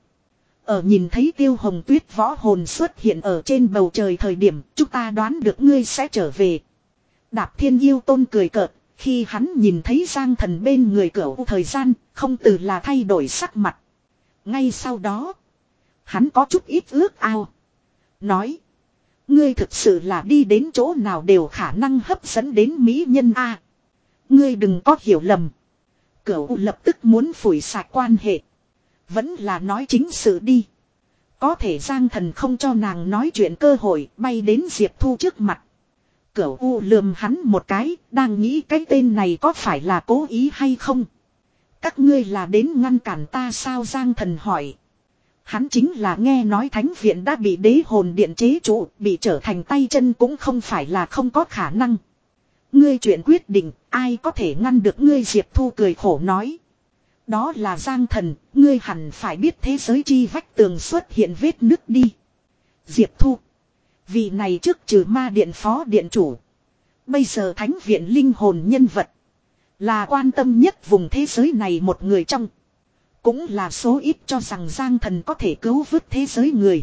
Ở nhìn thấy Tiêu Hồng Tuyết võ hồn xuất hiện ở trên bầu trời thời điểm, chúng ta đoán được ngươi sẽ trở về. Đạp Thiên Yêu Tôn cười cợt, khi hắn nhìn thấy Giang thần bên người cửu thời gian, không từ là thay đổi sắc mặt. Ngay sau đó, hắn có chút ít ước ao. Nói, ngươi thực sự là đi đến chỗ nào đều khả năng hấp dẫn đến mỹ nhân a. Ngươi đừng có hiểu lầm. Cửu lập tức muốn phủi sạch quan hệ. Vẫn là nói chính sự đi. Có thể Giang thần không cho nàng nói chuyện cơ hội, bay đến Diệp Thu trước mặt. Cửu U lườm hắn một cái, đang nghĩ cái tên này có phải là cố ý hay không. Các ngươi là đến ngăn cản ta sao? Giang thần hỏi. Hắn chính là nghe nói thánh viện đã bị đế hồn điện chế trụ, bị trở thành tay chân cũng không phải là không có khả năng. Ngươi chuyện quyết định, ai có thể ngăn được ngươi? Diệp Thu cười khổ nói. Đó là Giang thần, ngươi hẳn phải biết thế giới chi vách tường xuất hiện vết nứt đi. Diệp Thu. Vị này trước trừ ma điện phó điện chủ. Bây giờ thánh viện linh hồn nhân vật. Là quan tâm nhất vùng thế giới này một người trong. Cũng là số ít cho rằng Giang thần có thể cứu vớt thế giới người.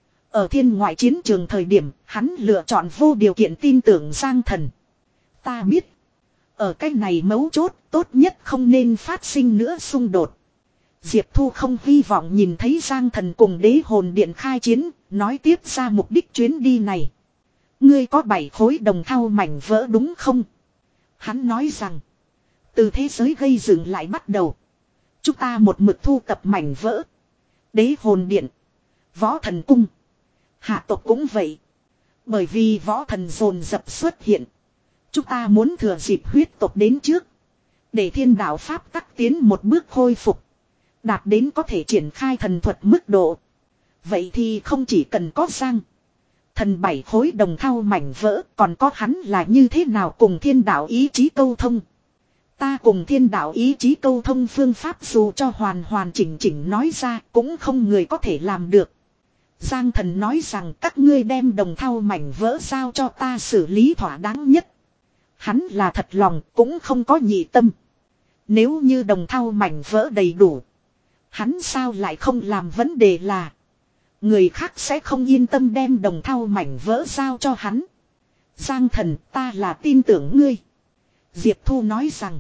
Ở thiên ngoại chiến trường thời điểm, hắn lựa chọn vô điều kiện tin tưởng Giang thần. Ta biết. Ở cái này mấu chốt, tốt nhất không nên phát sinh nữa xung đột. Diệp Thu không hy vọng nhìn thấy Giang thần cùng đế hồn điện khai chiến, nói tiếp ra mục đích chuyến đi này. Ngươi có bảy khối đồng thau mảnh vỡ đúng không? Hắn nói rằng, từ thế giới gây dựng lại bắt đầu. Chúng ta một mực thu tập mảnh vỡ. Đế hồn điện, võ thần cung, hạ tộc cũng vậy. Bởi vì võ thần dồn dập xuất hiện. Chúng ta muốn thừa dịp huyết tộc đến trước. Để thiên đạo pháp tắc tiến một bước khôi phục. Đạt đến có thể triển khai thần thuật mức độ. Vậy thì không chỉ cần có Giang thần bảy khối đồng thau mảnh vỡ, còn có hắn là như thế nào cùng thiên đạo ý chí câu thông. Ta cùng thiên đạo ý chí câu thông phương pháp dù cho hoàn hoàn chỉnh chỉnh nói ra cũng không người có thể làm được. Giang thần nói rằng các ngươi đem đồng thau mảnh vỡ giao cho ta xử lý thỏa đáng nhất. Hắn là thật lòng cũng không có nhị tâm. Nếu như đồng thau mảnh vỡ đầy đủ, hắn sao lại không làm? Vấn đề là người khác sẽ không yên tâm đem đồng thau mảnh vỡ giao cho hắn. Giang thần, ta là tin tưởng ngươi. Diệp Thu nói rằng,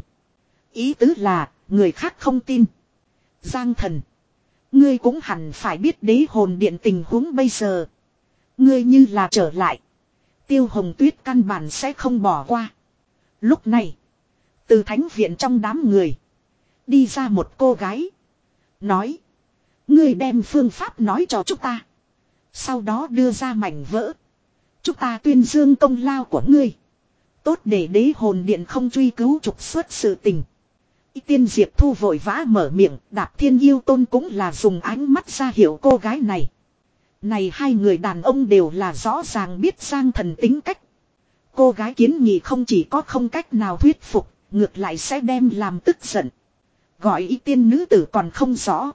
ý tứ là người khác không tin. Giang thần, ngươi cũng hẳn phải biết đế hồn điện tình huống bây giờ. Ngươi như là trở lại, Tiêu Hồng Tuyết căn bản sẽ không bỏ qua. Lúc này, từ thánh viện trong đám người, đi ra một cô gái. Nói, ngươi đem phương pháp nói cho chúng ta. Sau đó đưa ra mảnh vỡ. Chúng ta tuyên dương công lao của ngươi. Tốt để đế hồn điện không truy cứu trục xuất sự tình. Y tiên Diệp Thu vội vã mở miệng, Đạp Thiên Yêu Tôn cũng là dùng ánh mắt ra hiểu cô gái này. Này hai người đàn ông đều là rõ ràng biết Giang Thần tính cách. Cô gái kiến nghị không chỉ có không cách nào thuyết phục, ngược lại sẽ đem làm tức giận. Gọi y tiên nữ tử còn không rõ.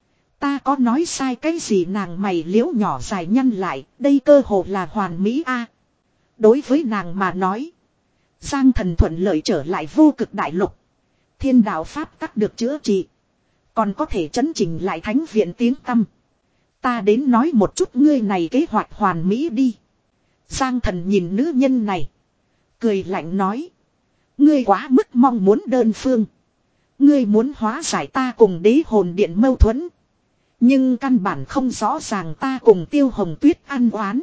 Ta có nói sai cái gì nàng mày liễu nhỏ dài nhăn lại, đây cơ hồ là hoàn mỹ a. Đối với nàng mà nói, Giang Thần thuận lợi trở lại vô cực đại lục. Thiên đạo pháp tắc được chữa trị. Còn có thể chấn chỉnh lại thánh viện tiếng tăm. Ta đến nói một chút ngươi này kế hoạch hoàn mỹ đi. Giang Thần nhìn nữ nhân này, cười lạnh nói. Ngươi quá mức mong muốn đơn phương. Ngươi muốn hóa giải ta cùng đế hồn điện mâu thuẫn. Nhưng căn bản không rõ ràng ta cùng Tiêu Hồng Tuyết ăn oán.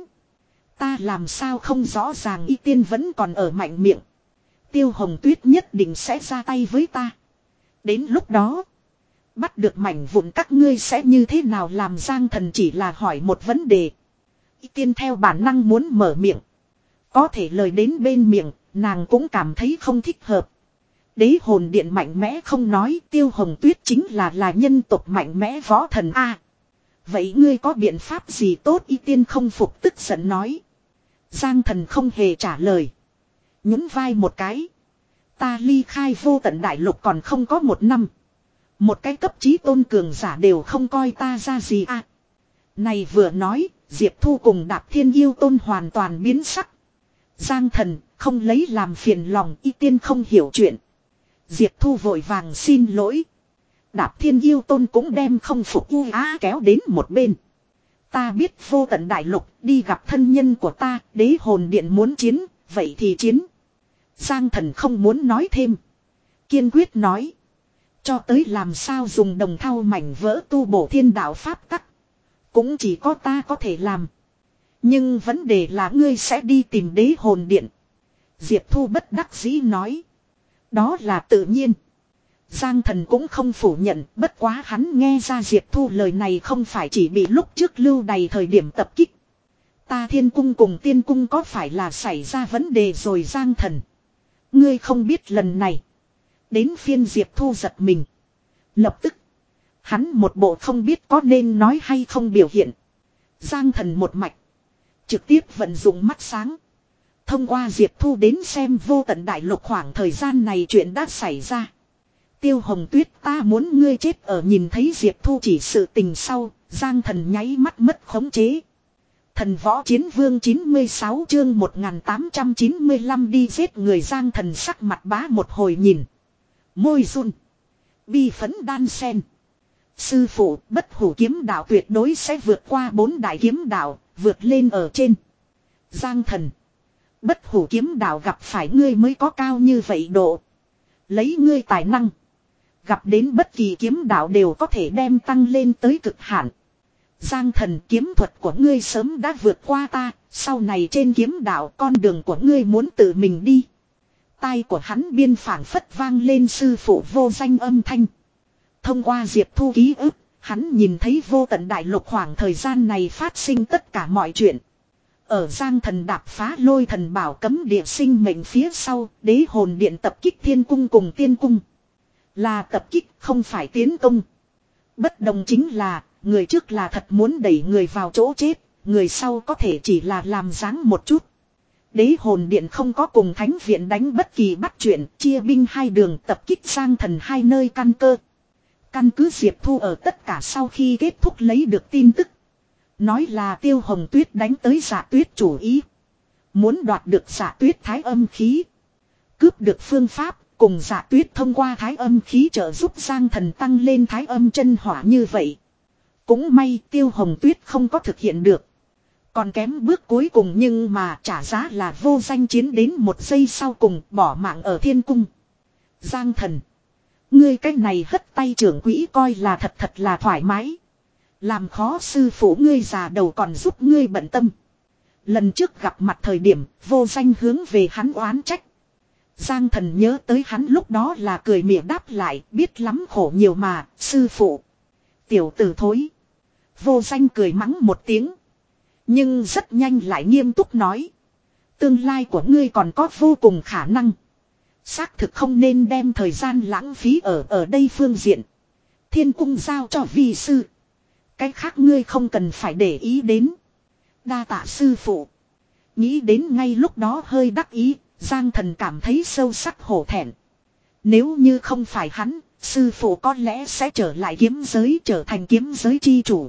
Ta làm sao không rõ ràng y tiên vẫn còn ở mạnh miệng. Tiêu Hồng Tuyết nhất định sẽ ra tay với ta. Đến lúc đó, bắt được mảnh vụn các ngươi sẽ như thế nào làm. Giang Thần chỉ là hỏi một vấn đề. Y tiên theo bản năng muốn mở miệng. Có thể lời đến bên miệng, nàng cũng cảm thấy không thích hợp. Đế hồn điện mạnh mẽ không nói, Tiêu Hồng Tuyết chính là là nhân tộc mạnh mẽ võ thần A. Vậy ngươi có biện pháp gì tốt? Y tiên không phục tức giận nói. Giang Thần không hề trả lời. Nhún vai một cái. Ta ly khai vô tận đại lục còn không có một năm. Một cái cấp chí tôn cường giả đều không coi ta ra gì à. Này vừa nói, Diệp Thu cùng Đạp Thiên Yêu Tôn hoàn toàn biến sắc. Giang Thần không lấy làm phiền lòng, y tiên không hiểu chuyện. Diệp Thu vội vàng xin lỗi. Đạp Thiên Yêu Tôn cũng đem không phục u á kéo đến một bên. Ta biết vô tận đại lục đi gặp thân nhân của ta, đế hồn điện muốn chiến, vậy thì chiến. Giang Thần không muốn nói thêm. Kiên quyết nói. Cho tới làm sao dùng đồng thau mảnh vỡ tu bổ thiên đạo pháp tắc. Cũng chỉ có ta có thể làm. Nhưng vấn đề là ngươi sẽ đi tìm đế hồn điện. Diệp Thu bất đắc dĩ nói. Đó là tự nhiên. Giang Thần cũng không phủ nhận, bất quá hắn nghe ra Diệp Thu lời này không phải chỉ bị lúc trước lưu đày thời điểm tập kích. Ta thiên cung cùng tiên cung có phải là xảy ra vấn đề rồi Giang Thần. Ngươi không biết lần này. Đến phiên Diệp Thu giật mình. Lập tức. Hắn một bộ không biết có nên nói hay không biểu hiện. Giang Thần một mạch. Trực tiếp vận dụng mắt sáng. Thông qua Diệp Thu đến xem vô tận đại lục khoảng thời gian này chuyện đã xảy ra. Tiêu Hồng Tuyết ta muốn ngươi chết ở nhìn thấy Diệp Thu chỉ sự tình sau. Giang Thần nháy mắt mất khống chế. Thần võ chiến vương chín mươi sáu chương một nghìn tám trăm chín mươi lăm đi giết người. Giang Thần sắc mặt bá một hồi nhìn. Môi run. Bi phấn đan sen. Sư phụ bất hủ kiếm đạo tuyệt đối sẽ vượt qua bốn đại kiếm đạo, vượt lên ở trên. Giang Thần. Bất hủ kiếm đạo gặp phải ngươi mới có cao như vậy độ. Lấy ngươi tài năng. Gặp đến bất kỳ kiếm đạo đều có thể đem tăng lên tới cực hạn. Giang Thần kiếm thuật của ngươi sớm đã vượt qua ta, sau này trên kiếm đạo con đường của ngươi muốn tự mình đi. Tai của hắn biên phảng phất vang lên sư phụ vô danh âm thanh. Thông qua Diệp Thu ký ức, hắn nhìn thấy vô tận đại lục khoảng thời gian này phát sinh tất cả mọi chuyện. Ở Giang Thần đạp phá lôi thần bảo cấm địa sinh mệnh phía sau, đế hồn điện tập kích thiên cung cùng tiên cung. Là tập kích không phải tiến công. Bất đồng chính là, người trước là thật muốn đẩy người vào chỗ chết, người sau có thể chỉ là làm dáng một chút. Đế hồn điện không có cùng thánh viện đánh bất kỳ bắt chuyện, chia binh hai đường tập kích Giang Thần hai nơi căn cơ. Căn cứ Diệp Thu ở tất cả sau khi kết thúc lấy được tin tức. Nói là Tiêu Hồng Tuyết đánh tới Dạ Tuyết chủ ý. Muốn đoạt được Dạ Tuyết thái âm khí. Cướp được phương pháp, cùng Dạ Tuyết thông qua thái âm khí trợ giúp Giang Thần tăng lên thái âm chân hỏa như vậy. Cũng may Tiêu Hồng Tuyết không có thực hiện được. Còn kém bước cuối cùng nhưng mà trả giá là vô danh chiến đến một giây sau cùng bỏ mạng ở thiên cung. Giang Thần. Ngươi cái này hất tay trưởng quỹ coi là thật thật là thoải mái. Làm khó sư phụ ngươi già đầu còn giúp ngươi bận tâm. Lần trước gặp mặt thời điểm, vô danh hướng về hắn oán trách. Giang Thần nhớ tới hắn lúc đó là cười mỉa đáp lại, biết lắm khổ nhiều mà, sư phụ. Tiểu tử thối. Vô danh cười mắng một tiếng. Nhưng rất nhanh lại nghiêm túc nói. Tương lai của ngươi còn có vô cùng khả năng. Xác thực không nên đem thời gian lãng phí ở ở đây phương diện. Thiên cung giao cho vi sư. Cái khác ngươi không cần phải để ý đến. Đa tạ sư phụ. Nghĩ đến ngay lúc đó hơi đắc ý, Giang Thần cảm thấy sâu sắc hổ thẹn. Nếu như không phải hắn, sư phụ có lẽ sẽ trở lại kiếm giới, trở thành kiếm giới chi chủ.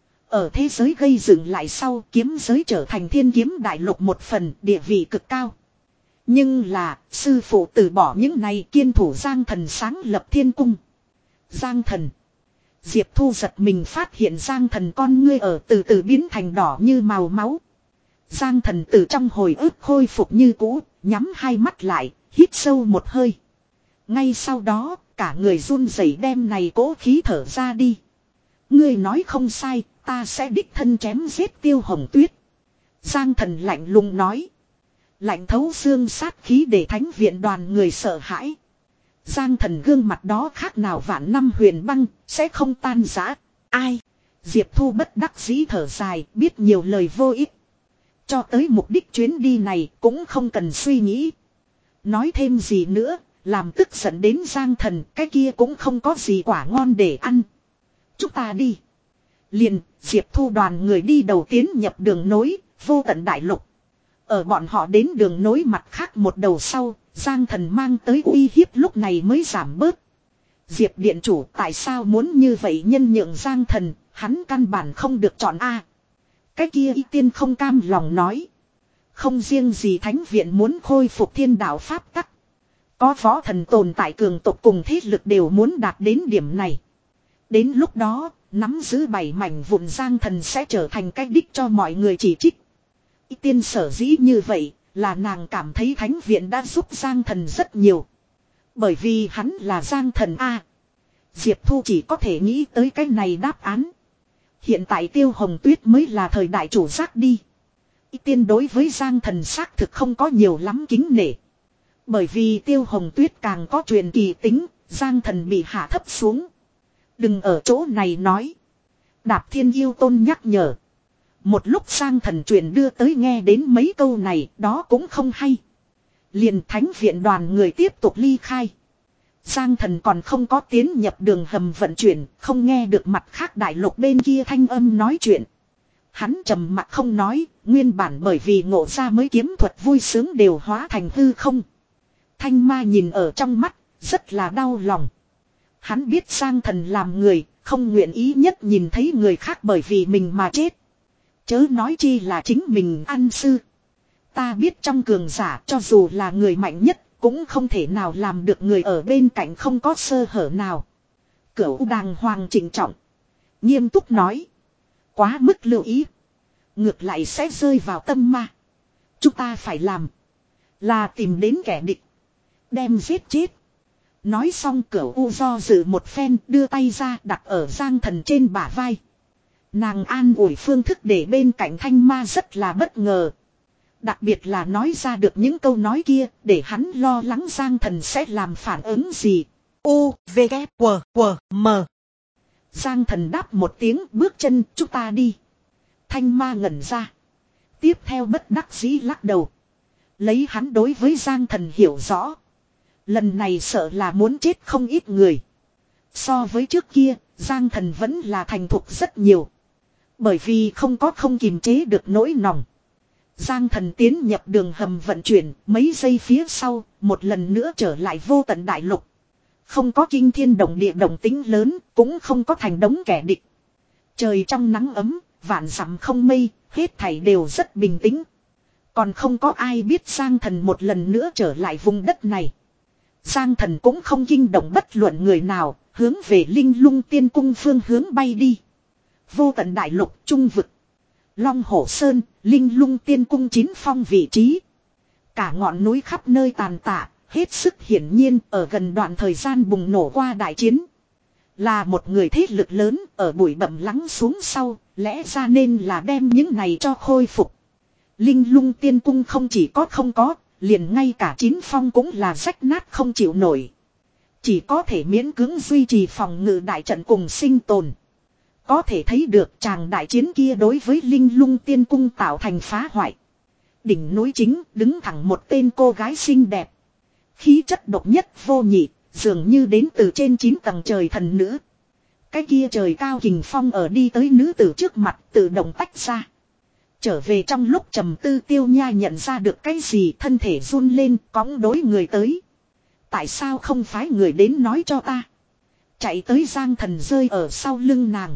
Ở thế giới gây dựng lại sau, kiếm giới trở thành thiên kiếm đại lục một phần, địa vị cực cao. Nhưng là, sư phụ từ bỏ những này, kiên thủ Giang Thần sáng lập thiên cung. Giang Thần. Diệp Thu giật mình phát hiện Giang Thần con ngươi ở từ từ biến thành đỏ như màu máu. Giang Thần từ trong hồi ức khôi phục như cũ, nhắm hai mắt lại, hít sâu một hơi. Ngay sau đó, cả người run rẩy đem này cố khí thở ra đi. Ngươi nói không sai, ta sẽ đích thân chém giết Tiêu Hồng Tuyết. Giang Thần lạnh lùng nói. Lạnh thấu xương sát khí để thánh viện đoàn người sợ hãi. Giang Thần gương mặt đó khác nào vạn năm huyền băng, sẽ không tan rã. Ai? Diệp Thu bất đắc dĩ thở dài, biết nhiều lời vô ích. Cho tới mục đích chuyến đi này cũng không cần suy nghĩ. Nói thêm gì nữa, làm tức giận đến Giang Thần, cái kia cũng không có gì quả ngon để ăn. Chúng ta đi. Liền, Diệp Thu đoàn người đi đầu tiến nhập đường nối, vô tận đại lục. Ở bọn họ đến đường nối mặt khác một đầu sau, Giang Thần mang tới uy hiếp lúc này mới giảm bớt. Diệp điện chủ tại sao muốn như vậy nhân nhượng Giang Thần, hắn căn bản không được chọn A. Cái kia y tiên không cam lòng nói. Không riêng gì thánh viện muốn khôi phục thiên đạo pháp tắc. Có võ thần tồn tại cường tộc cùng thế lực đều muốn đạt đến điểm này. Đến lúc đó, nắm giữ bảy mảnh vụn Giang Thần sẽ trở thành cách đích cho mọi người chỉ trích. Y tiên sở dĩ như vậy, là nàng cảm thấy thánh viện đã giúp Giang Thần rất nhiều. Bởi vì hắn là Giang Thần A. Diệp Thu chỉ có thể nghĩ tới cái này đáp án. Hiện tại Tiêu Hồng Tuyết mới là thời đại chủ giác đi. Y tiên đối với Giang Thần xác thực không có nhiều lắm kính nể. Bởi vì Tiêu Hồng Tuyết càng có truyền kỳ tính, Giang Thần bị hạ thấp xuống. Đừng ở chỗ này nói. Đạp Thiên Yêu Tôn nhắc nhở. Một lúc Giang Thần truyền đưa tới nghe đến mấy câu này, đó cũng không hay. Liền thánh viện đoàn người tiếp tục ly khai. Giang Thần còn không có tiến nhập đường hầm vận chuyển, không nghe được mặt khác đại lục bên kia thanh âm nói chuyện. Hắn trầm mặc không nói, nguyên bản bởi vì ngộ ra mới kiếm thuật vui sướng đều hóa thành hư không. Thanh ma nhìn ở trong mắt, rất là đau lòng. Hắn biết Giang Thần làm người, không nguyện ý nhất nhìn thấy người khác bởi vì mình mà chết. Chớ nói chi là chính mình ăn sư. Ta biết trong cường giả cho dù là người mạnh nhất, cũng không thể nào làm được người ở bên cạnh không có sơ hở nào. Cửu đàng hoàng trịnh trọng. Nghiêm túc nói. Quá mức lưu ý. Ngược lại sẽ rơi vào tâm ma. Chúng ta phải làm. Là tìm đến kẻ địch. Đem giết chết. Nói xong Cửu U do dự một phen đưa tay ra đặt ở Giang Thần trên bả vai. Nàng an ủi phương thức để bên cạnh thanh ma rất là bất ngờ. Đặc biệt là nói ra được những câu nói kia để hắn lo lắng Giang Thần sẽ làm phản ứng gì. U, V, K, W, W, M. Giang Thần đáp một tiếng bước chân chúng ta đi. Thanh ma ngẩn ra. Tiếp theo bất đắc dĩ lắc đầu. Lấy hắn đối với Giang Thần hiểu rõ. Lần này sợ là muốn chết không ít người. So với trước kia, Giang Thần vẫn là thành thục rất nhiều. Bởi vì không có không kiềm chế được nỗi lòng. Giang Thần tiến nhập đường hầm vận chuyển, mấy giây phía sau, một lần nữa trở lại vô tận đại lục. Không có kinh thiên động địa động tính lớn, cũng không có thành đống kẻ địch. Trời trong nắng ấm, vạn dặm không mây, hết thảy đều rất bình tĩnh. Còn không có ai biết Giang Thần một lần nữa trở lại vùng đất này. Giang Thần cũng không kinh động bất luận người nào, hướng về Linh Lung Tiên Cung phương hướng bay đi. Vô tận đại lục trung vực. Long Hổ Sơn, Linh Lung Tiên Cung chín phong vị trí. Cả ngọn núi khắp nơi tàn tạ, hết sức hiển nhiên ở gần đoạn thời gian bùng nổ qua đại chiến. Là một người thế lực lớn ở bụi bặm lắng xuống sau, lẽ ra nên là đem những này cho khôi phục. Linh Lung Tiên Cung không chỉ có không có, liền ngay cả chín phong cũng là rách nát không chịu nổi. Chỉ có thể miễn cưỡng duy trì phòng ngự đại trận cùng sinh tồn. Có thể thấy được tràng đại chiến kia đối với Linh Lung Tiên Cung tạo thành phá hoại. Đỉnh núi chính đứng thẳng một tên cô gái xinh đẹp. Khí chất độc nhất vô nhị, dường như đến từ trên chín tầng trời thần nữ. Cái kia trời cao kình phong ở đi tới nữ tử trước mặt tự động tách ra. Trở về trong lúc trầm tư Tiêu Nha nhận ra được cái gì, thân thể run lên cõng đối người tới. Tại sao không phái người đến nói cho ta? Chạy tới Giang Thần rơi ở sau lưng nàng.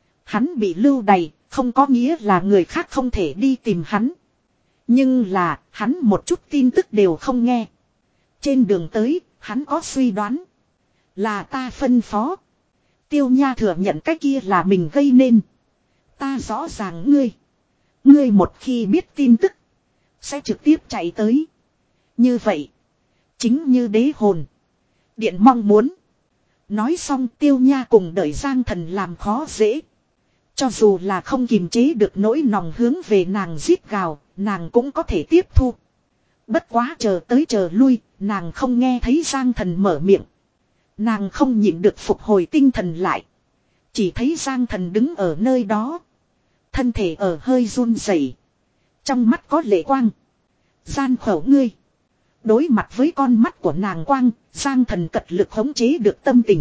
Hắn bị lưu đày, không có nghĩa là người khác không thể đi tìm hắn. Nhưng là, hắn một chút tin tức đều không nghe. Trên đường tới, hắn có suy đoán. Là ta phân phó. Tiêu Nha thừa nhận cái kia là mình gây nên. Ta rõ ràng ngươi. Ngươi một khi biết tin tức, sẽ trực tiếp chạy tới. Như vậy, chính như đế hồn điện mong muốn. Nói xong Tiêu Nha cùng đợi Giang Thần làm khó dễ. Cho dù là không kiềm chế được nỗi lòng hướng về nàng giết gào, nàng cũng có thể tiếp thu. Bất quá chờ tới chờ lui, nàng không nghe thấy Giang Thần mở miệng. Nàng không nhịn được phục hồi tinh thần lại. Chỉ thấy Giang Thần đứng ở nơi đó. Thân thể ở hơi run rẩy, trong mắt có lệ quang. Gian khẩu ngươi. Đối mặt với con mắt của nàng quang, Giang Thần cật lực khống chế được tâm tình.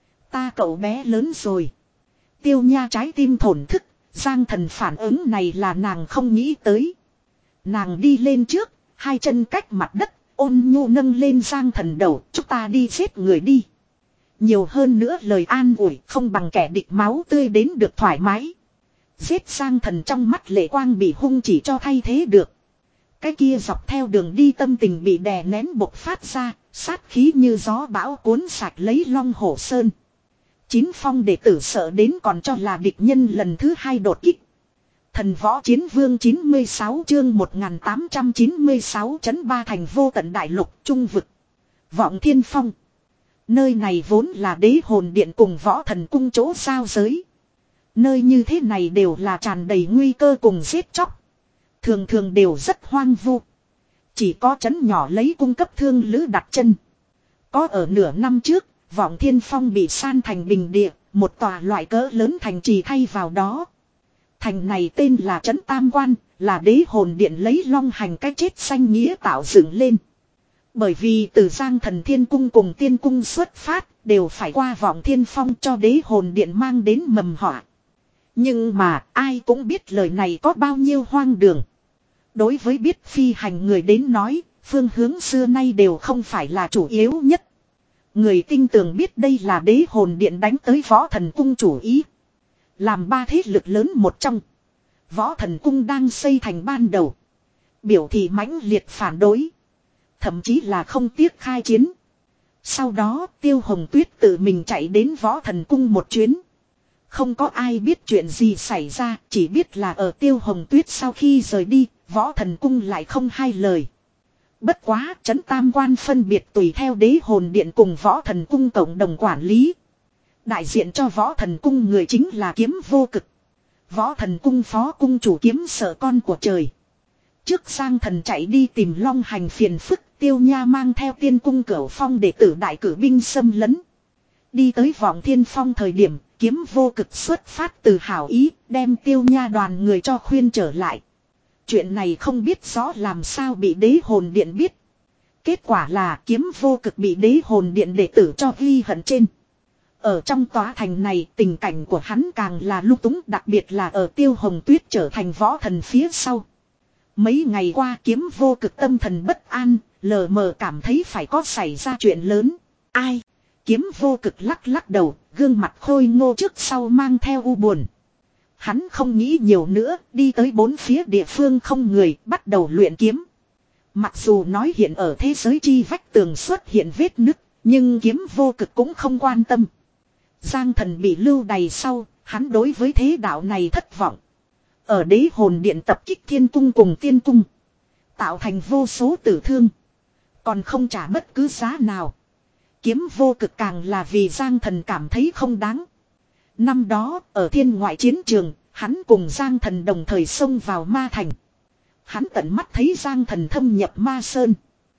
Ta cậu bé lớn rồi. Tiêu Nha trái tim thổn thức, Giang Thần phản ứng này là nàng không nghĩ tới. Nàng đi lên trước, hai chân cách mặt đất, ôn nhu nâng lên Giang Thần đầu, chúng ta đi giết người đi. Nhiều hơn nữa lời an ủi không bằng kẻ địch máu tươi đến được thoải mái. Giết Giang Thần trong mắt lệ quang bị hung chỉ cho thay thế được. Cái kia dọc theo đường đi tâm tình bị đè nén bộc phát ra, sát khí như gió bão cuốn sạch lấy Long Hổ Sơn. Chín phong đệ tử sợ đến còn cho là địch nhân lần thứ hai đột kích. Thần Võ Chiến Vương chín mươi sáu chương một nghìn tám trăm chín mươi sáu chấn ba thành vô tận đại lục trung vực. Vọng Thiên Phong. Nơi này vốn là đế hồn điện cùng võ thần cung chỗ giao giới. Nơi như thế này đều là tràn đầy nguy cơ cùng giết chóc. Thường thường đều rất hoang vu. Chỉ có trấn nhỏ lấy cung cấp thương lữ đặt chân. Có ở nửa năm trước, Vọng Thiên Phong bị san thành bình địa, một tòa loại cỡ lớn thành trì thay vào đó. Thành này tên là Trấn Tam Quan, là đế hồn điện lấy long hành cái chết xanh nghĩa tạo dựng lên. Bởi vì từ Giang Thần Thiên Cung cùng Tiên Cung xuất phát, đều phải qua Vọng Thiên Phong cho đế hồn điện mang đến mầm họa. Nhưng mà ai cũng biết lời này có bao nhiêu hoang đường. Đối với biết phi hành người đến nói, phương hướng xưa nay đều không phải là chủ yếu nhất. Người tinh tường biết đây là đế hồn điện đánh tới võ thần cung chủ ý. Làm ba thế lực lớn một trong. Võ thần cung đang xây thành ban đầu. Biểu thị mãnh liệt phản đối. Thậm chí là không tiếc khai chiến. Sau đó Tiêu Hồng Tuyết tự mình chạy đến võ thần cung một chuyến. Không có ai biết chuyện gì xảy ra, chỉ biết là ở Tiêu Hồng Tuyết sau khi rời đi, võ thần cung lại không hai lời. Bất quá, Trấn Tam Quan phân biệt tùy theo đế hồn điện cùng võ thần cung cộng đồng quản lý. Đại diện cho võ thần cung người chính là Kiếm Vô Cực. Võ thần cung phó cung chủ Kiếm Sợ con của trời. Trước Giang Thần chạy đi tìm long hành phiền phức, Tiêu Nha mang theo Tiên Cung Cửu Phong để tử đại cử binh xâm lấn. Đi tới Vọng Thiên Phong thời điểm, Kiếm Vô Cực xuất phát từ hảo ý, đem Tiêu Nha đoàn người cho khuyên trở lại. Chuyện này không biết rõ làm sao bị đế hồn điện biết. Kết quả là Kiếm Vô Cực bị đế hồn điện đệ tử cho ghi hận trên. Ở trong tòa thành này tình cảnh của hắn càng là lung túng, đặc biệt là ở Tiêu Hồng Tuyết trở thành võ thần phía sau. Mấy ngày qua Kiếm Vô Cực tâm thần bất an, lờ mờ cảm thấy phải có xảy ra chuyện lớn. Ai? Kiếm Vô Cực lắc lắc đầu, gương mặt khôi ngô trước sau mang theo u buồn. Hắn không nghĩ nhiều nữa, đi tới bốn phía địa phương không người, bắt đầu luyện kiếm. Mặc dù nói hiện ở thế giới chi vách tường xuất hiện vết nứt, nhưng Kiếm Vô Cực cũng không quan tâm. Giang Thần bị lưu đày sau, hắn đối với thế đạo này thất vọng. Ở đế hồn điện tập kích Thiên Cung cùng Tiên Cung, tạo thành vô số tử thương, còn không trả bất cứ giá nào. Kiếm Vô Cực càng là vì Giang Thần cảm thấy không đáng. Năm đó, ở thiên ngoại chiến trường, hắn cùng Giang Thần đồng thời xông vào Ma Thành. Hắn tận mắt thấy Giang Thần thâm nhập ma sơn.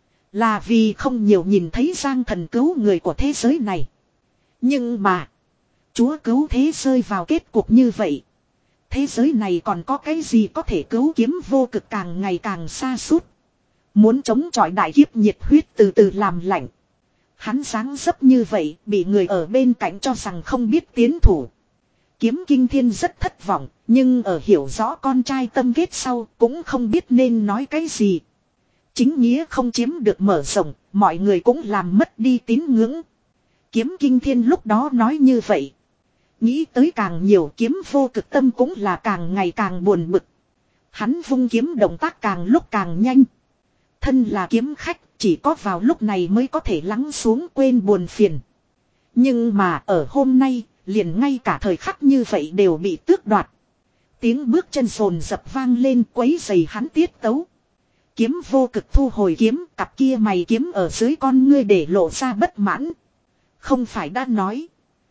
Là vì không nhiều nhìn thấy Giang Thần cứu người của thế giới này. Nhưng mà. Chúa cứu thế rơi vào kết cục như vậy. Thế giới này còn có cái gì có thể cứu kiếm vô cực càng ngày càng xa suốt. Muốn chống chọi đại kiếp nhiệt huyết từ từ làm lạnh. Hắn dáng dấp như vậy bị người ở bên cạnh cho rằng không biết tiến thủ. Kiếm Kinh Thiên rất thất vọng, nhưng ở hiểu rõ con trai tâm kết sau cũng không biết nên nói cái gì. Chính nghĩa không chiếm được mở rộng, mọi người cũng làm mất đi tín ngưỡng. Kiếm Kinh Thiên lúc đó nói như vậy. Nghĩ tới càng nhiều kiếm vô cực tâm cũng là càng ngày càng buồn bực. Hắn vung kiếm động tác càng lúc càng nhanh. Thân là kiếm khách, chỉ có vào lúc này mới có thể lắng xuống quên buồn phiền. Nhưng mà ở hôm nay, liền ngay cả thời khắc như vậy đều bị tước đoạt. Tiếng bước chân sồn dập vang lên quấy rầy hắn tiết tấu. Kiếm vô cực thu hồi kiếm, cặp kia mày kiếm ở dưới con ngươi để lộ ra bất mãn. Không phải đã nói.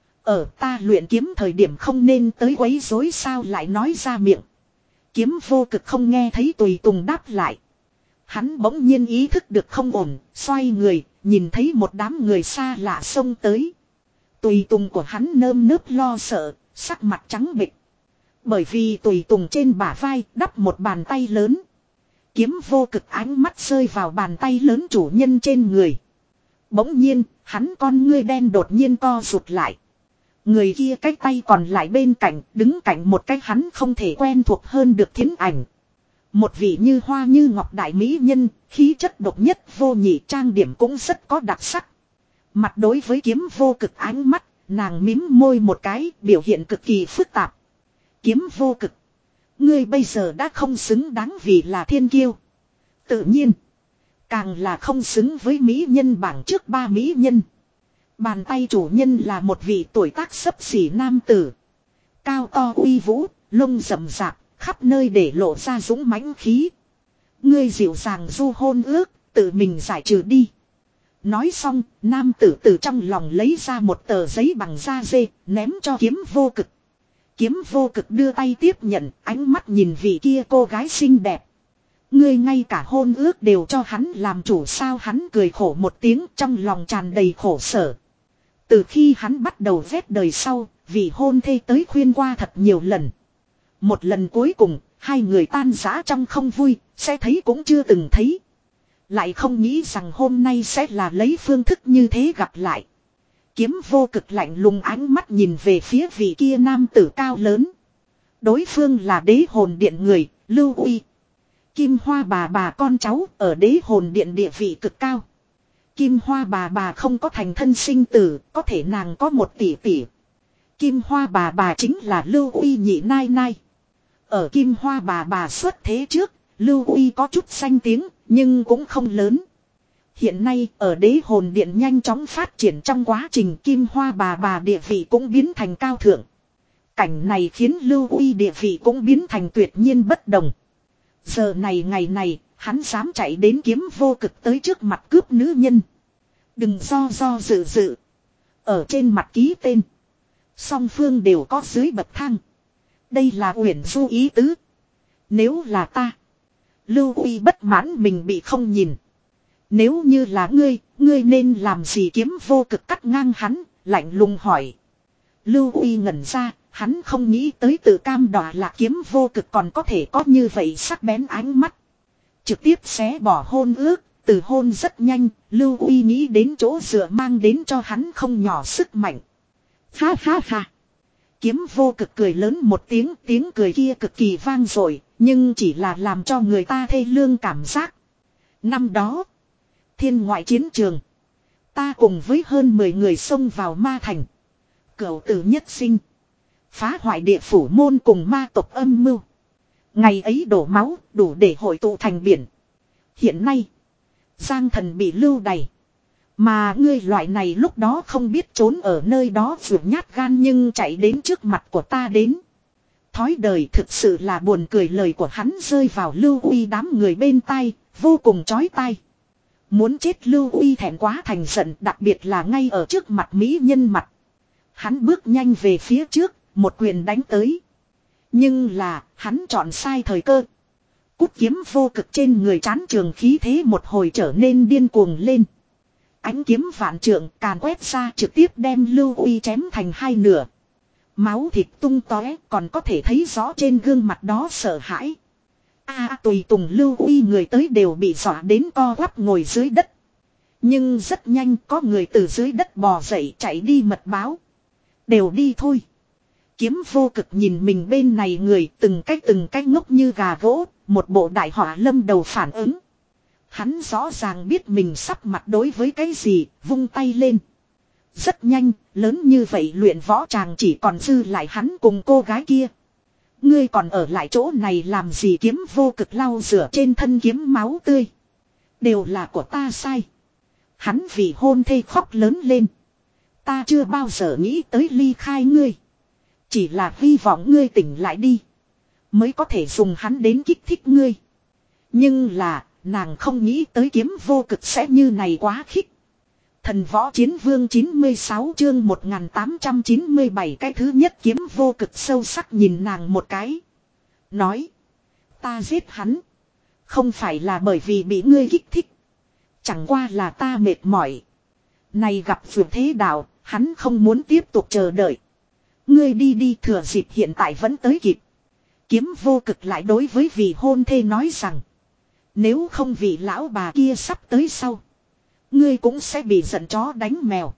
Ở ta luyện kiếm thời điểm không nên tới quấy rối sao lại nói ra miệng. Kiếm vô cực không nghe thấy tùy tùng đáp lại. Hắn bỗng nhiên ý thức được không ổn, xoay người, nhìn thấy một đám người xa lạ xông tới. Tùy tùng của hắn nơm nớp lo sợ, sắc mặt trắng bệch. Bởi vì tùy tùng trên bả vai đắp một bàn tay lớn. Kiếm vô cực ánh mắt rơi vào bàn tay lớn chủ nhân trên người. Bỗng nhiên, hắn con ngươi đen đột nhiên co rụt lại. Người kia cái tay còn lại bên cạnh, đứng cạnh một cái hắn không thể quen thuộc hơn được thiến ảnh. Một vị như hoa như ngọc đại mỹ nhân, khí chất độc nhất vô nhị, trang điểm cũng rất có đặc sắc. Mặt đối với kiếm vô cực ánh mắt, nàng mím môi một cái, biểu hiện cực kỳ phức tạp. Kiếm vô cực. Ngươi bây giờ đã không xứng đáng vì là thiên kiêu. Tự nhiên. Càng là không xứng với mỹ nhân bảng trước ba mỹ nhân. Bàn tay chủ nhân là một vị tuổi tác xấp xỉ nam tử. Cao to uy vũ, lông rậm rạp, khắp nơi để lộ ra dũng mãnh khí. Ngươi dịu dàng du hôn ước, tự mình giải trừ đi. Nói xong, nam tử từ trong lòng lấy ra một tờ giấy bằng da dê, ném cho kiếm vô cực. Kiếm vô cực đưa tay tiếp nhận, ánh mắt nhìn vị kia cô gái xinh đẹp. Ngươi ngay cả hôn ước đều cho hắn làm chủ sao, hắn cười khổ một tiếng, trong lòng tràn đầy khổ sở. Từ khi hắn bắt đầu vét đời sau, vị hôn thê tới khuyên qua thật nhiều lần. Một lần cuối cùng, hai người tan rã trong không vui, sẽ thấy cũng chưa từng thấy. Lại không nghĩ rằng hôm nay sẽ là lấy phương thức như thế gặp lại. Kiếm vô cực lạnh lùng ánh mắt nhìn về phía vị kia nam tử cao lớn. Đối phương là đế hồn điện người, Lưu Uy. Kim Hoa bà bà con cháu ở đế hồn điện địa vị cực cao. Kim Hoa bà bà không có thành thân sinh tử, có thể nàng có một tỷ tỷ. Kim Hoa bà bà chính là Lưu Uy nhị nai nai. Ở Kim Hoa bà bà xuất thế trước, Lưu Uy có chút danh tiếng, nhưng cũng không lớn. Hiện nay ở đế hồn điện nhanh chóng phát triển trong quá trình Kim Hoa bà bà địa vị cũng biến thành cao thượng. Cảnh này khiến Lưu Uy địa vị cũng biến thành tuyệt nhiên bất đồng. Giờ này ngày này, hắn dám chạy đến kiếm vô cực tới trước mặt cướp nữ nhân. Đừng do do dự dự. Ở trên mặt ký tên. Song phương đều có dưới bậc thang. Đây là uyển du ý tứ. Nếu là ta. Lưu Uy bất mãn mình bị không nhìn. Nếu như là ngươi, ngươi nên làm gì, kiếm vô cực cắt ngang hắn, lạnh lùng hỏi. Lưu Uy ngẩn ra, hắn không nghĩ tới tự cam đọa là kiếm vô cực còn có thể có như vậy sắc bén ánh mắt. Trực tiếp xé bỏ hôn ước, từ hôn rất nhanh, Lưu Uy nghĩ đến chỗ dựa mang đến cho hắn không nhỏ sức mạnh. Ha ha ha. Kiếm vô cực cười lớn một tiếng, tiếng cười kia cực kỳ vang dội, nhưng chỉ là làm cho người ta thê lương cảm giác. Năm đó, thiên ngoại chiến trường, ta cùng với hơn mười người xông vào ma thành. Cửu tử nhất sinh, phá hoại địa phủ môn cùng ma tộc âm mưu. Ngày ấy đổ máu, đủ để hội tụ thành biển. Hiện nay, Giang Thần bị lưu đày. Mà ngươi loại này lúc đó không biết trốn ở nơi đó vượt nhát gan nhưng chạy đến trước mặt của ta đến. Thói đời thực sự là buồn cười, lời của hắn rơi vào Lưu Uy đám người bên tai, vô cùng chói tai. Muốn chết Lưu Uy thẹn quá thành giận, đặc biệt là ngay ở trước mặt mỹ nhân mặt. Hắn bước nhanh về phía trước, một quyền đánh tới. Nhưng là, hắn chọn sai thời cơ. Cút kiếm vô cực trên người chán trường khí thế một hồi trở nên điên cuồng lên. Ánh kiếm vạn trượng càn quét ra trực tiếp đem Lưu Uy chém thành hai nửa. Máu thịt tung tóe còn có thể thấy rõ trên gương mặt đó sợ hãi. A à, tùy tùng Lưu Uy người tới đều bị dọa đến co quắp ngồi dưới đất. Nhưng rất nhanh có người từ dưới đất bò dậy chạy đi mật báo. Đều đi thôi. Kiếm vô cực nhìn mình bên này người từng cách từng cách ngốc như gà gỗ, một bộ đại họa lâm đầu phản ứng. Hắn rõ ràng biết mình sắp mặt đối với cái gì, vung tay lên. Rất nhanh, lớn như vậy luyện võ chàng chỉ còn dư lại hắn cùng cô gái kia. Ngươi còn ở lại chỗ này làm gì? Kiếm vô cực lau rửa trên thân kiếm máu tươi. Đều là của ta sai. Hắn vì hôn thê khóc lớn lên. Ta chưa bao giờ nghĩ tới ly khai ngươi. Chỉ là hy vọng ngươi tỉnh lại đi. Mới có thể dùng hắn đến kích thích ngươi. Nhưng là, nàng không nghĩ tới kiếm vô cực sẽ như này quá khích. Thần võ chiến vương chín mươi sáu chương một nghìn tám trăm chín mươi bảy cái thứ nhất kiếm vô cực sâu sắc nhìn nàng một cái. Nói. Ta giết hắn. Không phải là bởi vì bị ngươi kích thích. Chẳng qua là ta mệt mỏi. Này gặp vượt thế đạo, hắn không muốn tiếp tục chờ đợi. Ngươi đi đi thừa dịp hiện tại vẫn tới kịp. Kiếm vô cực lại đối với vị hôn thê nói rằng. Nếu không vị lão bà kia sắp tới sau. Ngươi cũng sẽ bị giận chó đánh mèo.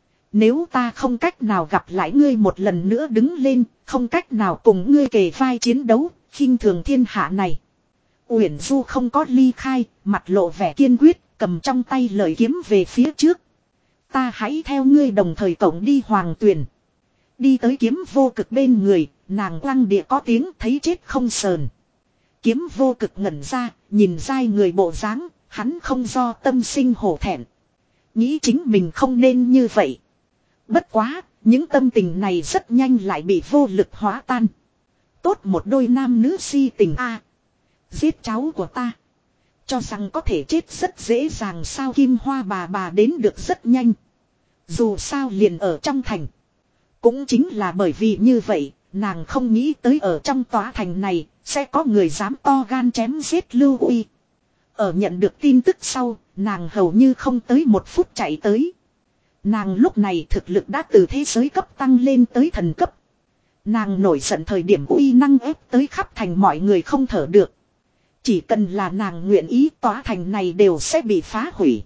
Nếu ta không cách nào gặp lại ngươi một lần nữa đứng lên. Không cách nào cùng ngươi kề vai chiến đấu. Khinh thường thiên hạ này. Uyển Du không có ly khai. Mặt lộ vẻ kiên quyết. Cầm trong tay lợi kiếm về phía trước. Ta hãy theo ngươi đồng thời cộng đi Hoàng Tuyền. Đi tới kiếm vô cực bên người. Nàng quăng địa có tiếng thấy chết không sờn. Kiếm vô cực ngẩn ra. Nhìn dai người bộ dáng. Hắn không do tâm sinh hổ thẹn. Nghĩ chính mình không nên như vậy. Bất quá, những tâm tình này rất nhanh lại bị vô lực hóa tan. Tốt một đôi nam nữ si tình a. Giết cháu của ta. Cho rằng có thể chết rất dễ dàng sao? Kim Hoa bà bà đến được rất nhanh. Dù sao liền ở trong thành. Cũng chính là bởi vì như vậy, nàng không nghĩ tới ở trong tòa thành này, sẽ có người dám to gan chém giết Lưu Uy. Ở nhận được tin tức sau, nàng hầu như không tới một phút chạy tới. Nàng lúc này thực lực đã từ thế giới cấp tăng lên tới thần cấp. Nàng nổi giận thời điểm uy năng ép tới khắp thành mọi người không thở được. Chỉ cần là nàng nguyện ý tòa thành này đều sẽ bị phá hủy.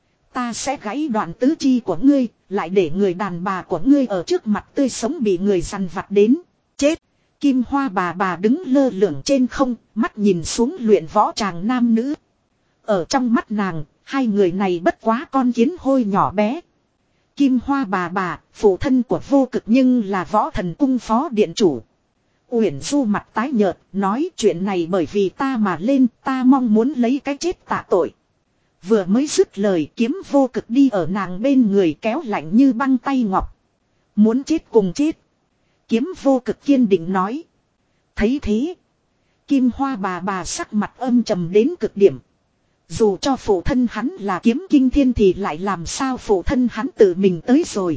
Ta sẽ gãy đoạn tứ chi của ngươi, lại để người đàn bà của ngươi ở trước mặt tươi sống bị người dằn vặt đến. Chết! Kim Hoa bà bà đứng lơ lửng trên không, mắt nhìn xuống luyện võ tràng nam nữ. Ở trong mắt nàng, hai người này bất quá con kiến hôi nhỏ bé. Kim Hoa bà bà, phụ thân của vô cực nhưng là võ thần cung phó điện chủ. Uyển Du mặt tái nhợt, nói chuyện này bởi vì ta mà lên, ta mong muốn lấy cái chết tạ tội. Vừa mới dứt lời kiếm vô cực đi ở nàng bên người kéo lạnh như băng tay ngọc. Muốn chết cùng chết. Kiếm vô cực kiên định nói. Thấy thế. Kim Hoa bà bà sắc mặt âm trầm đến cực điểm. Dù cho phụ thân hắn là kiếm kinh thiên thì lại làm sao phụ thân hắn tự mình tới rồi.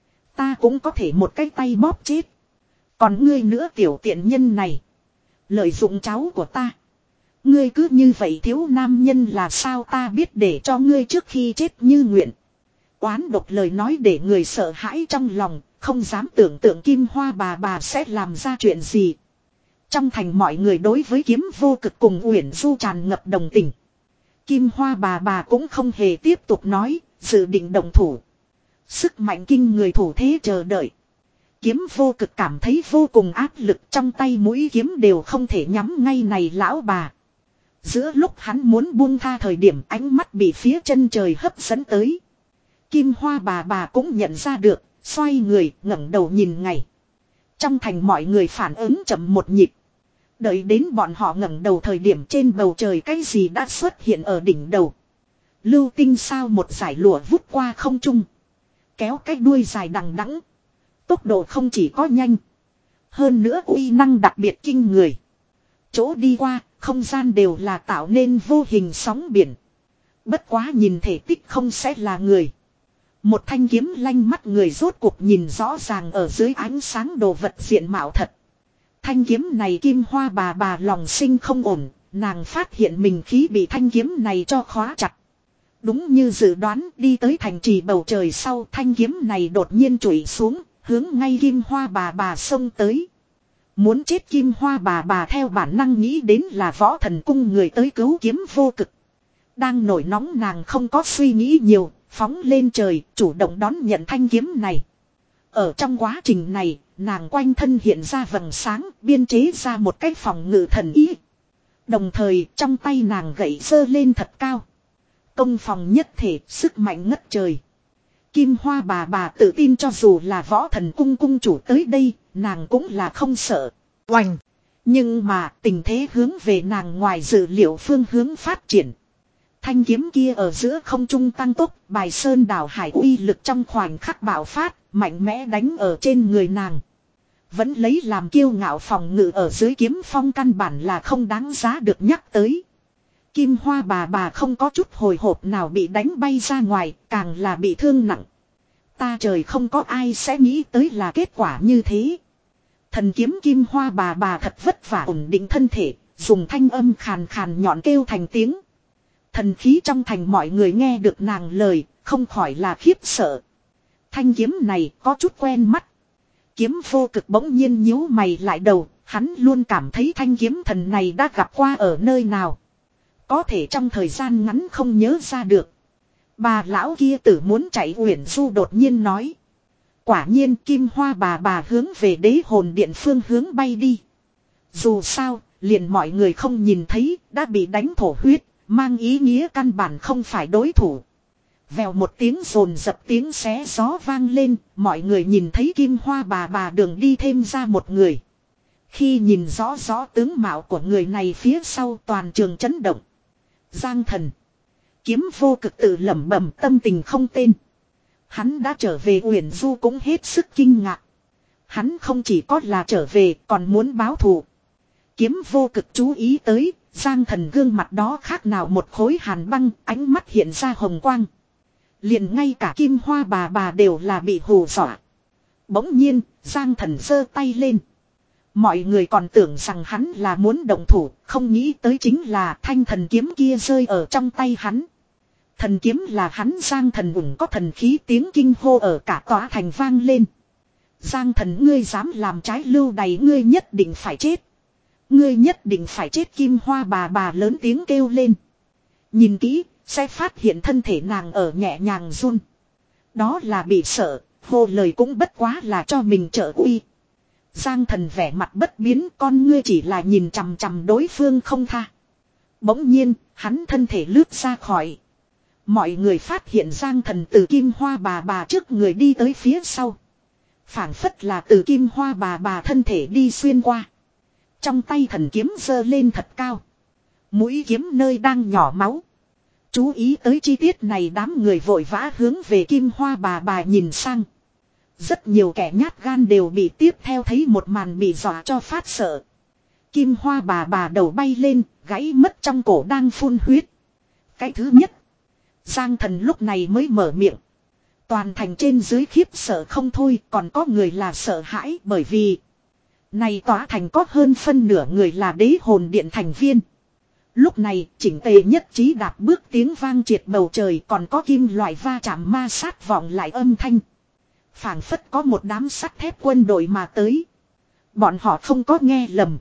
Ta cũng có thể một cái tay bóp chết. Còn ngươi nữa tiểu tiện nhân này. Lợi dụng cháu của ta. Ngươi cứ như vậy thiếu nam nhân là sao? Ta biết để cho ngươi trước khi chết như nguyện. Oán độc lời nói để người sợ hãi trong lòng. Không dám tưởng tượng Kim Hoa bà bà sẽ làm ra chuyện gì. Trong thành mọi người đối với kiếm vô cực cùng Uyển Du tràn ngập đồng tình. Kim Hoa bà bà cũng không hề tiếp tục nói, dự định động thủ. Sức mạnh kinh người thủ thế chờ đợi. Kiếm vô cực cảm thấy vô cùng áp lực, trong tay mũi kiếm đều không thể nhắm ngay này lão bà. Giữa lúc hắn muốn buông tha thời điểm ánh mắt bị phía chân trời hấp dẫn tới. Kim Hoa bà bà cũng nhận ra được, xoay người ngẩng đầu nhìn ngay. Trong thành mọi người phản ứng chậm một nhịp. Đợi đến bọn họ ngẩng đầu thời điểm trên bầu trời cái gì đã xuất hiện ở đỉnh đầu. Lưu tinh sao một dải lụa vút qua không trung. Kéo cái đuôi dài đằng đẵng. Tốc độ không chỉ có nhanh. Hơn nữa uy năng đặc biệt kinh người. Chỗ đi qua, không gian đều là tạo nên vô hình sóng biển. Bất quá nhìn thể tích không sẽ là người. Một thanh kiếm lanh mắt người rốt cuộc nhìn rõ ràng ở dưới ánh sáng đồ vật diện mạo thật. Thanh kiếm này Kim Hoa bà bà lòng sinh không ổn, nàng phát hiện mình khí bị thanh kiếm này cho khóa chặt. Đúng như dự đoán, đi tới thành trì bầu trời sau, thanh kiếm này đột nhiên chủy xuống, hướng ngay Kim Hoa bà bà xông tới. Muốn chết Kim Hoa bà bà theo bản năng nghĩ đến là Võ Thần Cung người tới cứu Kiếm Vô Cực. Đang nổi nóng nàng không có suy nghĩ nhiều, phóng lên trời, chủ động đón nhận thanh kiếm này. Ở trong quá trình này, nàng quanh thân hiện ra vầng sáng, biên chế ra một cái phòng ngự thần ý. Đồng thời, trong tay nàng gậy giơ lên thật cao. Công phòng nhất thể, sức mạnh ngất trời. Kim Hoa bà bà tự tin cho dù là Võ Thần Cung cung chủ tới đây, nàng cũng là không sợ. Oành! Nhưng mà tình thế hướng về nàng ngoài dự liệu phương hướng phát triển. Thanh kiếm kia ở giữa không trung tăng tốc, bài sơn đảo hải uy lực trong khoảnh khắc bạo phát, mạnh mẽ đánh ở trên người nàng. Vẫn lấy làm kiêu ngạo phòng ngự ở dưới kiếm phong căn bản là không đáng giá được nhắc tới. Kim Hoa bà bà không có chút hồi hộp nào bị đánh bay ra ngoài, càng là bị thương nặng. Ta trời, không có ai sẽ nghĩ tới là kết quả như thế. Thần kiếm Kim Hoa bà bà thật vất vả ổn định thân thể, dùng thanh âm khàn khàn nhọn kêu thành tiếng. Thần khí trong thành mọi người nghe được nàng lời, không khỏi là khiếp sợ. Thanh kiếm này có chút quen mắt. Kiếm Vô Cực bỗng nhiên nhíu mày lại đầu, hắn luôn cảm thấy thanh kiếm thần này đã gặp qua ở nơi nào. Có thể trong thời gian ngắn không nhớ ra được. Bà lão kia tử muốn chạy, Uyển Du đột nhiên nói. Quả nhiên Kim Hoa bà bà hướng về đế hồn điện phương hướng bay đi. Dù sao, liền mọi người không nhìn thấy, đã bị đánh thổ huyết, mang ý nghĩa căn bản không phải đối thủ. Vèo một tiếng rồn dập tiếng xé gió vang lên, mọi người nhìn thấy Kim Hoa bà bà đường đi thêm ra một người. Khi nhìn rõ rõ tướng mạo của người này phía sau, toàn trường chấn động. Giang Thần. Kiếm Vô Cực tự lẩm bẩm, tâm tình không tên. Hắn đã trở về, Uyển Du cũng hết sức kinh ngạc. Hắn không chỉ có là trở về, còn muốn báo thù. Kiếm Vô Cực chú ý tới, Giang Thần gương mặt đó khác nào một khối hàn băng, ánh mắt hiện ra hồng quang. Liền ngay cả Kim Hoa bà bà đều là bị hù dọa. Bỗng nhiên, Giang Thần giơ tay lên. Mọi người còn tưởng rằng hắn là muốn động thủ, không nghĩ tới chính là thanh thần kiếm kia rơi ở trong tay hắn. Thần kiếm là hắn. Giang Thần ủng có thần khí, tiếng kinh hô ở cả tòa thành vang lên. Giang Thần, ngươi dám làm trái lưu đày, ngươi nhất định phải chết. Ngươi nhất định phải chết. Kim Hoa bà bà lớn tiếng kêu lên. Nhìn kỹ, sẽ phát hiện thân thể nàng ở nhẹ nhàng run. Đó là bị sợ, hô lời cũng bất quá là cho mình trợ uy. Giang Thần vẻ mặt bất biến, con ngươi chỉ là nhìn chằm chằm đối phương không tha. Bỗng nhiên, hắn thân thể lướt ra khỏi. Mọi người phát hiện Giang Thần từ Kim Hoa bà bà trước người đi tới phía sau. Phảng phất là từ Kim Hoa bà bà thân thể đi xuyên qua. Trong tay thần kiếm giơ lên thật cao. Mũi kiếm nơi đang nhỏ máu. Chú ý tới chi tiết này, đám người vội vã hướng về Kim Hoa bà bà nhìn sang. Rất nhiều kẻ nhát gan đều bị tiếp theo thấy một màn bị dọa cho phát sợ. Kim Hoa bà bà đầu bay lên, gãy mất trong cổ đang phun huyết. Cái thứ nhất, Giang Thần lúc này mới mở miệng. Toàn thành trên dưới khiếp sợ không thôi, còn có người là sợ hãi, bởi vì này tòa thành có hơn phân nửa người là đế hồn điện thành viên. Lúc này, chỉnh tề nhất trí đạp bước tiếng vang triệt bầu trời, còn có kim loại va chạm ma sát vọng lại âm thanh. Phảng phất có một đám sắt thép quân đội mà tới. Bọn họ không có nghe lầm.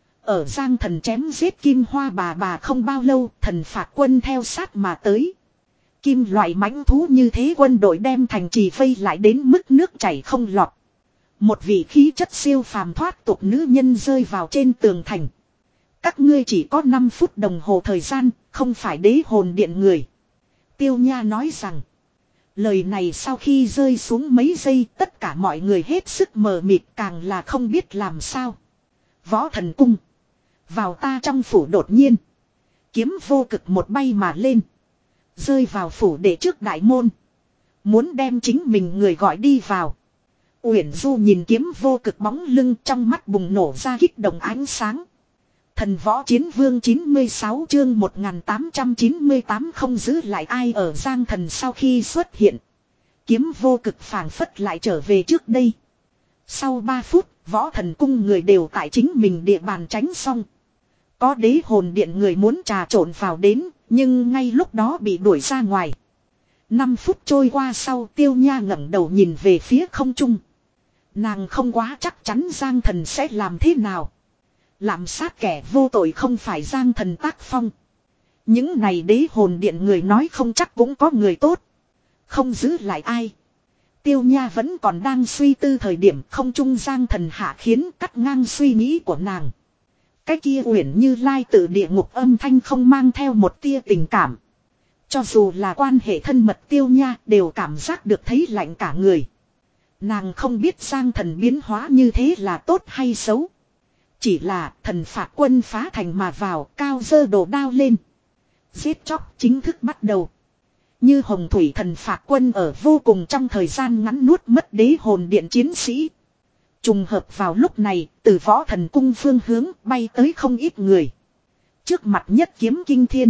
Ở Giang Thần chém giết Kim Hoa bà bà không bao lâu, thần phạt quân theo sát mà tới. Kim loại mãnh thú như thế quân đội đem thành trì vây lại đến mức nước chảy không lọt. Một vị khí chất siêu phàm thoát tục nữ nhân rơi vào trên tường thành. Các ngươi chỉ có năm phút đồng hồ thời gian, không phải đế hồn điện người. Tiêu Nha nói rằng. Lời này sau khi rơi xuống mấy giây, tất cả mọi người hết sức mờ mịt, càng là không biết làm sao. Võ Thần Cung. Vào ta trong phủ. Đột nhiên. Kiếm Vô Cực một bay mà lên. Rơi vào phủ để trước đại môn. Muốn đem chính mình người gọi đi vào. Uyển Du nhìn Kiếm Vô Cực bóng lưng, trong mắt bùng nổ ra kích động ánh sáng. Thần Võ Chiến Vương chín mươi sáu chương một nghìn tám trăm chín mươi tám không giữ lại ai. Ở Giang Thần sau khi xuất hiện, Kiếm Vô Cực phảng phất lại trở về trước đây. Sau ba phút, Võ Thần Cung người đều tại chính mình địa bàn tránh xong. Có đế hồn điện người muốn trà trộn vào đến, nhưng ngay lúc đó bị đuổi ra ngoài. Năm phút trôi qua sau Tiêu Nha ngẩng đầu nhìn về phía không trung. Nàng không quá chắc chắn Giang Thần sẽ làm thế nào. Lạm sát kẻ vô tội không phải Giang Thần tác phong. Những này đế hồn điện người nói không chắc cũng có người tốt. Không giữ lại ai. Tiêu Nha vẫn còn đang suy tư thời điểm không trung Giang Thần hạ khiến cắt ngang suy nghĩ của nàng. Cái kia uyển như lai tự địa ngục âm thanh không mang theo một tia tình cảm. Cho dù là quan hệ thân mật Tiêu Nha đều cảm giác được thấy lạnh cả người. Nàng không biết Giang Thần biến hóa như thế là tốt hay xấu. Chỉ là thần phạt quân phá thành mà vào cao giơ đồ đao lên. Giết chóc chính thức bắt đầu. Như hồng thủy thần phạt quân ở vô cùng trong thời gian ngắn nuốt mất đế hồn điện chiến sĩ. Trùng hợp vào lúc này từ võ thần cung phương hướng bay tới không ít người. Trước mặt nhất kiếm kinh thiên.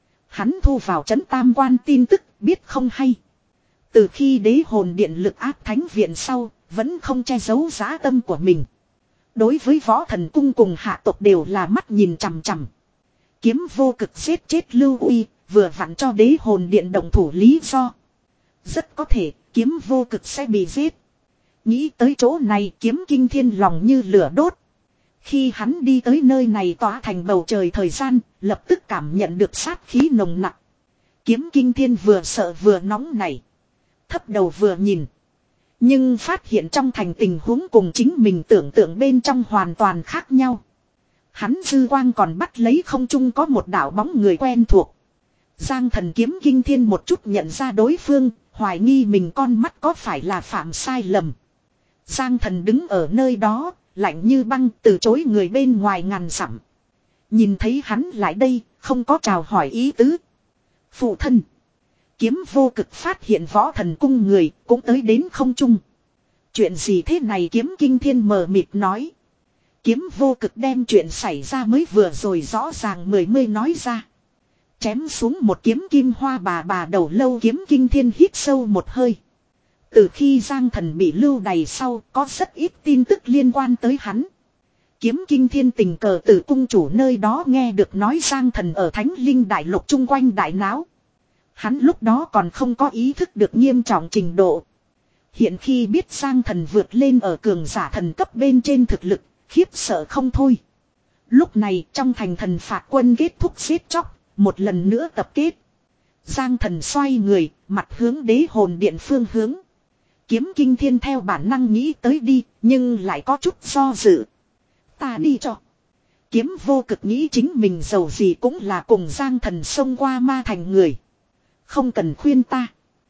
Hắn thu vào trấn tam quan tin tức biết không hay. Từ khi đế hồn điện lực áp thánh viện sau vẫn không che giấu dã tâm của mình. Đối với võ thần cung cùng hạ tộc đều là mắt nhìn chằm chằm. Kiếm vô cực giết chết Lưu Uy, vừa vặn cho đế hồn điện động thủ lý do. Rất có thể, kiếm vô cực sẽ bị giết. Nghĩ tới chỗ này kiếm kinh thiên lòng như lửa đốt. Khi hắn đi tới nơi này tỏa thành bầu trời thời gian, lập tức cảm nhận được sát khí nồng nặng. Kiếm kinh thiên vừa sợ vừa nóng nảy. Thấp đầu vừa nhìn. Nhưng phát hiện trong thành tình huống cùng chính mình tưởng tượng bên trong hoàn toàn khác nhau. Hắn dư quang còn bắt lấy không trung có một đạo bóng người quen thuộc. Giang Thần kiếm kinh thiên một chút nhận ra đối phương, hoài nghi mình con mắt có phải là phạm sai lầm. Giang Thần đứng ở nơi đó, lạnh như băng từ chối người bên ngoài ngàn dặm. Nhìn thấy hắn lại đây, không có chào hỏi ý tứ. Phụ thân. Kiếm vô cực phát hiện võ thần cung người, cũng tới đến không trung. Chuyện gì thế này kiếm kinh thiên mờ mịt nói. Kiếm vô cực đem chuyện xảy ra mới vừa rồi rõ ràng mười mươi nói ra. Chém xuống một kiếm kim hoa bà bà đầu lâu kiếm kinh thiên hít sâu một hơi. Từ khi Giang Thần bị lưu đày sau có rất ít tin tức liên quan tới hắn. Kiếm kinh thiên tình cờ từ cung chủ nơi đó nghe được nói Giang Thần ở Thánh Linh Đại Lục chung quanh đại náo. Hắn lúc đó còn không có ý thức được nghiêm trọng trình độ. Hiện khi biết Giang Thần vượt lên ở cường giả thần cấp bên trên thực lực, khiếp sợ không thôi. Lúc này trong thành thần phạt quân kết thúc giết chóc, một lần nữa tập kết. Giang Thần xoay người, mặt hướng đế hồn điện phương hướng. Kiếm kinh thiên theo bản năng nghĩ tới đi, nhưng lại có chút do dự. Ta đi cho. Kiếm vô cực nghĩ chính mình giàu gì cũng là cùng Giang Thần xông qua ma thành người. Không cần khuyên ta.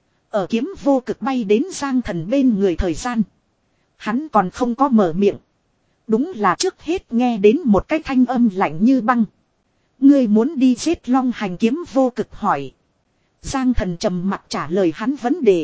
Ở kiếm vô cực bay đến Giang Thần bên người thời gian. Hắn còn không có mở miệng. Đúng là trước hết nghe đến một cái thanh âm lạnh như băng. Ngươi muốn đi giết Long Hành kiếm vô cực hỏi. Giang Thần trầm mặt trả lời hắn vấn đề.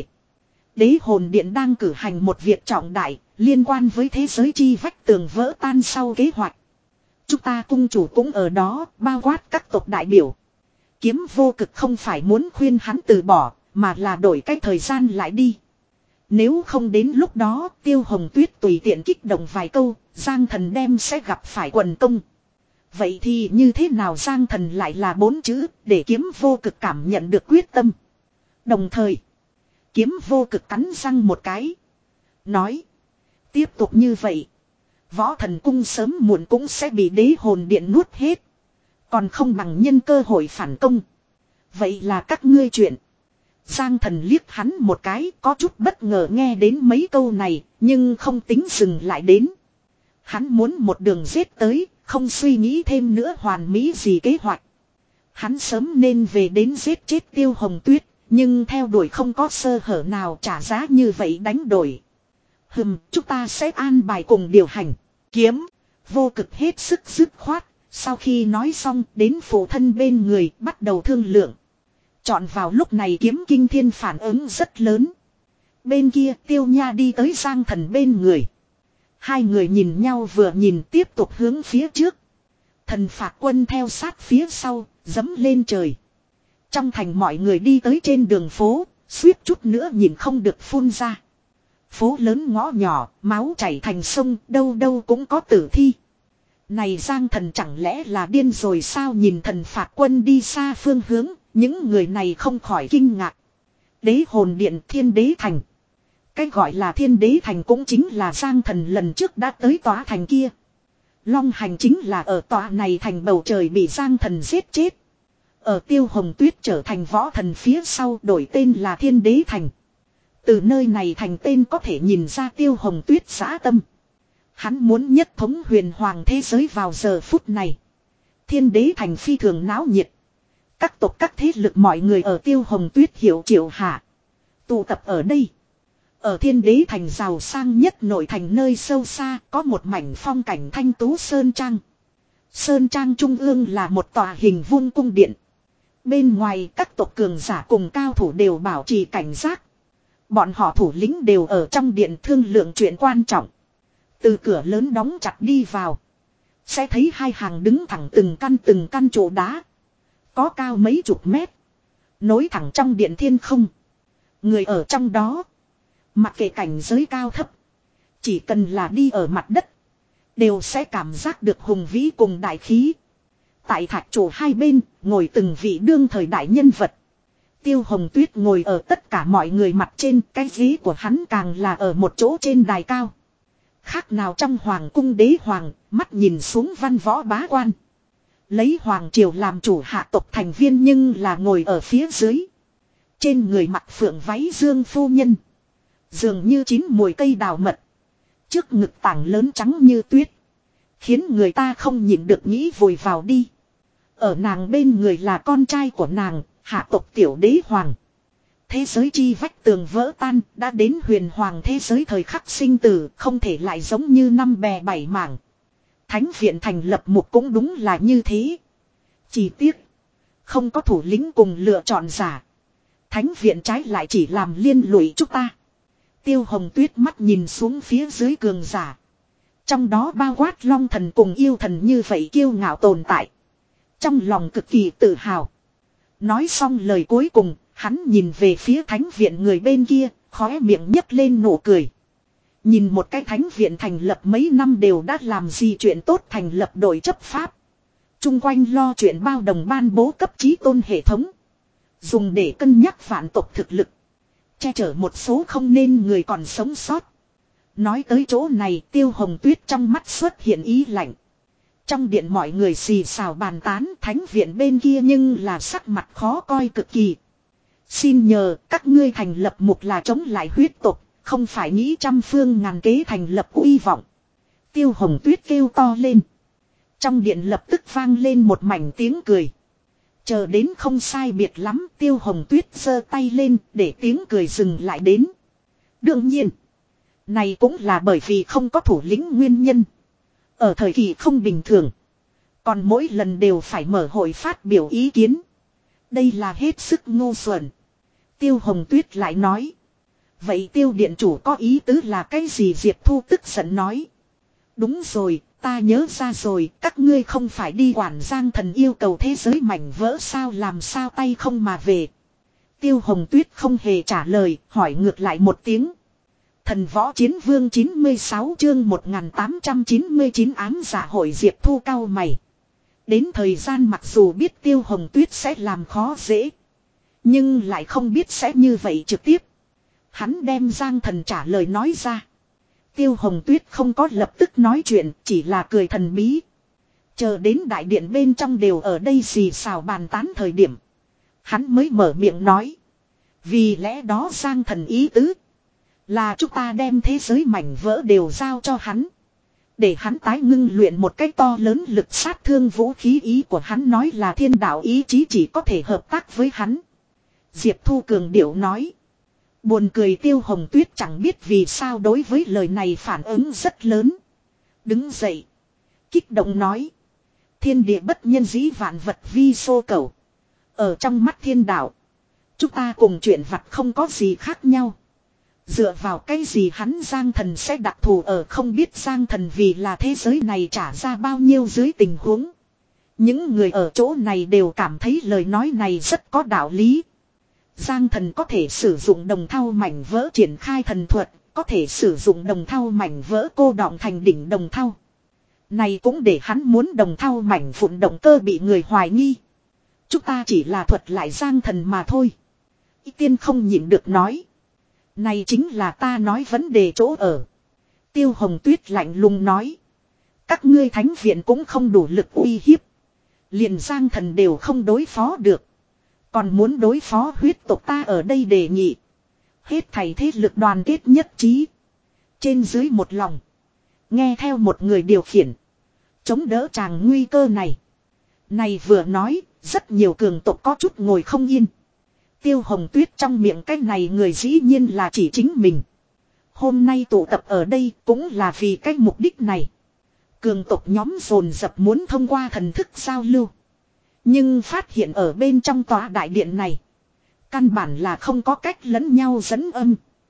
Đế hồn điện đang cử hành một việc trọng đại, liên quan với thế giới chi vách tường vỡ tan sau kế hoạch. Chúng ta cung chủ cũng ở đó, bao quát các tộc đại biểu. Kiếm vô cực không phải muốn khuyên hắn từ bỏ, mà là đổi cách thời gian lại đi. Nếu không đến lúc đó, Tiêu Hồng Tuyết tùy tiện kích động vài câu, Giang Thần đem sẽ gặp phải quần công. Vậy thì như thế nào Giang Thần lại là bốn chữ, để kiếm vô cực cảm nhận được quyết tâm. Đồng thời, kiếm vô cực cắn răng một cái. Nói, tiếp tục như vậy, võ thần cung sớm muộn cũng sẽ bị đế hồn điện nuốt hết. Còn không bằng nhân cơ hội phản công. Vậy là các ngươi chuyện. Giang Thần liếc hắn một cái, có chút bất ngờ nghe đến mấy câu này, nhưng không tính dừng lại đến. Hắn muốn một đường giết tới, không suy nghĩ thêm nữa hoàn mỹ gì kế hoạch. Hắn sớm nên về đến giết chết Tiêu Hồng Tuyết, nhưng theo đuổi không có sơ hở nào trả giá như vậy đánh đổi. Hừm, chúng ta sẽ an bài cùng điều hành. Kiếm, vô cực hết sức dứt khoát. Sau khi nói xong đến phụ thân bên người bắt đầu thương lượng. Chọn vào lúc này kiếm kinh thiên phản ứng rất lớn. Bên kia Tiêu Nha đi tới Giang Thần bên người. Hai người nhìn nhau vừa nhìn tiếp tục hướng phía trước. Thần phạt quân theo sát phía sau, dẫm lên trời. Trong thành mọi người đi tới trên đường phố, suýt chút nữa nhìn không được phun ra. Phố lớn ngõ nhỏ, máu chảy thành sông, đâu đâu cũng có tử thi. Này Giang Thần chẳng lẽ là điên rồi sao, nhìn thần phạt quân đi xa phương hướng, những người này không khỏi kinh ngạc. Đế hồn điện Thiên Đế Thành. Cái gọi là Thiên Đế Thành cũng chính là Giang Thần lần trước đã tới tòa thành kia. Long hành chính là ở tòa này thành bầu trời bị Giang Thần giết chết. Ở Tiêu Hồng Tuyết trở thành võ thần phía sau đổi tên là Thiên Đế Thành. Từ nơi này thành tên có thể nhìn ra Tiêu Hồng Tuyết dã tâm. Hắn muốn nhất thống huyền hoàng thế giới vào giờ phút này. Thiên Đế Thành phi thường náo nhiệt. Các tộc các thế lực mọi người ở Tiêu Hồng Tuyết hiệu triệu hạ. Tụ tập ở đây. Ở Thiên Đế Thành giàu sang nhất nội thành nơi sâu xa có một mảnh phong cảnh thanh tú Sơn Trang. Sơn Trang trung ương là một tòa hình vuông cung điện. Bên ngoài các tộc cường giả cùng cao thủ đều bảo trì cảnh giác. Bọn họ thủ lĩnh đều ở trong điện thương lượng chuyện quan trọng. Từ cửa lớn đóng chặt đi vào. Sẽ thấy hai hàng đứng thẳng từng căn từng căn trụ đá. Có cao mấy chục mét. Nối thẳng trong điện thiên không. Người ở trong đó. Mặc kệ cảnh giới cao thấp. Chỉ cần là đi ở mặt đất. Đều sẽ cảm giác được hùng vĩ cùng đại khí. Tại thạch trụ hai bên. Ngồi từng vị đương thời đại nhân vật. Tiêu Hồng Tuyết ngồi ở tất cả mọi người mặt trên. Cái ghế của hắn càng là ở một chỗ trên đài cao. Khác nào trong hoàng cung đế hoàng. Mắt nhìn xuống văn võ bá quan. Lấy hoàng triều làm chủ hạ tộc thành viên nhưng là ngồi ở phía dưới. Trên người mặc phượng váy dương phu nhân. Dường như chín mùi cây đào mật. Trước ngực tảng lớn trắng như tuyết. Khiến người ta không nhịn được nghĩ vùi vào đi. Ở nàng bên người là con trai của nàng, hạ tộc tiểu đế hoàng. Thế giới chi vách tường vỡ tan, đã đến huyền hoàng thế giới thời khắc sinh tử, không thể lại giống như năm bè bảy mảng. Thánh viện thành lập mục cũng đúng là như thế. Chỉ tiếc, không có thủ lĩnh cùng lựa chọn giả. Thánh viện trái lại chỉ làm liên lụy chúng ta. Tiêu Hồng Tuyết mắt nhìn xuống phía dưới cường giả. Trong đó bao quát long thần cùng yêu thần như vậy kiêu ngạo tồn tại. Trong lòng cực kỳ tự hào. Nói xong lời cuối cùng, hắn nhìn về phía thánh viện người bên kia, khóe miệng nhấc lên nụ cười. Nhìn một cái thánh viện thành lập mấy năm đều đã làm gì chuyện tốt, thành lập đội chấp pháp. Trung quanh lo chuyện bao đồng ban bố cấp chí tôn hệ thống. Dùng để cân nhắc vạn tộc thực lực. Che chở một số không nên người còn sống sót. Nói tới chỗ này Tiêu Hồng Tuyết trong mắt xuất hiện ý lạnh. Trong điện mọi người xì xào bàn tán, thánh viện bên kia nhưng là sắc mặt khó coi cực kỳ. Xin nhờ các ngươi thành lập mục là chống lại huyết tộc, không phải nghĩ trăm phương ngàn kế thành lập uy vọng. Tiêu Hồng Tuyết kêu to lên. Trong điện lập tức vang lên một mảnh tiếng cười. Chờ đến không sai biệt lắm, Tiêu Hồng Tuyết giơ tay lên để tiếng cười dừng lại đến. Đương nhiên, này cũng là bởi vì không có thủ lĩnh nguyên nhân. Ở thời kỳ không bình thường, còn mỗi lần đều phải mở hội phát biểu ý kiến. Đây là hết sức ngu xuẩn. Tiêu Hồng Tuyết lại nói. Vậy Tiêu điện chủ có ý tứ là cái gì? Diệp Thu tức giận nói. Đúng rồi, ta nhớ ra rồi, các ngươi không phải đi quản Giang Thần yêu cầu thế giới mảnh vỡ sao, làm sao tay không mà về. Tiêu Hồng Tuyết không hề trả lời, hỏi ngược lại một tiếng. Thần võ chiến vương chín mươi sáu chương một nghìn tám trăm chín mươi chín ám dạ hội. Diệp Thu cao mày. Đến thời gian mặc dù biết Tiêu Hồng Tuyết sẽ làm khó dễ, nhưng lại không biết sẽ như vậy trực tiếp. Hắn đem Giang Thần trả lời nói ra. Tiêu Hồng Tuyết không có lập tức nói chuyện, chỉ là cười thần bí. Chờ đến đại điện bên trong đều ở đây xì xào bàn tán thời điểm, hắn mới mở miệng nói. Vì lẽ đó Giang Thần ý tứ là chúng ta đem thế giới mảnh vỡ đều giao cho hắn, để hắn tái ngưng luyện một cách to lớn lực sát thương vũ khí. Ý của hắn nói là thiên đạo ý chí chỉ có thể hợp tác với hắn. Diệp Thu cường điệu nói. Buồn cười. Tiêu Hồng Tuyết chẳng biết vì sao đối với lời này phản ứng rất lớn. Đứng dậy, kích động nói. Thiên địa bất nhân dĩ vạn vật vi xô cầu. Ở trong mắt thiên đạo, chúng ta cùng chuyện vặt không có gì khác nhau. Dựa vào cái gì hắn Giang Thần sẽ đặc thù ở không biết Giang Thần vì là thế giới này trả ra bao nhiêu dưới tình huống. Những người ở chỗ này đều cảm thấy lời nói này rất có đạo lý. Giang Thần có thể sử dụng đồng thau mảnh vỡ triển khai thần thuật, có thể sử dụng đồng thau mảnh vỡ cô đọng thành đỉnh đồng thau. Này cũng để hắn muốn đồng thau mảnh vụn động cơ bị người hoài nghi. Chúng ta chỉ là thuật lại Giang Thần mà thôi. Y Tiên không nhịn được nói. Này chính là ta nói vấn đề chỗ ở. Tiêu Hồng Tuyết lạnh lùng nói. Các ngươi thánh viện cũng không đủ lực uy hiếp. Liền Giang Thần đều không đối phó được. Còn muốn đối phó huyết tộc ta ở đây đề nghị. Hết thảy thế lực đoàn kết nhất trí. Trên dưới một lòng. Nghe theo một người điều khiển. Chống đỡ chàng nguy cơ này. Này vừa nói, rất nhiều cường tộc có chút ngồi không yên. Tiêu Hồng Tuyết trong miệng cái này người dĩ nhiên là chỉ chính mình. Hôm nay tụ tập ở đây cũng là vì cái mục đích này. Cường tộc nhóm dồn dập muốn thông qua thần thức giao lưu. Nhưng phát hiện ở bên trong tòa đại điện này. Căn bản là không có cách lẫn nhau dẫn âm.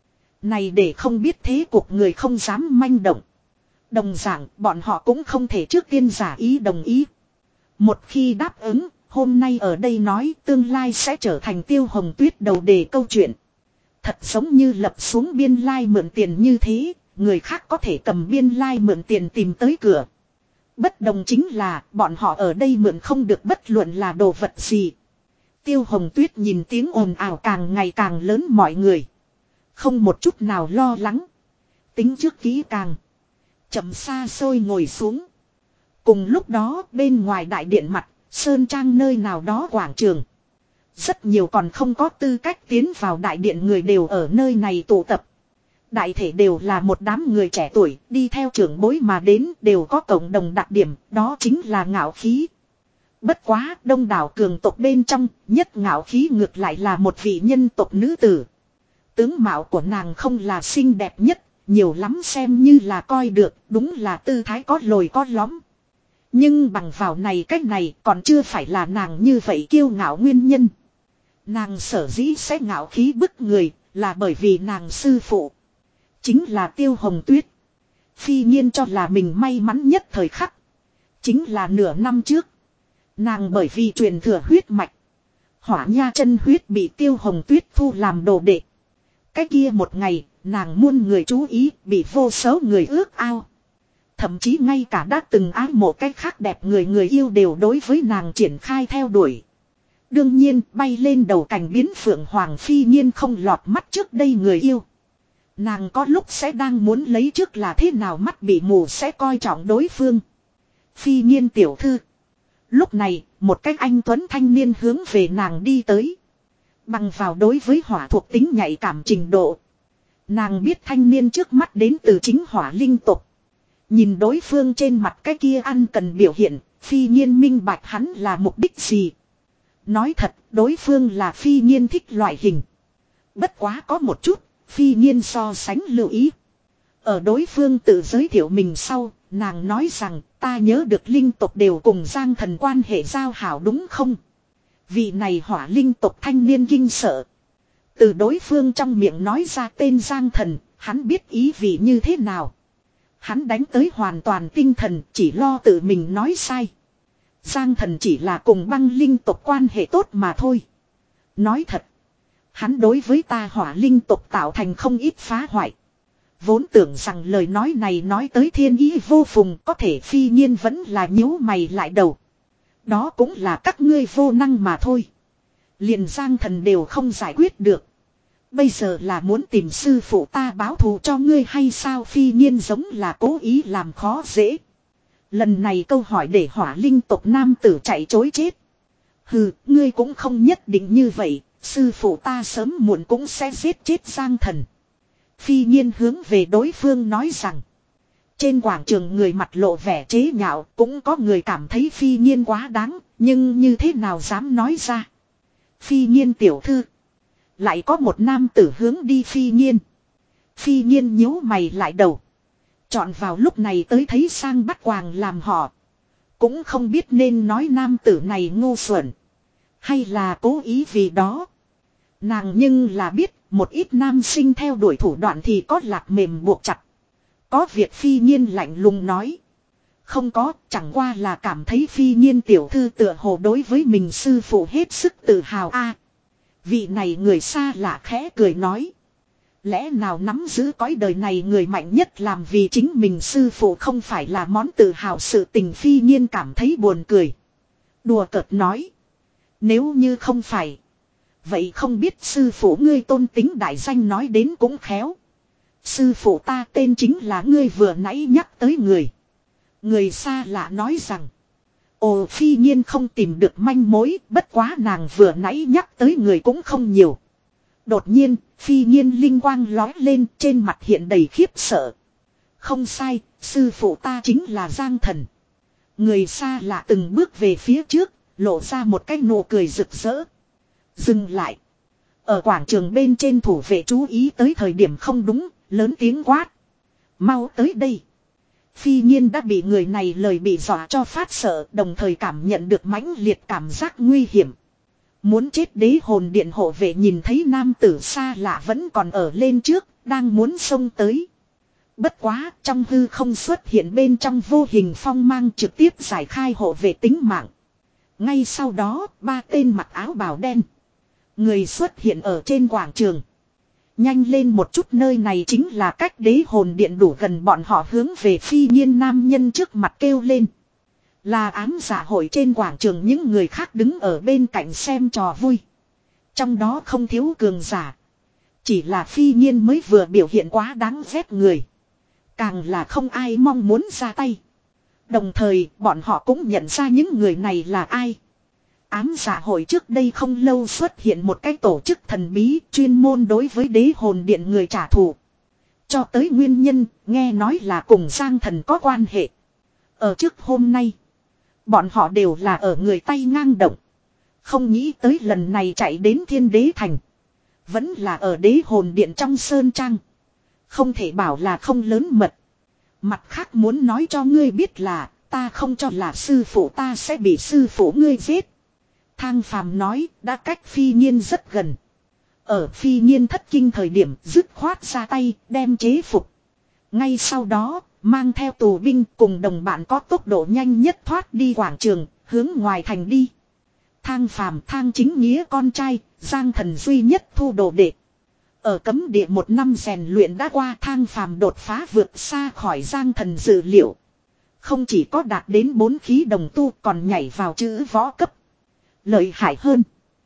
Này để không biết thế cuộc người không dám manh động. Đồng dạng bọn họ cũng không thể trước tiên giả ý đồng ý. Một khi đáp ứng, hôm nay ở đây nói tương lai sẽ trở thành Tiêu Hồng Tuyết đầu đề câu chuyện. Thật giống như lập xuống biên lai mượn tiền như thế, người khác có thể cầm biên lai mượn tiền tìm tới cửa. Bất đồng chính là bọn họ ở đây mượn không được bất luận là đồ vật gì. Tiêu Hồng Tuyết nhìn tiếng ồn ào càng ngày càng lớn mọi người. Không một chút nào lo lắng. Tính trước kỹ càng. Chậm xa xôi ngồi xuống. Cùng lúc đó bên ngoài đại điện mặt, Sơn Trang nơi nào đó quảng trường. Rất nhiều còn không có tư cách tiến vào đại điện người đều ở nơi này tụ tập. Đại thể đều là một đám người trẻ tuổi đi theo trưởng bối mà đến đều có cộng đồng đặc điểm, đó chính là ngạo khí. Bất quá đông đảo cường tộc bên trong, nhất ngạo khí ngược lại là một vị nhân tộc nữ tử. Tướng mạo của nàng không là xinh đẹp nhất, nhiều lắm xem như là coi được, đúng là tư thái có lồi có lõm. Nhưng bằng vào này cách này còn chưa phải là nàng như vậy kiêu ngạo nguyên nhân. Nàng sở dĩ sẽ ngạo khí bức người là bởi vì nàng sư phụ. Chính là Tiêu Hồng Tuyết. Phi nhiên cho là mình may mắn nhất thời khắc. Chính là nửa năm trước. Nàng bởi vì truyền thừa huyết mạch. Hỏa nha chân huyết bị Tiêu Hồng Tuyết thu làm đồ đệ. Cái kia một ngày, nàng muôn người chú ý, bị vô số người ước ao. Thậm chí ngay cả đã từng ái mộ cái khác đẹp người người yêu đều đối với nàng triển khai theo đuổi. Đương nhiên, bay lên đầu cành biến phượng hoàng phi nhiên không lọt mắt trước đây người yêu. Nàng có lúc sẽ đang muốn lấy trước là thế nào mắt bị mù sẽ coi trọng đối phương. Phi nhiên tiểu thư. Lúc này, một cái anh tuấn thanh niên hướng về nàng đi tới. Bằng vào đối với hỏa thuộc tính nhạy cảm trình độ. Nàng biết thanh niên trước mắt đến từ chính hỏa linh tục. Nhìn đối phương trên mặt cái kia ăn cần biểu hiện, phi nhiên minh bạch hắn là mục đích gì. Nói thật, đối phương là phi nhiên thích loại hình. Bất quá có một chút, phi nhiên so sánh lưu ý. Ở đối phương tự giới thiệu mình sau, nàng nói rằng ta nhớ được linh tộc đều cùng Giang Thần quan hệ giao hảo đúng không? Vị này hỏa linh tộc thanh niên kinh sợ. Từ đối phương trong miệng nói ra tên Giang Thần, hắn biết ý vị như thế nào. Hắn đánh tới hoàn toàn tinh thần, chỉ lo tự mình nói sai. Giang Thần chỉ là cùng băng linh tộc quan hệ tốt mà thôi. Nói thật, hắn đối với ta hỏa linh tộc tạo thành không ít phá hoại. Vốn tưởng rằng lời nói này nói tới thiên ý vô phùng, có thể phi nhiên vẫn là nhíu mày lại đầu. Đó cũng là các ngươi vô năng mà thôi. Liền Giang Thần đều không giải quyết được. Bây giờ là muốn tìm sư phụ ta báo thù cho ngươi hay sao? Phi nhiên giống là cố ý làm khó dễ. Lần này câu hỏi để hỏa linh tộc nam tử chạy chối chết. Hừ, ngươi cũng không nhất định như vậy, sư phụ ta sớm muộn cũng sẽ giết chết Giang Thần. Phi nhiên hướng về đối phương nói rằng. Trên quảng trường người mặt lộ vẻ chế nhạo, cũng có người cảm thấy phi nhiên quá đáng, nhưng như thế nào dám nói ra. Phi nhiên tiểu thư. Lại có một nam tử hướng đi phi nhiên. Phi nhiên nhíu mày lại đầu. Chọn vào lúc này tới thấy sang bắt quàng làm họ. Cũng không biết nên nói nam tử này ngu xuẩn. Hay là cố ý vì đó. Nàng nhưng là biết một ít nam sinh theo đuổi thủ đoạn thì có lạc mềm buộc chặt. Có việc phi nhiên lạnh lùng nói. Không có, chẳng qua là cảm thấy phi nhiên tiểu thư tựa hồ đối với mình sư phụ hết sức tự hào a. Vị này người xa lạ khẽ cười nói. Lẽ nào nắm giữ cõi đời này người mạnh nhất làm vì chính mình sư phụ không phải là món tự hào sự tình. Phi Nhiên cảm thấy buồn cười. Đùa cợt nói. Nếu như không phải. Vậy không biết sư phụ ngươi tôn tính đại danh nói đến cũng khéo. Sư phụ ta tên chính là ngươi vừa nãy nhắc tới người. Người xa lạ nói rằng. Ồ, Phi Nhiên không tìm được manh mối, bất quá nàng vừa nãy nhắc tới người cũng không nhiều. Đột nhiên, Phi Nhiên linh quang lói lên, trên mặt hiện đầy khiếp sợ. Không sai, sư phụ ta chính là Giang Thần. Người xa lạ từng bước về phía trước, lộ ra một cái nụ cười rực rỡ. Dừng lại. Ở quảng trường bên trên thủ vệ chú ý tới thời điểm không đúng, lớn tiếng quát. Mau tới đây. Phi Nhiên đã bị người này lời bị dọa cho phát sợ, đồng thời cảm nhận được mãnh liệt cảm giác nguy hiểm. Muốn chết đế hồn điện hộ vệ nhìn thấy nam tử xa lạ vẫn còn ở lên trước, đang muốn xông tới. Bất quá, trong hư không xuất hiện bên trong vô hình phong mang trực tiếp giải khai hộ vệ tính mạng. Ngay sau đó, ba tên mặc áo bào đen. Người xuất hiện ở trên quảng trường. Nhanh lên một chút, nơi này chính là cách đế hồn điện đủ gần. Bọn họ hướng về Phi Nhiên nam nhân trước mặt kêu lên. Là ám dạ hội trên quảng trường, những người khác đứng ở bên cạnh xem trò vui. Trong đó không thiếu cường giả. Chỉ là Phi Nhiên mới vừa biểu hiện quá đáng ghét người. Càng là không ai mong muốn ra tay. Đồng thời bọn họ cũng nhận ra những người này là ai. Ám dạ hội trước đây không lâu xuất hiện một cái tổ chức thần bí chuyên môn đối với đế hồn điện người trả thù. Cho tới nguyên nhân, nghe nói là cùng Giang Thần có quan hệ. Ở trước hôm nay, bọn họ đều là ở người tay ngang động. Không nghĩ tới lần này chạy đến Thiên Đế Thành. Vẫn là ở đế hồn điện trong sơn trang. Không thể bảo là không lớn mật. Mặt khác muốn nói cho ngươi biết là, ta không cho là sư phụ ta sẽ bị sư phụ ngươi giết. Thang Phàm nói, đã cách Phi Nhiên rất gần. Ở Phi Nhiên thất kinh thời điểm dứt khoát ra tay, đem chế phục. Ngay sau đó, mang theo tù binh cùng đồng bạn có tốc độ nhanh nhất thoát đi quảng trường, hướng ngoài thành đi. Thang Phàm, Thang Chính Nghĩa con trai, Giang Thần duy nhất thu đồ đệ. Ở cấm địa một năm rèn luyện đã qua, Thang Phàm đột phá vượt xa khỏi Giang Thần dự liệu. Không chỉ có đạt đến bốn khí đồng tu, còn nhảy vào chữ võ cấp. Lợi hại hơn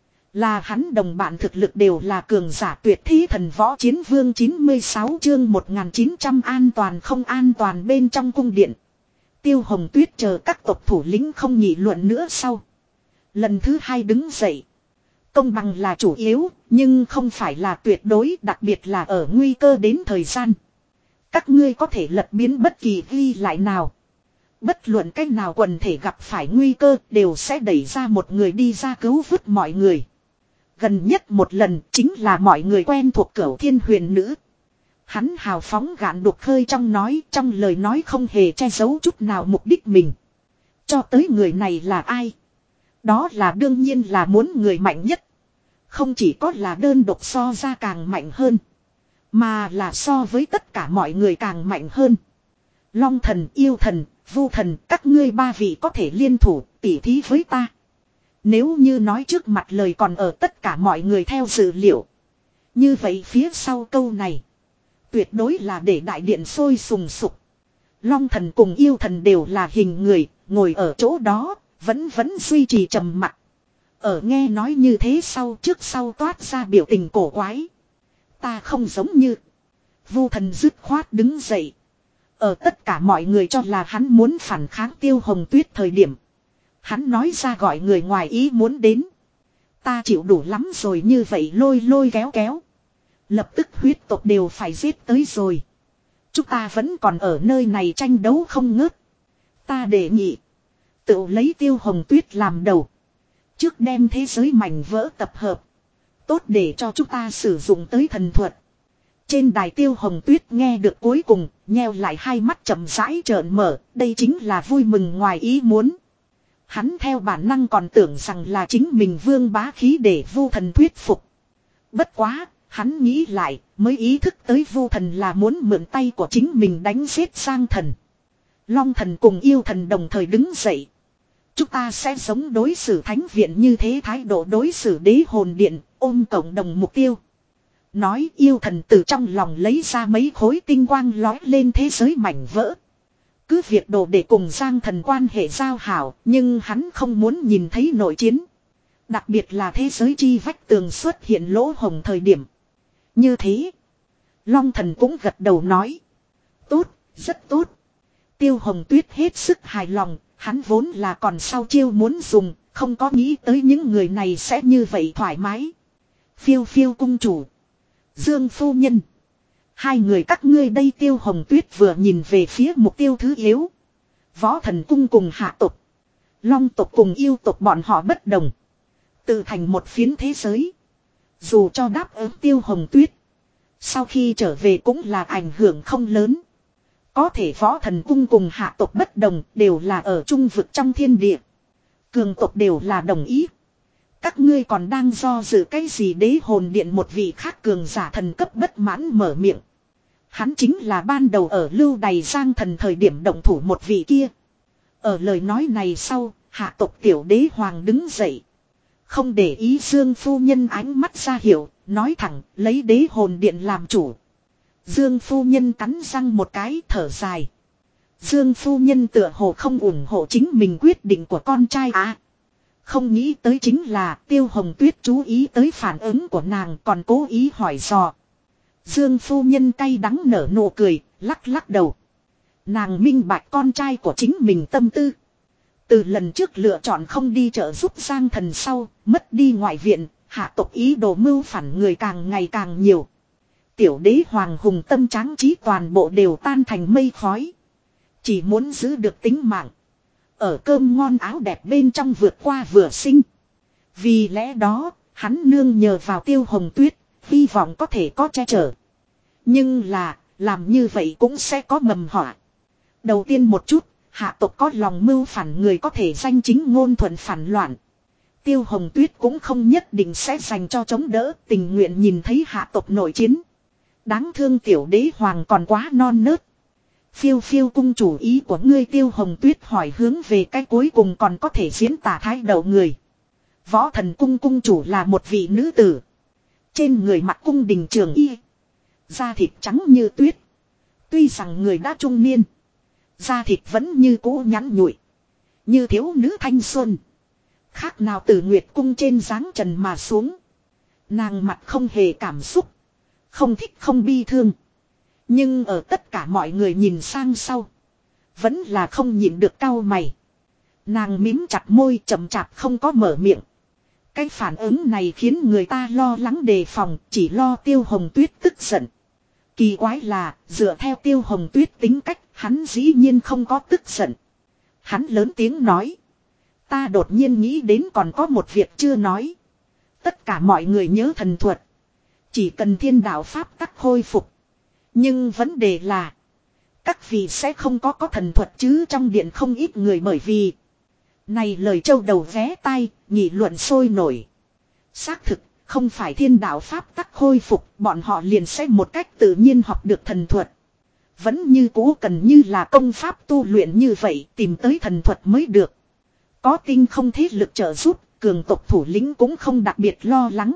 là hắn đồng bạn thực lực đều là cường giả tuyệt thế thần võ chiến vương. Chín mươi sáu chương một nghìn chín trăm an toàn không an toàn. Bên trong cung điện, Tiêu Hồng Tuyết chờ các tộc thủ lĩnh không nghị luận nữa sau. Lần thứ hai đứng dậy. Công bằng là chủ yếu, nhưng không phải là tuyệt đối, đặc biệt là ở nguy cơ đến thời gian. Các ngươi có thể lật biến bất kỳ ghi lại nào. Bất luận cách nào quần thể gặp phải nguy cơ đều sẽ đẩy ra một người đi ra cứu vớt mọi người. Gần nhất một lần chính là mọi người quen thuộc Cửu Thiên Huyền Nữ. Hắn hào phóng gạn đục khơi trong nói, trong lời nói không hề che giấu chút nào mục đích mình. Cho tới người này là ai? Đó là đương nhiên là muốn người mạnh nhất. Không chỉ có là đơn độc so ra càng mạnh hơn, mà là so với tất cả mọi người càng mạnh hơn. Long thần, yêu thần, vu thần, các ngươi ba vị có thể liên thủ tỉ thí với ta. Nếu như nói trước mặt lời còn ở tất cả mọi người theo dự liệu, như vậy phía sau câu này tuyệt đối là để đại điện sôi sùng sục. Long thần cùng yêu thần đều là hình người, ngồi ở chỗ đó vẫn vẫn duy trì trầm mặc. Ở nghe nói như thế sau, trước sau toát ra biểu tình cổ quái. Ta không giống như. Vu thần dứt khoát đứng dậy. Ở tất cả mọi người cho là hắn muốn phản kháng Tiêu Hồng Tuyết thời điểm, hắn nói ra gọi người ngoài ý muốn đến. Ta chịu đủ lắm rồi, như vậy lôi lôi kéo kéo. Lập tức huyết tộc đều phải giết tới rồi. Chúng ta vẫn còn ở nơi này tranh đấu không ngớt. Ta đề nghị tự lấy Tiêu Hồng Tuyết làm đầu, trước đem thế giới mảnh vỡ tập hợp, tốt để cho chúng ta sử dụng tới thần thuật. Trên đài Tiêu Hồng Tuyết nghe được cuối cùng, nheo lại hai mắt chậm rãi trợn mở, đây chính là vui mừng ngoài ý muốn. Hắn theo bản năng còn tưởng rằng là chính mình vương bá khí để Vu thần thuyết phục. Bất quá, hắn nghĩ lại, mới ý thức tới Vu thần là muốn mượn tay của chính mình đánh giết Giang Thần. Long thần cùng yêu thần đồng thời đứng dậy. Chúng ta sẽ giống đối xử thánh viện như thế, thái độ đối xử đế hồn điện, ôm cộng đồng mục tiêu. Nói yêu thần từ trong lòng lấy ra mấy khối tinh quang lói lên thế giới mảnh vỡ. Cứ việc đồ để cùng Giang Thần quan hệ giao hảo, nhưng hắn không muốn nhìn thấy nội chiến. Đặc biệt là thế giới chi vách tường xuất hiện lỗ hồng thời điểm. Như thế, Long Thần cũng gật đầu nói. Tốt, rất tốt. Tiêu Hồng Tuyết hết sức hài lòng, hắn vốn là còn sau chiêu muốn dùng, không có nghĩ tới những người này sẽ như vậy thoải mái. Phiêu phiêu cung chủ. Dương phu nhân. Hai người các ngươi đây. Tiêu Hồng Tuyết vừa nhìn về phía mục tiêu thứ yếu. Võ thần cung cùng hạ tộc. Long tộc cùng yêu tộc bọn họ bất đồng. Tự thành một phiến thế giới. Dù cho đáp ứng Tiêu Hồng Tuyết. Sau khi trở về cũng là ảnh hưởng không lớn. Có thể võ thần cung cùng hạ tộc bất đồng đều là ở trung vực trong thiên địa. Cường tộc đều là đồng ý. Các ngươi còn đang do dự cái gì? Đế hồn điện một vị khác cường giả thần cấp bất mãn mở miệng. Hắn chính là ban đầu ở lưu đày Giang Thần thời điểm động thủ một vị kia. Ở lời nói này sau, hạ tộc tiểu đế hoàng đứng dậy. Không để ý Dương phu nhân ánh mắt ra hiệu, nói thẳng lấy đế hồn điện làm chủ. Dương phu nhân cắn răng một cái thở dài. Dương phu nhân tựa hồ không ủng hộ chính mình quyết định của con trai à. Không nghĩ tới chính là Tiêu Hồng Tuyết chú ý tới phản ứng của nàng còn cố ý hỏi dò. Dương phu nhân cay đắng nở nụ cười, lắc lắc đầu. Nàng minh bạch con trai của chính mình tâm tư. Từ lần trước lựa chọn không đi trợ giúp Giang Thần sau, mất đi ngoại viện, hạ tộc ý đồ mưu phản người càng ngày càng nhiều. Tiểu đế hoàng hùng tâm tráng trí toàn bộ đều tan thành mây khói. Chỉ muốn giữ được tính mạng. Ở cơm ngon áo đẹp bên trong vượt qua vừa sinh. Vì lẽ đó, hắn nương nhờ vào Tiêu Hồng Tuyết, hy vọng có thể có che chở. Nhưng là, làm như vậy cũng sẽ có mầm họa. Đầu tiên một chút, hạ tộc có lòng mưu phản người có thể danh chính ngôn thuận phản loạn. Tiêu Hồng Tuyết cũng không nhất định sẽ dành cho chống đỡ, tình nguyện nhìn thấy hạ tộc nội chiến. Đáng thương tiểu đế hoàng còn quá non nớt. Phiêu phiêu cung chủ ý của ngươi? Tiêu Hồng Tuyết hỏi hướng về cái cuối cùng còn có thể diễn tả thái đầu người. Võ thần cung cung chủ là một vị nữ tử. Trên người mặc cung đình trường y. Da thịt trắng như tuyết. Tuy rằng người đã trung niên. Da thịt vẫn như cũ nhẵn nhụi. Như thiếu nữ thanh xuân. Khác nào từ Nguyệt cung trên dáng trần mà xuống. Nàng mặt không hề cảm xúc. Không thích không bi thương. Nhưng ở tất cả mọi người nhìn sang sau. Vẫn là không nhịn được cau mày. Nàng mím chặt môi chậm chạp không có mở miệng. Cái phản ứng này khiến người ta lo lắng đề phòng. Chỉ lo Tiêu Hồng Tuyết tức giận. Kỳ quái là dựa theo Tiêu Hồng Tuyết tính cách. Hắn dĩ nhiên không có tức giận. Hắn lớn tiếng nói. Ta đột nhiên nghĩ đến còn có một việc chưa nói. Tất cả mọi người nhớ thần thuật. Chỉ cần thiên đạo pháp tắc khôi phục. Nhưng vấn đề là. Các vị sẽ không có có thần thuật chứ. Trong điện không ít người bởi vì. Này lời châu đầu vé tai. Nghị luận sôi nổi. Xác thực không phải thiên đạo pháp tắc khôi phục. Bọn họ liền sẽ một cách tự nhiên học được thần thuật. Vẫn như cũ cần như là công pháp tu luyện như vậy. Tìm tới thần thuật mới được. Có tinh không thế lực trợ giúp. Cường tộc thủ lĩnh cũng không đặc biệt lo lắng.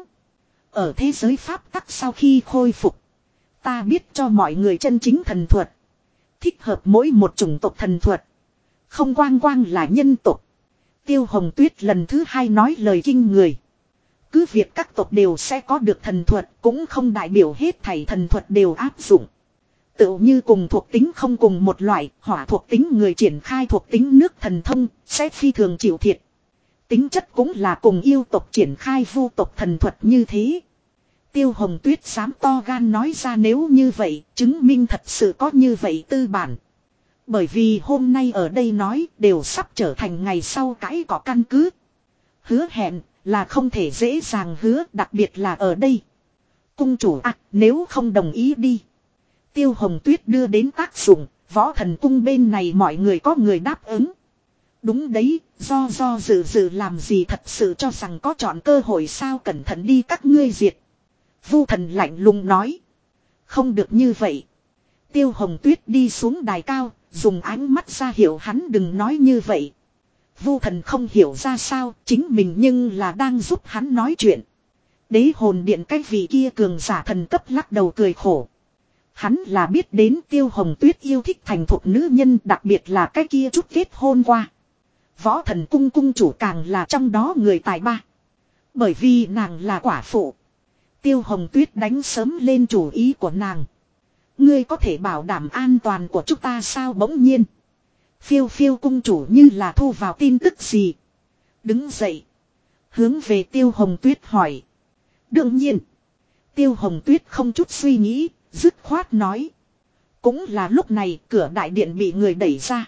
Ở thế giới pháp tắc sau khi khôi phục. Ta biết cho mọi người chân chính thần thuật. Thích hợp mỗi một chủng tộc thần thuật. Không quang quang là nhân tộc. Tiêu Hồng Tuyết lần thứ hai nói lời kinh người. Cứ việc các tộc đều sẽ có được thần thuật. Cũng không đại biểu hết thảy thần thuật đều áp dụng. Tựu như cùng thuộc tính không cùng một loại. Hỏa thuộc tính người triển khai thuộc tính nước thần thông. Sẽ phi thường chịu thiệt. Tính chất cũng là cùng yêu tộc triển khai vu tộc thần thuật như thế. Tiêu Hồng Tuyết dám to gan nói ra nếu như vậy, chứng minh thật sự có như vậy tư bản. Bởi vì hôm nay ở đây nói đều sắp trở thành ngày sau cãi có căn cứ. Hứa hẹn là không thể dễ dàng hứa, đặc biệt là ở đây. Cung chủ à, nếu không đồng ý đi. Tiêu Hồng Tuyết đưa đến tác dụng, võ thần cung bên này mọi người có người đáp ứng. Đúng đấy, do do dự dự làm gì thật sự cho rằng có chọn cơ hội sao cẩn thận đi các ngươi diệt. Vu thần lạnh lùng nói. Không được như vậy. Tiêu Hồng Tuyết đi xuống đài cao, dùng ánh mắt ra hiệu hắn đừng nói như vậy. Vu thần không hiểu ra sao, chính mình nhưng là đang giúp hắn nói chuyện. Đế hồn điện cái vị kia cường giả thần cấp lắc đầu cười khổ. Hắn là biết đến Tiêu Hồng Tuyết yêu thích thành thục nữ nhân, đặc biệt là cái kia chút kết hôn qua. Võ Thần Cung cung chủ càng là trong đó người tài ba. Bởi vì nàng là quả phụ. Tiêu Hồng Tuyết đánh sớm lên chủ ý của nàng. Ngươi có thể bảo đảm an toàn của chúng ta sao? Bỗng nhiên Phiêu Phiêu cung chủ như là thu vào tin tức gì. Đứng dậy, hướng về Tiêu Hồng Tuyết hỏi. Đương nhiên. Tiêu Hồng Tuyết không chút suy nghĩ, dứt khoát nói. Cũng là lúc này cửa đại điện bị người đẩy ra.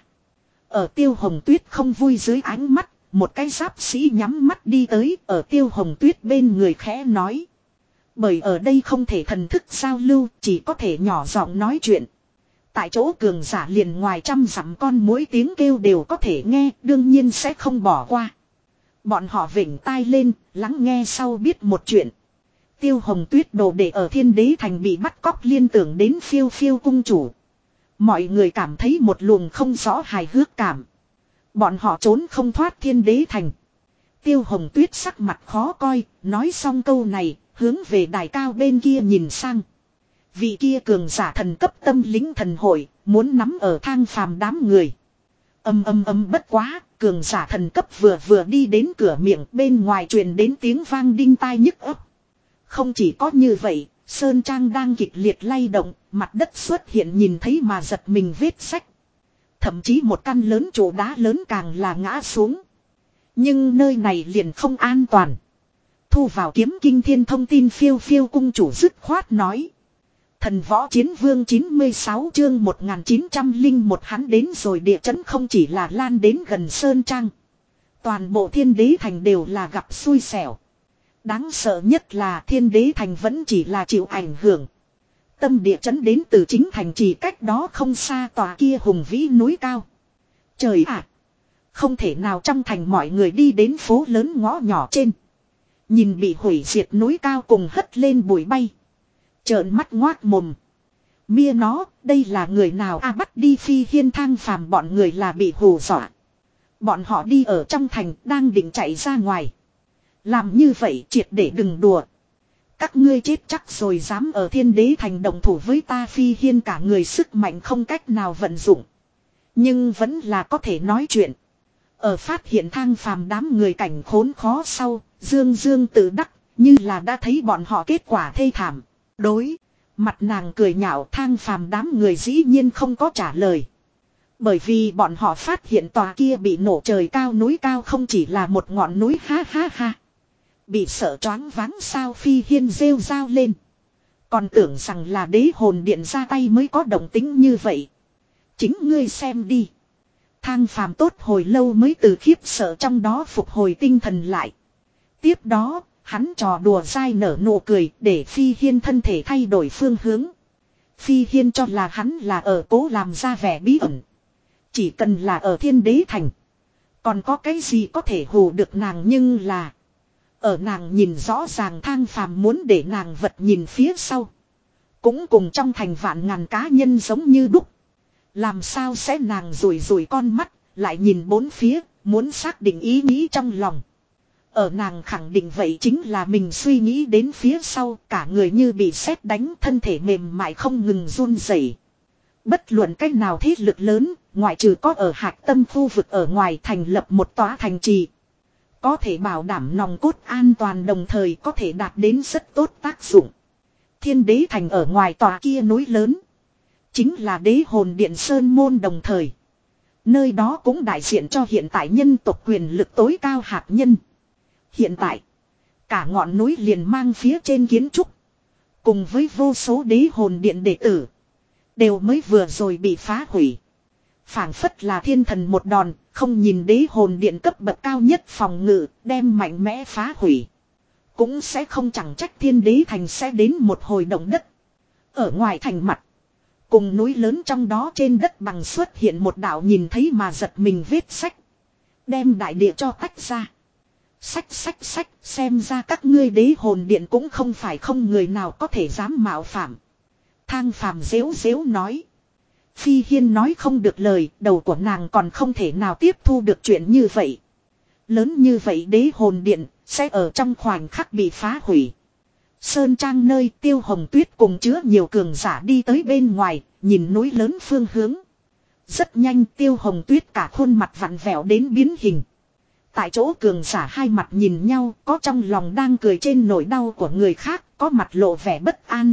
Ở Tiêu Hồng Tuyết không vui dưới ánh mắt, một cái giáp sĩ nhắm mắt đi tới, ở Tiêu Hồng Tuyết bên người khẽ nói. Bởi ở đây không thể thần thức giao lưu, chỉ có thể nhỏ giọng nói chuyện. Tại chỗ cường giả liền ngoài trăm dặm con mỗi tiếng kêu đều có thể nghe, đương nhiên sẽ không bỏ qua. Bọn họ vểnh tai lên, lắng nghe sau biết một chuyện. Tiêu Hồng Tuyết đồ đệ ở Thiên Đế Thành bị bắt cóc, liên tưởng đến Phiêu Phiêu cung chủ. Mọi người cảm thấy một luồng không rõ hài hước cảm. Bọn họ trốn không thoát Thiên Đế Thành. Tiêu Hồng Tuyết sắc mặt khó coi, nói xong câu này, hướng về đài cao bên kia nhìn sang. Vị kia cường giả thần cấp tâm lính thần hội, muốn nắm ở Thang Phàm đám người. Âm âm âm bất quá, cường giả thần cấp vừa vừa đi đến cửa miệng, bên ngoài truyền đến tiếng vang đinh tai nhức ấp. Không chỉ có như vậy, sơn trang đang kịch liệt lay động, mặt đất xuất hiện nhìn thấy mà giật mình vết sách. Thậm chí một căn lớn trụ đá lớn càng là ngã xuống. Nhưng nơi này liền không an toàn. Thu vào kiếm kinh thiên thông tin Phiêu Phiêu cung chủ dứt khoát nói. Thần võ chiến vương chín mươi sáu chương một nghìn chín trăm lẻ một hắn đến rồi, địa chấn không chỉ là lan đến gần sơn trang. Toàn bộ Thiên Đế Thành đều là gặp xui xẻo. Đáng sợ nhất là Thiên Đế Thành vẫn chỉ là chịu ảnh hưởng. Tâm địa chấn đến từ chính thành trì cách đó không xa tòa kia hùng vĩ núi cao. Trời ạ! Không thể nào trong thành mọi người đi đến phố lớn ngõ nhỏ trên. Nhìn bị hủy diệt núi cao cùng hất lên bụi bay. Trợn mắt ngoác mồm. Mia nó, đây là người nào a? À, bắt đi Phi Hiên Thang Phàm bọn người là bị hù dọa. Bọn họ đi ở trong thành đang định chạy ra ngoài. Làm như vậy triệt để đừng đùa. Các ngươi chết chắc rồi, dám ở Thiên Đế Thành đồng thủ với ta. Phi Hiên cả người sức mạnh không cách nào vận dụng. Nhưng vẫn là có thể nói chuyện. Ở phát hiện Thang Phàm đám người cảnh khốn khó sau, Dương Dương tự đắc, như là đã thấy bọn họ kết quả thê thảm. Đối, mặt nàng cười nhạo. Thang Phàm đám người dĩ nhiên không có trả lời. Bởi vì bọn họ phát hiện tòa kia bị nổ trời cao núi cao không chỉ là một ngọn núi, ha ha ha. Bị sợ choáng váng sao? Phi Hiên rêu rao lên. Còn tưởng rằng là đế hồn điện ra tay mới có động tính như vậy. Chính ngươi xem đi. Thang Phàm tốt hồi lâu mới từ khiếp sợ trong đó phục hồi tinh thần lại. Tiếp đó, hắn trò đùa dai nở nụ cười để Phi Hiên thân thể thay đổi phương hướng. Phi Hiên cho là hắn là ở cố làm ra vẻ bí ẩn. Chỉ cần là ở Thiên Đế Thành. Còn có cái gì có thể hù được nàng, nhưng là. Ở nàng nhìn rõ ràng Thang Phàm muốn để nàng vật nhìn phía sau. Cũng cùng trong thành vạn ngàn cá nhân giống như đúc. Làm sao sẽ nàng rủi rủi con mắt, lại nhìn bốn phía, muốn xác định ý nghĩ trong lòng. Ở nàng khẳng định vậy chính là mình suy nghĩ đến phía sau, cả người như bị sét đánh, thân thể mềm mại không ngừng run rẩy. Bất luận cách nào thế lực lớn, ngoại trừ có ở hạch tâm khu vực ở ngoài thành lập một tòa thành trì. Có thể bảo đảm nòng cốt an toàn, đồng thời có thể đạt đến rất tốt tác dụng. Thiên Đế Thành ở ngoài tòa kia núi lớn. Chính là đế hồn điện Sơn Môn, đồng thời. Nơi đó cũng đại diện cho hiện tại nhân tộc quyền lực tối cao hạt nhân. Hiện tại, cả ngọn núi liền mang phía trên kiến trúc. Cùng với vô số đế hồn điện đệ tử. Đều mới vừa rồi bị phá hủy. Phảng phất là thiên thần một đòn, không nhìn đế hồn điện cấp bậc cao nhất phòng ngự, đem mạnh mẽ phá hủy. Cũng sẽ không chẳng trách Thiên Đế Thành sẽ đến một hồi động đất. Ở ngoài thành mặt, cùng núi lớn trong đó trên đất bằng xuất hiện một đạo nhìn thấy mà giật mình vết sách. Đem đại địa cho tách ra. Sách sách sách, xem ra các ngươi đế hồn điện cũng không phải không người nào có thể dám mạo phạm. Thang Phàm dễu dễu nói. Phi Hiên nói không được lời, đầu của nàng còn không thể nào tiếp thu được chuyện như vậy. Lớn như vậy đế hồn điện, sẽ ở trong khoảnh khắc bị phá hủy. Sơn Trang nơi Tiêu Hồng Tuyết cùng chứa nhiều cường giả đi tới bên ngoài, nhìn núi lớn phương hướng. Rất nhanh Tiêu Hồng Tuyết cả khuôn mặt vặn vẹo đến biến hình. Tại chỗ cường giả hai mặt nhìn nhau, có trong lòng đang cười trên nỗi đau của người khác, có mặt lộ vẻ bất an.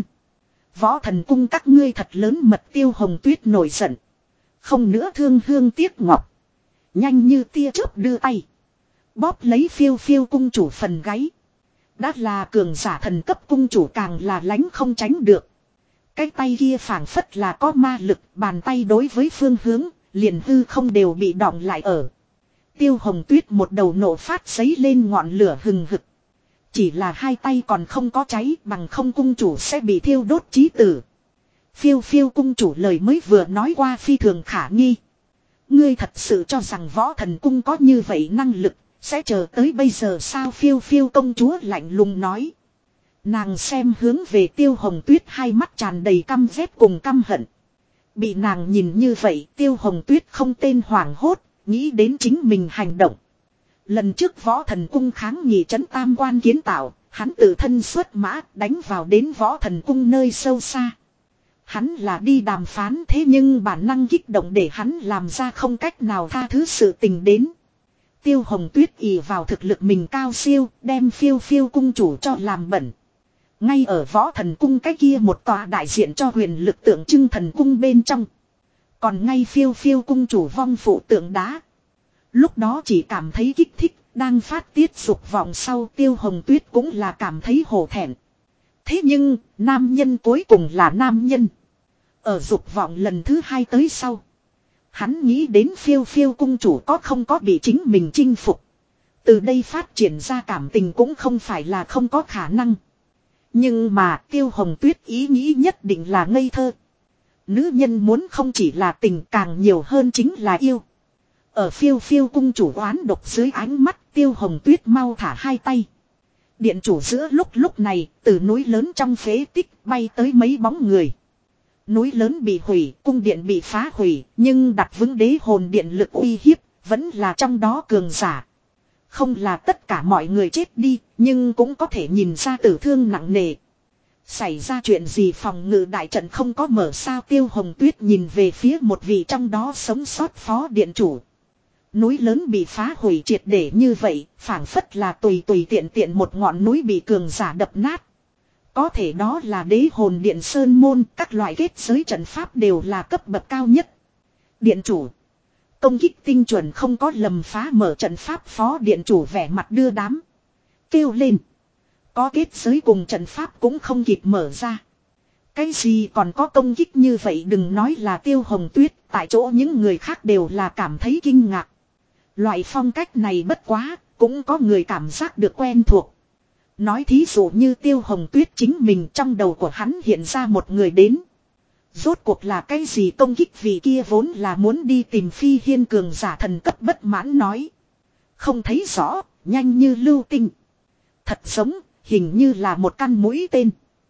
Võ Thần Cung các ngươi thật lớn mật. Tiêu Hồng Tuyết nổi giận. Không nữa thương hương tiếc ngọc. Nhanh như tia chớp đưa tay. Bóp lấy Phiêu Phiêu cung chủ phần gáy. Đã là cường giả thần cấp cung chủ càng là lánh không tránh được. Cái tay kia phảng phất là có ma lực, bàn tay đối với phương hướng, liền hư không đều bị đọng lại ở. Tiêu Hồng Tuyết một đầu nổ phát giấy lên ngọn lửa hừng hực. Chỉ là hai tay còn không có cháy, bằng không cung chủ sẽ bị thiêu đốt chí tử. Phiêu Phiêu cung chủ lời mới vừa nói qua phi thường khả nghi. Ngươi thật sự cho rằng Võ Thần Cung có như vậy năng lực, sẽ chờ tới bây giờ sao? Phiêu Phiêu công chúa lạnh lùng nói. Nàng xem hướng về Tiêu Hồng Tuyết, hai mắt tràn đầy căm ghét cùng căm hận. Bị nàng nhìn như vậy, Tiêu Hồng Tuyết không tên hoảng hốt, nghĩ đến chính mình hành động. Lần trước Võ Thần Cung kháng nghị trấn tam quan kiến tạo, hắn tự thân xuất mã đánh vào đến Võ Thần Cung nơi sâu xa. Hắn là đi đàm phán, thế nhưng bản năng kích động để hắn làm ra không cách nào tha thứ sự tình đến. Tiêu Hồng Tuyết ỷ vào thực lực mình cao siêu, đem Phiêu Phiêu cung chủ cho làm bẩn. Ngay ở Võ Thần Cung cái kia một tòa đại diện cho huyền lực tượng trưng thần cung bên trong. Còn ngay Phiêu Phiêu cung chủ vong phụ tượng đá. Lúc đó chỉ cảm thấy kích thích, đang phát tiết dục vọng sau Tiêu Hồng Tuyết cũng là cảm thấy hổ thẹn. Thế nhưng, nam nhân cuối cùng là nam nhân. Ở dục vọng lần thứ hai tới sau. Hắn nghĩ đến Phiêu Phiêu cung chủ có không có bị chính mình chinh phục. Từ đây phát triển ra cảm tình cũng không phải là không có khả năng. Nhưng mà Tiêu Hồng Tuyết ý nghĩ nhất định là ngây thơ. Nữ nhân muốn không chỉ là tình, càng nhiều hơn chính là yêu. Ở Phiêu Phiêu cung chủ oán độc dưới ánh mắt, Tiêu Hồng Tuyết mau thả hai tay. Điện chủ giữa lúc lúc này, từ núi lớn trong phế tích bay tới mấy bóng người. Núi lớn bị hủy, cung điện bị phá hủy, nhưng đặt vững đế hồn điện lực uy hiếp, vẫn là trong đó cường giả. Không là tất cả mọi người chết đi, nhưng cũng có thể nhìn ra tử thương nặng nề. Xảy ra chuyện gì? Phòng ngự đại trận không có mở sao? Tiêu Hồng Tuyết nhìn về phía một vị trong đó sống sót phó điện chủ. Núi lớn bị phá hủy triệt để như vậy, phảng phất là tùy tùy tiện tiện một ngọn núi bị cường giả đập nát. Có thể đó là đế hồn điện sơn môn, các loại kết giới trận pháp đều là cấp bậc cao nhất. Điện chủ. Công kích tinh chuẩn không có lầm, phá mở trận pháp. Phó điện chủ vẻ mặt đưa đám. Kêu lên. Có kết giới cùng trận pháp cũng không kịp mở ra. Cái gì còn có công kích như vậy? Đừng nói là Tiêu Hồng Tuyết, tại chỗ những người khác đều là cảm thấy kinh ngạc. Loại phong cách này bất quá, cũng có người cảm giác được quen thuộc. Nói thí dụ như Tiêu Hồng Tuyết chính mình, trong đầu của hắn hiện ra một người đến. Rốt cuộc là cái gì công kích? Vì kia vốn là muốn đi tìm Phi Hiên cường giả thần cấp bất mãn nói. Không thấy rõ, nhanh như lưu tinh. Thật giống, hình như là một căn mũi tên.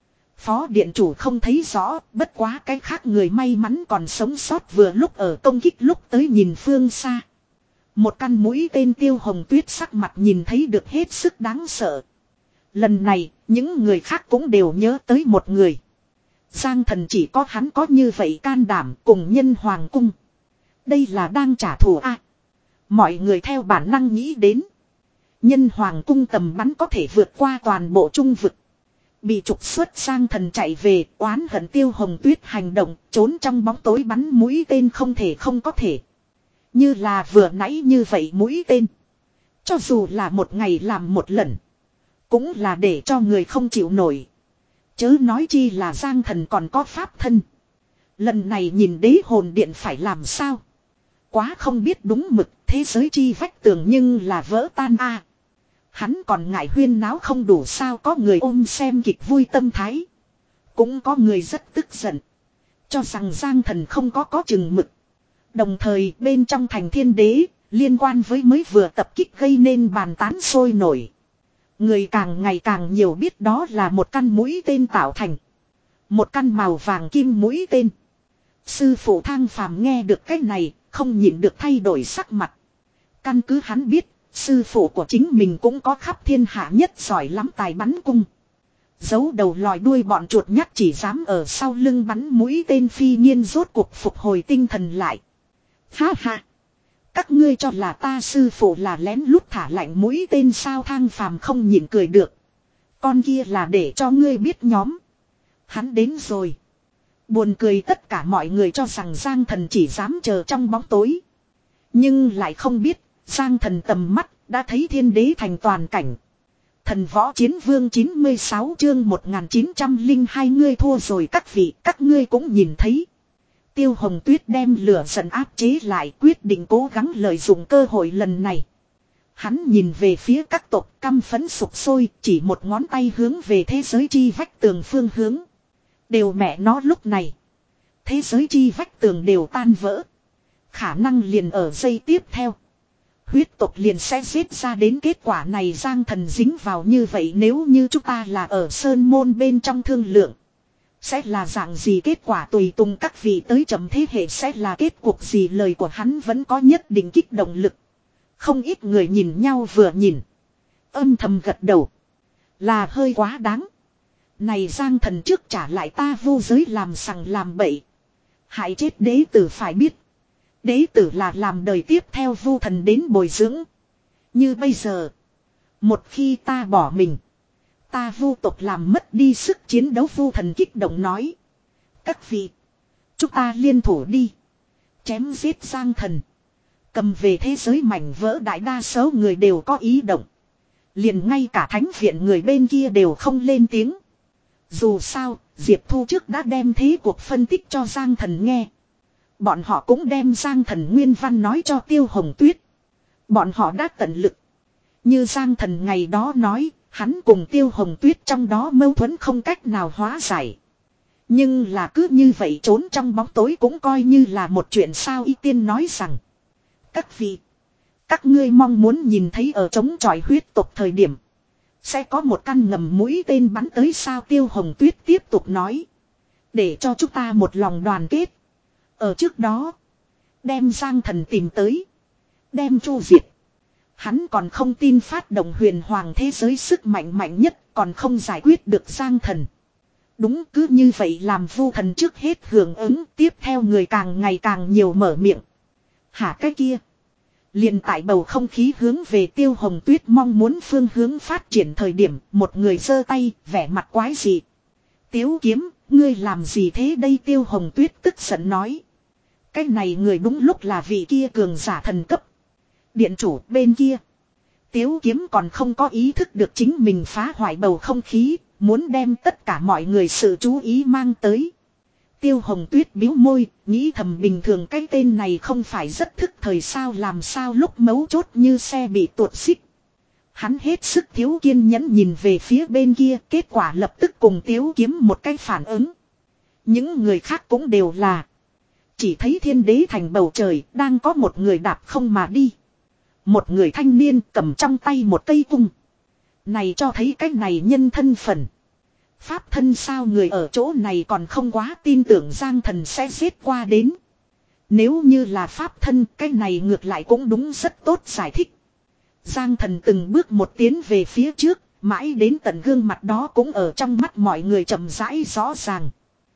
Phó điện chủ không thấy rõ, bất quá cái khác người may mắn còn sống sót vừa lúc ở công kích lúc tới nhìn phương xa. Một căn mũi tên. Tiêu Hồng Tuyết sắc mặt nhìn thấy được hết sức đáng sợ. Lần này, những người khác cũng đều nhớ tới một người. Giang Thần chỉ có hắn có như vậy can đảm cùng Nhân Hoàng cung. Đây là đang trả thù à? Mọi người theo bản năng nghĩ đến. Nhân Hoàng cung tầm bắn có thể vượt qua toàn bộ trung vực. Bị trục xuất Giang Thần chạy về, oán hận Tiêu Hồng Tuyết hành động, trốn trong bóng tối bắn mũi tên không thể không có thể. Như là vừa nãy như vậy mũi tên. Cho dù là một ngày làm một lần. Cũng là để cho người không chịu nổi. Chớ nói chi là Giang Thần còn có pháp thân. Lần này nhìn đế hồn điện phải làm sao? Quá không biết đúng mực, thế giới chi vách tường nhưng là vỡ tan a. À, hắn còn ngại huyên náo không đủ sao? Có người ôm xem kịch vui tâm thái. Cũng có người rất tức giận. Cho rằng Giang Thần không có có chừng mực. Đồng thời bên trong thành thiên đế, liên quan với mới vừa tập kích gây nên bàn tán sôi nổi. Người càng ngày càng nhiều biết đó là một căn mũi tên tạo thành. Một căn màu vàng kim mũi tên. Sư phụ Thang Phàm nghe được cái này, không nhịn được thay đổi sắc mặt. Căn cứ hắn biết, sư phụ của chính mình cũng có khắp thiên hạ nhất giỏi lắm tài bắn cung. Giấu đầu lòi đuôi bọn chuột nhắt chỉ dám ở sau lưng bắn mũi tên phi nhiên rốt cuộc phục hồi tinh thần lại. Ha ha. Các ngươi cho là ta sư phụ là lén lút thả lạnh mũi tên sao, Thang Phàm không nhịn cười được. Con kia là để cho ngươi biết nhóm. Hắn đến rồi. Buồn cười, tất cả mọi người cho rằng Giang Thần chỉ dám chờ trong bóng tối. Nhưng lại không biết, Giang Thần tầm mắt đã thấy thiên đế thành toàn cảnh. Thần võ chiến vương chín mươi sáu chương một nghìn chín trăm lẻ hai, ngươi thua rồi các vị, các ngươi cũng nhìn thấy. Tiêu Hồng Tuyết đem lửa giận áp chế lại, quyết định cố gắng lợi dụng cơ hội lần này. Hắn nhìn về phía các tộc căm phẫn sục sôi, chỉ một ngón tay hướng về thế giới chi vách tường phương hướng. Đều mẹ nó lúc này. Thế giới chi vách tường đều tan vỡ. Khả năng liền ở giây tiếp theo. Huyết tộc liền sẽ giết ra đến kết quả này. Giang Thần dính vào như vậy, nếu như chúng ta là ở sơn môn bên trong thương lượng. Sẽ là dạng gì kết quả, tùy tùng các vị tới chậm thế hệ sẽ là kết cuộc gì, lời của hắn vẫn có nhất định kích động lực. Không ít người nhìn nhau vừa nhìn. Âm thầm gật đầu. Là hơi quá đáng. Này Giang Thần trước trả lại ta vô giới làm sằng làm bậy. Hại chết đế tử, phải biết. Đế tử là làm đời tiếp theo vu thần đến bồi dưỡng. Như bây giờ. Một khi ta bỏ mình. Ta vu tộc làm mất đi sức chiến đấu. Vu thần kích động nói. Các vị. Chúng ta liên thủ đi. Chém giết Giang Thần. Cầm về thế giới mảnh vỡ. Đại đa số người đều có ý động. Liền ngay cả thánh viện người bên kia đều không lên tiếng. Dù sao, Diệp Thu trước đã đem thế cuộc phân tích cho Giang Thần nghe. Bọn họ cũng đem Giang Thần nguyên văn nói cho Tiêu Hồng Tuyết. Bọn họ đã tận lực. Như Giang Thần ngày đó nói, hắn cùng Tiêu Hồng Tuyết trong đó mâu thuẫn không cách nào hóa giải. Nhưng là cứ như vậy trốn trong bóng tối cũng coi như là một chuyện sao. Y Tiên nói rằng. Các vị. Các ngươi mong muốn nhìn thấy ở chống chọi huyết tộc thời điểm. Sẽ có một căn ngầm mũi tên bắn tới sao, Tiêu Hồng Tuyết tiếp tục nói. Để cho chúng ta một lòng đoàn kết. Ở trước đó. Đem Giang Thần tìm tới. Đem chu diệt. Hắn còn không tin phát động huyền hoàng thế giới sức mạnh mạnh nhất. Còn không giải quyết được Giang Thần. Đúng, cứ như vậy làm vu thần trước hết hưởng ứng. Tiếp theo người càng ngày càng nhiều mở miệng. Hả cái kia. Liền tại bầu không khí hướng về Tiêu Hồng Tuyết mong muốn phương hướng phát triển thời điểm, một người giơ tay, vẻ mặt quái dị. Tiếu Kiếm, ngươi làm gì thế đây? Tiêu Hồng Tuyết tức giận nói. Cái này người đúng lúc là vị kia cường giả thần cấp. Điện chủ bên kia. Tiếu Kiếm còn không có ý thức được chính mình phá hoại bầu không khí, muốn đem tất cả mọi người sự chú ý mang tới. Tiêu Hồng Tuyết bĩu môi, nghĩ thầm bình thường cái tên này không phải rất thức thời sao, làm sao lúc mấu chốt như xe bị tuột xích. Hắn hết sức thiếu kiên nhẫn nhìn về phía bên kia, kết quả lập tức cùng Tiếu Kiếm một cái phản ứng. Những người khác cũng đều là. Chỉ thấy thiên đế thành bầu trời, đang có một người đạp không mà đi. Một người thanh niên cầm trong tay một cây cung. Này cho thấy cái này nhân thân phận. Pháp thân sao, người ở chỗ này còn không quá tin tưởng Giang Thần sẽ giết qua đến. Nếu như là pháp thân, cái này ngược lại cũng đúng rất tốt giải thích. Giang Thần từng bước một tiến về phía trước, mãi đến tận gương mặt đó cũng ở trong mắt mọi người chậm rãi rõ ràng.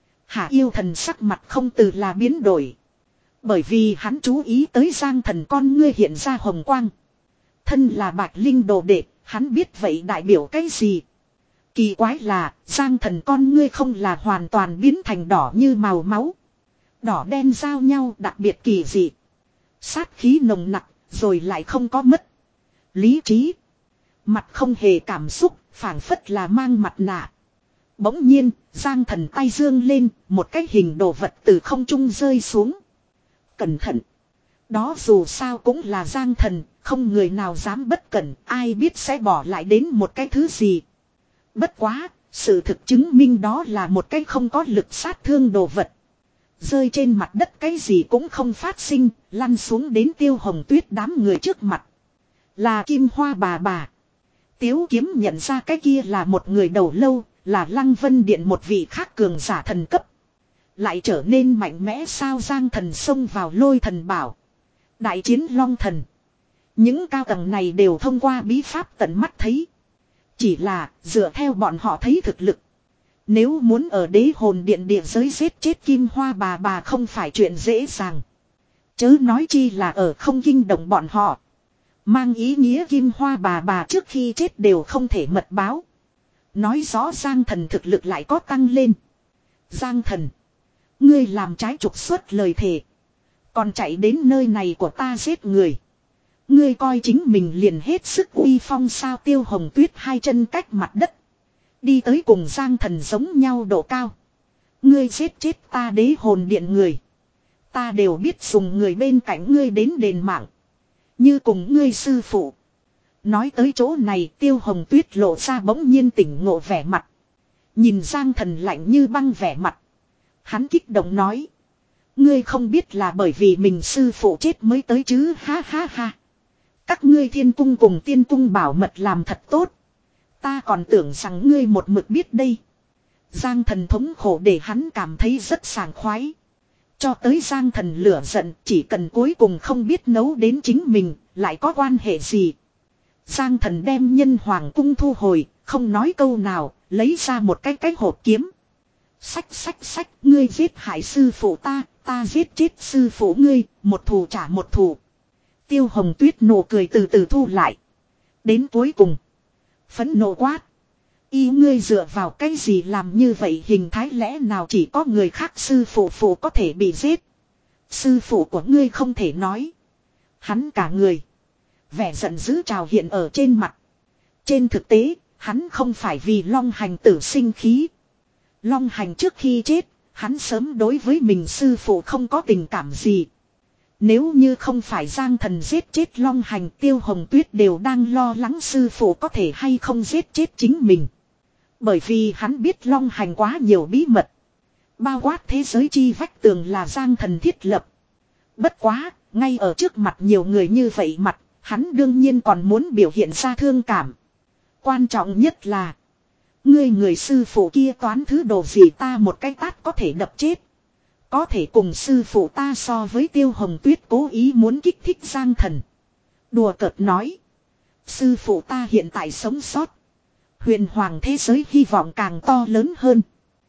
Hạ Yêu Thần sắc mặt không từ là biến đổi. Bởi vì hắn chú ý tới Giang Thần con ngươi hiện ra hồng quang. Thân là Bạch Linh đồ đệ, hắn biết vậy đại biểu cái gì. Kỳ quái là, Giang Thần con ngươi không là hoàn toàn biến thành đỏ như màu máu. Đỏ đen giao nhau đặc biệt kỳ dị. Sát khí nồng nặc, rồi lại không có mất lý trí. Mặt không hề cảm xúc, phảng phất là mang mặt nạ. Bỗng nhiên, Giang Thần tay dương lên, một cái hình đồ vật từ không trung rơi xuống. Cẩn thận. Đó dù sao cũng là Giang Thần, không người nào dám bất cẩn, ai biết sẽ bỏ lại đến một cái thứ gì. Bất quá, sự thực chứng minh đó là một cái không có lực sát thương đồ vật. Rơi trên mặt đất cái gì cũng không phát sinh, lăn xuống đến Tiêu Hồng Tuyết đám người trước mặt. Là Kim Hoa bà bà. Tiếu Kiếm nhận ra cái kia là một người đầu lâu, là Lăng Vân Điện một vị khác cường giả thần cấp. Lại trở nên mạnh mẽ sao? Giang Thần xông vào Lôi Thần Bảo. Đại chiến Long Thần. Những cao tầng này đều thông qua bí pháp tận mắt thấy. Chỉ là dựa theo bọn họ thấy thực lực. Nếu muốn ở đế hồn điện địa giới giết chết Kim Hoa bà bà không phải chuyện dễ dàng. Chớ nói chi là ở không kinh động bọn họ. Mang ý nghĩa Kim Hoa bà bà trước khi chết đều không thể mật báo. Nói rõ Giang Thần thực lực lại có tăng lên. Giang Thần. Ngươi làm trái trục xuất lời thề. Còn chạy đến nơi này của ta giết người. Ngươi coi chính mình liền hết sức uy phong sao. Tiêu Hồng Tuyết hai chân cách mặt đất. Đi tới cùng Giang Thần giống nhau độ cao. Ngươi giết chết ta đế hồn điện người. Ta đều biết dùng người bên cạnh ngươi đến đền mạng. Như cùng ngươi sư phụ. Nói tới chỗ này Tiêu Hồng Tuyết lộ ra bỗng nhiên tỉnh ngộ vẻ mặt. Nhìn Giang Thần lạnh như băng vẻ mặt. Hắn kích động nói. Ngươi không biết là bởi vì mình sư phụ chết mới tới chứ ha ha ha. Các ngươi thiên cung cùng tiên cung bảo mật làm thật tốt. Ta còn tưởng rằng ngươi một mực biết đây. Giang Thần thống khổ để hắn cảm thấy rất sảng khoái. Cho tới Giang Thần lửa giận chỉ cần cuối cùng không biết nấu đến chính mình lại có quan hệ gì. Giang Thần đem nhân hoàng cung thu hồi, không nói câu nào, lấy ra một cái cái hộp kiếm. Sách sách sách, ngươi giết hại sư phụ ta, ta giết chết sư phụ ngươi, một thù trả một thù. Tiêu Hồng Tuyết nụ cười từ từ thu lại. Đến cuối cùng, phẫn nộ quát. Y ngươi dựa vào cái gì làm như vậy hình thái lẽ nào chỉ có người khác sư phụ phụ có thể bị giết. Sư phụ của ngươi không thể nói. Hắn cả người. Vẻ giận dữ trào hiện ở trên mặt. Trên thực tế, hắn không phải vì Long Hành tử sinh khí. Long Hành trước khi chết, hắn sớm đối với mình sư phụ không có tình cảm gì. Nếu như không phải Giang Thần giết chết Long Hành, Tiêu Hồng Tuyết đều đang lo lắng sư phụ có thể hay không giết chết chính mình. Bởi vì hắn biết Long Hành quá nhiều bí mật. Bao quát thế giới chi vách tường là Giang Thần thiết lập. Bất quá, ngay ở trước mặt nhiều người như vậy mặt, hắn đương nhiên còn muốn biểu hiện ra thương cảm. Quan trọng nhất là, ngươi người sư phụ kia toán thứ đồ gì ta một cái tát có thể đập chết. Có thể cùng sư phụ ta so với Tiêu Hồng Tuyết cố ý muốn kích thích Giang Thần. Đùa cợt nói. Sư phụ ta hiện tại sống sót. Huyền hoàng thế giới hy vọng càng to lớn hơn.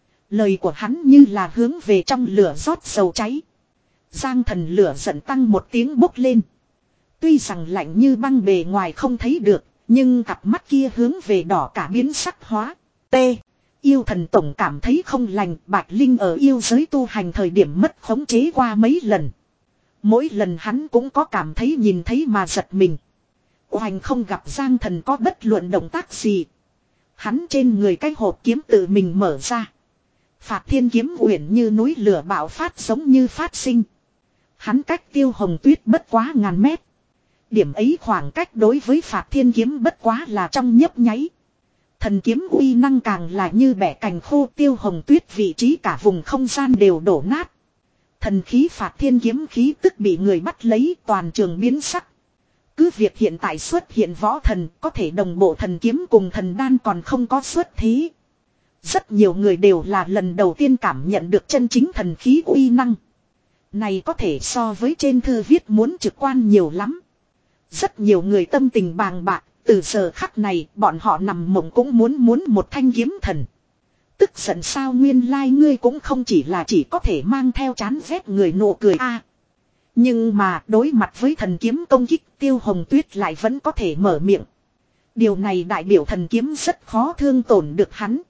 Lời của hắn như là hướng về trong lửa rót dầu cháy. Giang Thần lửa giận tăng một tiếng bốc lên. Tuy rằng lạnh như băng bề ngoài không thấy được, nhưng cặp mắt kia hướng về đỏ cả biến sắc hóa. T. Yêu thần tổng cảm thấy không lành, Bạch Linh ở yêu giới tu hành thời điểm mất khống chế qua mấy lần. Mỗi lần hắn cũng có cảm thấy nhìn thấy mà giật mình. Hoành không gặp Giang Thần có bất luận động tác gì. Hắn trên người cái hộp kiếm tự mình mở ra. Phạt Thiên kiếm uyển như núi lửa bạo phát giống như phát sinh. Hắn cách Tiêu Hồng Tuyết bất quá ngàn mét. Điểm ấy khoảng cách đối với Phạt Thiên kiếm bất quá là trong nhấp nháy. Thần kiếm uy năng càng là như bẻ cành khô. Tiêu Hồng Tuyết vị trí cả vùng không gian đều đổ nát. Thần khí Phạt Thiên kiếm khí tức bị người bắt lấy, toàn trường biến sắc. Cứ việc hiện tại xuất hiện võ thần, có thể đồng bộ thần kiếm cùng thần đan còn không có xuất thế. Rất nhiều người đều là lần đầu tiên cảm nhận được chân chính thần khí uy năng. Này có thể so với trên thư viết muốn trực quan nhiều lắm. Rất nhiều người tâm tình bàng bạc, từ giờ khắc này bọn họ nằm mộng cũng muốn muốn một thanh kiếm thần. Tức giận sao nguyên lai ngươi cũng không chỉ là chỉ có thể mang theo chán ghét người nụ cười a. Nhưng mà đối mặt với thần kiếm công kích, Tiêu Hồng Tuyết lại vẫn có thể mở miệng. Điều này đại biểu thần kiếm rất khó thương tổn được hắn.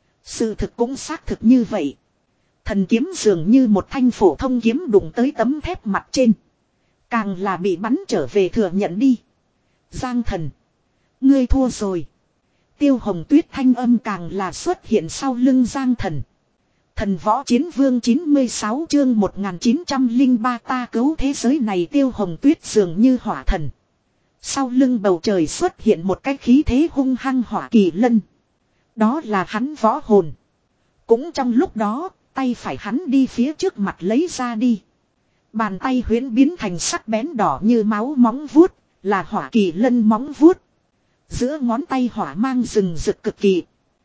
Sự thực cũng xác thực như vậy. Thần kiếm dường như một thanh phổ thông kiếm đụng tới tấm thép mặt trên. Càng là bị bắn trở về thừa nhận đi. Giang Thần. Ngươi thua rồi. Tiêu Hồng Tuyết thanh âm càng là xuất hiện sau lưng Giang Thần. Thần võ chiến vương chín mươi sáu chương một nghìn chín trăm lẻ ba ta cứu thế giới này. Tiêu Hồng Tuyết dường như hỏa thần. Sau lưng bầu trời xuất hiện một cái khí thế hung hăng hỏa kỳ lân. Đó là hắn võ hồn. Cũng trong lúc đó, tay phải hắn đi phía trước mặt lấy ra đi. Bàn tay huyễn biến thành sắc bén đỏ như máu móng vuốt, là hỏa kỳ lân móng vuốt. Giữa ngón tay hỏa mang rừng rực cực kỳ.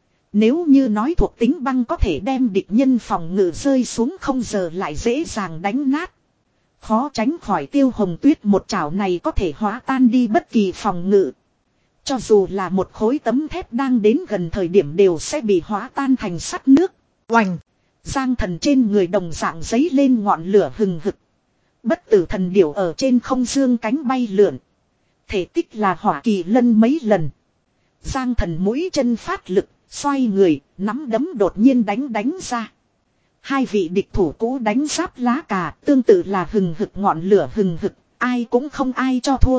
Nếu như nói thuộc tính băng có thể đem địch nhân phòng ngự rơi xuống không giờ lại dễ dàng đánh nát. Khó tránh khỏi Tiêu Hồng Tuyết một chảo này có thể hóa tan đi bất kỳ phòng ngự. Cho dù là một khối tấm thép đang đến gần thời điểm đều sẽ bị hóa tan thành sắt nước. Oành! Giang Thần trên người đồng dạng giấy lên ngọn lửa hừng hực. Bất tử thần điểu ở trên không dương cánh bay lượn. Thể tích là hỏa kỳ lân mấy lần. Giang Thần mũi chân phát lực, xoay người, nắm đấm đột nhiên đánh đánh ra. Hai vị địch thủ cũ đánh giáp lá cà, tương tự là hừng hực ngọn lửa hừng hực, ai cũng không ai cho thua.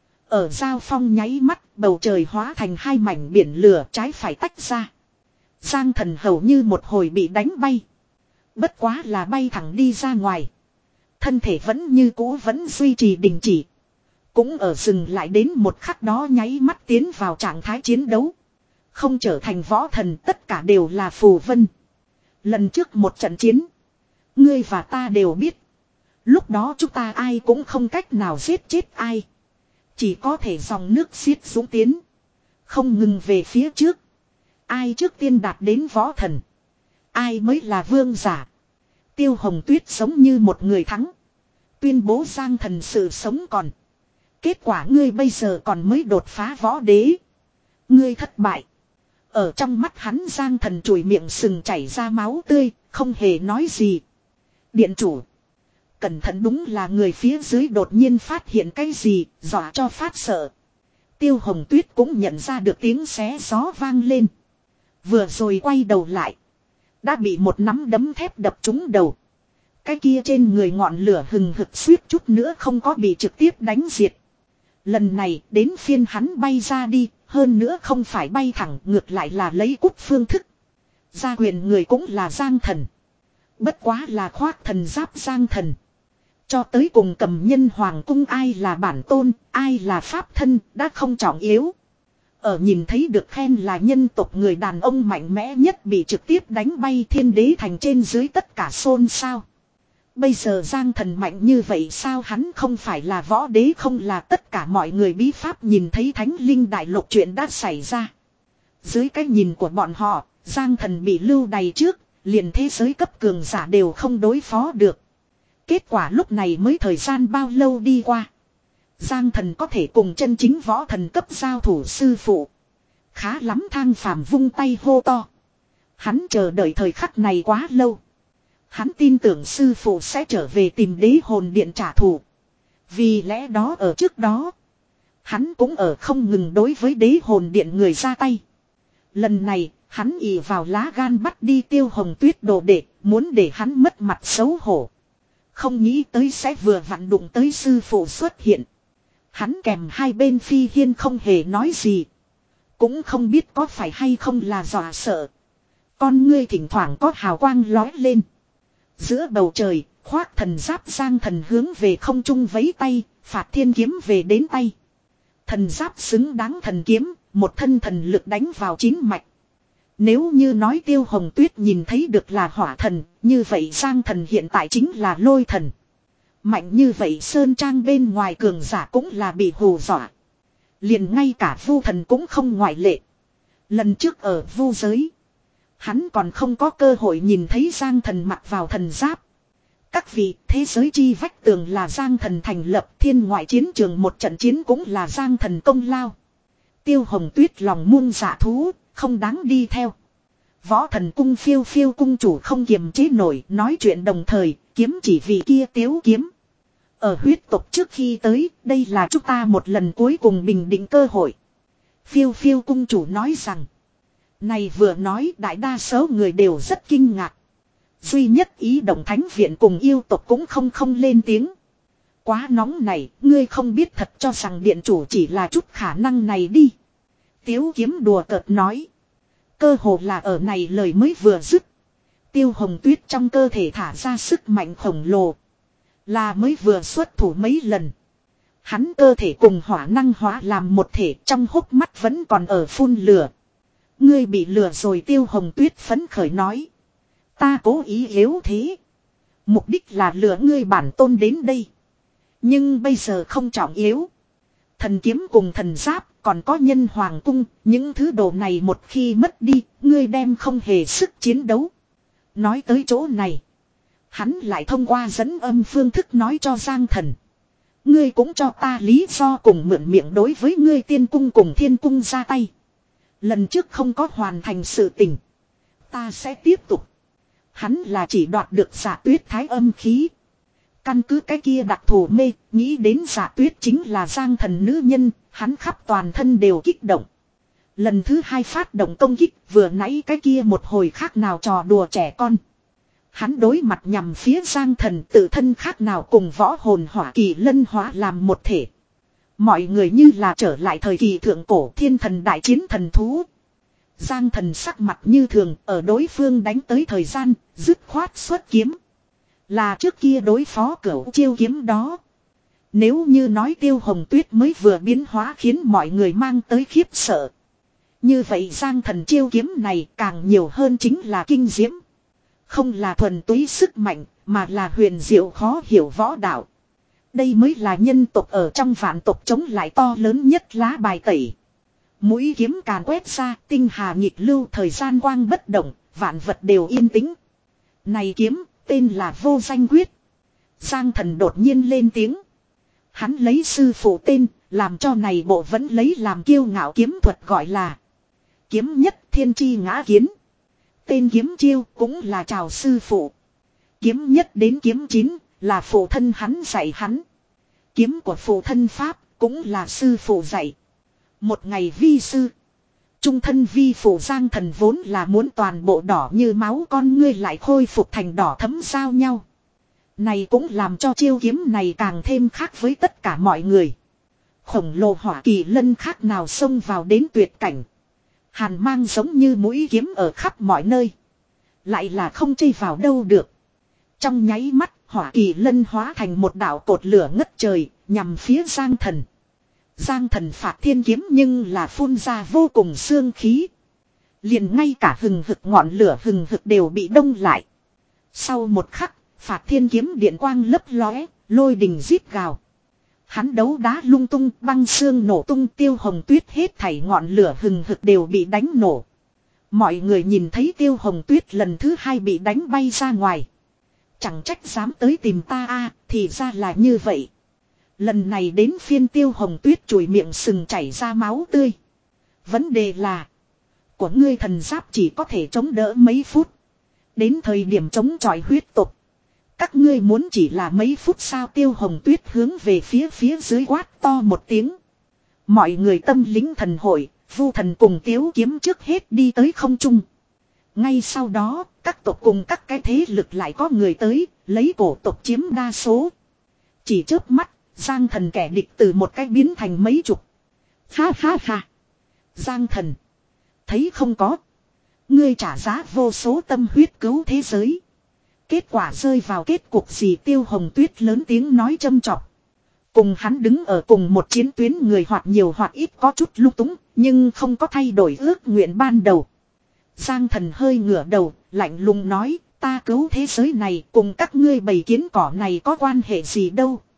Ở giao phong nháy mắt, bầu trời hóa thành hai mảnh biển lửa trái phải tách ra. Giang Thần hầu như một hồi bị đánh bay. Bất quá là bay thẳng đi ra ngoài. Thân thể vẫn như cũ vẫn duy trì đình chỉ. Cũng ở dừng lại đến một khắc đó nháy mắt tiến vào trạng thái chiến đấu. Không trở thành võ thần, tất cả đều là phù vân. Lần trước một trận chiến, ngươi và ta đều biết. Lúc đó chúng ta ai cũng không cách nào giết chết ai. Chỉ có thể dòng nước xiết dũng tiến. Không ngừng về phía trước. Ai trước tiên đạt đến võ thần, ai mới là vương giả. Tiêu Hồng Tuyết giống như một người thắng, tuyên bố Giang Thần sự sống còn. Kết quả ngươi bây giờ còn mới đột phá võ đế. Ngươi thất bại. Ở trong mắt hắn Giang Thần chùi miệng sừng chảy ra máu tươi, không hề nói gì. Điện chủ, cẩn thận, đúng là người phía dưới đột nhiên phát hiện cái gì, dọa cho phát sợ. Tiêu Hồng Tuyết cũng nhận ra được tiếng xé gió vang lên. Vừa rồi quay đầu lại, đã bị một nắm đấm thép đập trúng đầu. Cái kia trên người ngọn lửa hừng hực suýt chút nữa không có bị trực tiếp đánh diệt. Lần này đến phiên hắn bay ra đi, hơn nữa không phải bay thẳng, ngược lại là lấy cút phương thức. Gia quyền người cũng là Giang Thần. Bất quá là khoác thần giáp Giang Thần. Cho tới cùng cầm nhân hoàng cung ai là bản tôn, ai là pháp thân, đã không trọng yếu. Ở nhìn thấy được khen là nhân tộc người đàn ông mạnh mẽ nhất bị trực tiếp đánh bay, thiên đế thành trên dưới tất cả xôn xao. Bây giờ Giang Thần mạnh như vậy sao, hắn không phải là võ đế, không là tất cả mọi người bí pháp nhìn thấy thánh linh đại lục chuyện đã xảy ra. Dưới cái nhìn của bọn họ, Giang Thần bị lưu đày trước, liền thế giới cấp cường giả đều không đối phó được. Kết quả lúc này mới thời gian bao lâu đi qua. Giang Thần có thể cùng chân chính võ thần cấp giao thủ sư phụ. Khá lắm, Thang Phàm vung tay hô to. Hắn chờ đợi thời khắc này quá lâu. Hắn tin tưởng sư phụ sẽ trở về tìm đế hồn điện trả thù. Vì lẽ đó ở trước đó, hắn cũng ở không ngừng đối với đế hồn điện người ra tay. Lần này, hắn ỷ vào lá gan bắt đi Tiêu Hồng Tuyết đồ đệ, muốn để hắn mất mặt xấu hổ. Không nghĩ tới sẽ vừa vặn đụng tới sư phụ xuất hiện. Hắn kèm hai bên phi hiên không hề nói gì. Cũng không biết có phải hay không là dọa sợ. Con ngươi thỉnh thoảng có hào quang lói lên. Giữa bầu trời, khoác thần giáp Giang Thần hướng về không trung vẫy tay, phạt thiên kiếm về đến tay. Thần giáp xứng đáng thần kiếm, một thân thần lực đánh vào chín mạch. Nếu như nói Tiêu Hồng Tuyết nhìn thấy được là hỏa thần, như vậy Giang Thần hiện tại chính là lôi thần. Mạnh như vậy sơn trang bên ngoài cường giả cũng là bị hù dọa. Liền ngay cả vu thần cũng không ngoại lệ. Lần trước ở vu giới, hắn còn không có cơ hội nhìn thấy Giang Thần mặc vào thần giáp. Các vị, thế giới chi vách tường là Giang Thần thành lập, thiên ngoại chiến trường một trận chiến cũng là Giang Thần công lao. Tiêu Hồng Tuyết lòng muôn dạ thú, không đáng đi theo. Võ Thần cung phiêu phiêu cung chủ không kiềm chế nổi, nói chuyện đồng thời, kiếm chỉ vì kia tiếu kiếm. Ở huyết tộc trước khi tới, đây là chúng ta một lần cuối cùng bình định cơ hội. Phiêu phiêu cung chủ nói rằng, này vừa nói đại đa số người đều rất kinh ngạc. Duy nhất ý động thánh viện cùng yêu tộc cũng không không lên tiếng. Quá nóng này, ngươi không biết thật cho rằng điện chủ chỉ là chút khả năng này đi. Tiếu kiếm đùa cợt nói. Cơ hồ là ở này lời mới vừa dứt. Tiêu Hồng Tuyết trong cơ thể thả ra sức mạnh khổng lồ. Là mới vừa xuất thủ mấy lần. Hắn cơ thể cùng hỏa năng hóa làm một thể, trong hốc mắt vẫn còn ở phun lửa. Ngươi bị lừa rồi, Tiêu Hồng Tuyết phấn khởi nói. Ta cố ý yếu thế. Mục đích là lừa ngươi bản tôn đến đây. Nhưng bây giờ không trọng yếu. Thần kiếm cùng thần giáp, còn có nhân hoàng cung, những thứ đồ này một khi mất đi, ngươi đem không hề sức chiến đấu. Nói tới chỗ này, hắn lại thông qua dẫn âm phương thức nói cho Giang Thần. Ngươi cũng cho ta lý do cùng mượn miệng đối với ngươi tiên cung cùng thiên cung ra tay. Lần trước không có hoàn thành sự tình. Ta sẽ tiếp tục. Hắn là chỉ đoạt được Dạ Tuyết thái âm khí. Căn cứ cái kia đặc thù mê, nghĩ đến Dạ Tuyết chính là Giang Thần nữ nhân, hắn khắp toàn thân đều kích động. Lần thứ hai phát động công kích, vừa nãy cái kia một hồi khác nào trò đùa trẻ con. Hắn đối mặt nhằm phía Giang Thần, tự thân khác nào cùng võ hồn hỏa kỳ lân hóa làm một thể. Mọi người như là trở lại thời kỳ thượng cổ thiên thần đại chiến thần thú. Giang Thần sắc mặt như thường, ở đối phương đánh tới thời gian, dứt khoát xuất kiếm. Là trước kia đối phó cửu chiêu kiếm đó. Nếu như nói Tiêu Hồng Tuyết mới vừa biến hóa khiến mọi người mang tới khiếp sợ. Như vậy Giang Thần chiêu kiếm này càng nhiều hơn chính là kinh diễm. Không là thuần túy sức mạnh, mà là huyền diệu khó hiểu võ đạo. Đây mới là nhân tộc ở trong vạn tộc chống lại to lớn nhất lá bài tẩy. Mũi kiếm càn quét ra, tinh hà nhịp lưu, thời gian quang bất động, vạn vật đều yên tĩnh. Này kiếm, tên là Vô Danh Quyết. Giang Thần đột nhiên lên tiếng. Hắn lấy sư phụ tên, làm cho này bộ vẫn lấy làm kiêu ngạo kiếm thuật gọi là kiếm nhất thiên chi ngã kiến. Tên kiếm chiêu cũng là chào sư phụ. Kiếm nhất đến kiếm chín là phụ thân hắn dạy hắn. Kiếm của phụ thân Pháp cũng là sư phụ dạy. Một ngày vi sư. Trung thân vi phụ. Giang Thần vốn là muốn toàn bộ đỏ như máu, con ngươi lại khôi phục thành đỏ thấm giao nhau. Này cũng làm cho chiêu kiếm này càng thêm khác với tất cả mọi người. Khổng lồ hỏa kỳ lân khác nào xông vào đến tuyệt cảnh. Hàn mang giống như mũi kiếm ở khắp mọi nơi. Lại là không chây vào đâu được. Trong nháy mắt, hỏa kỳ lân hóa thành một đạo cột lửa ngất trời, nhằm phía Giang Thần. Giang Thần phạt thiên kiếm nhưng là phun ra vô cùng xương khí. Liền ngay cả hừng hực ngọn lửa hừng hực đều bị đông lại. Sau một khắc, phạt thiên kiếm điện quang lấp lóe, lôi đình rít gào. Hắn đấu đá lung tung, băng xương nổ tung, Tiêu Hồng Tuyết hết thảy ngọn lửa hừng hực đều bị đánh nổ. Mọi người nhìn thấy Tiêu Hồng Tuyết lần thứ hai bị đánh bay ra ngoài. Chẳng trách dám tới tìm ta a, thì ra là như vậy. Lần này đến phiên Tiêu Hồng Tuyết chùi miệng sừng chảy ra máu tươi. Vấn đề là, của ngươi thần giáp chỉ có thể chống đỡ mấy phút. Đến thời điểm chống chọi huyết tục, các ngươi muốn chỉ là mấy phút sao? Tiêu Hồng Tuyết hướng về phía phía dưới quát to một tiếng. Mọi người tâm lính thần hội, Vu Thần cùng Tiếu Kiếm trước hết đi tới không trung. Ngay sau đó, các tộc cùng các cái thế lực lại có người tới, lấy cổ tộc chiếm đa số. Chỉ chớp mắt, Giang Thần kẻ địch từ một cái biến thành mấy chục. Ha ha ha. Giang Thần, thấy không có. Ngươi trả giá vô số tâm huyết cứu thế giới. Kết quả rơi vào kết cục gì? Tiêu Hồng Tuyết lớn tiếng nói châm chọc. Cùng hắn đứng ở cùng một chiến tuyến người hoặc nhiều hoặc ít có chút lung túng, nhưng không có thay đổi ước nguyện ban đầu. Giang Thần hơi ngửa đầu, lạnh lùng nói, ta cứu thế giới này cùng các ngươi bầy kiến cỏ này có quan hệ gì đâu.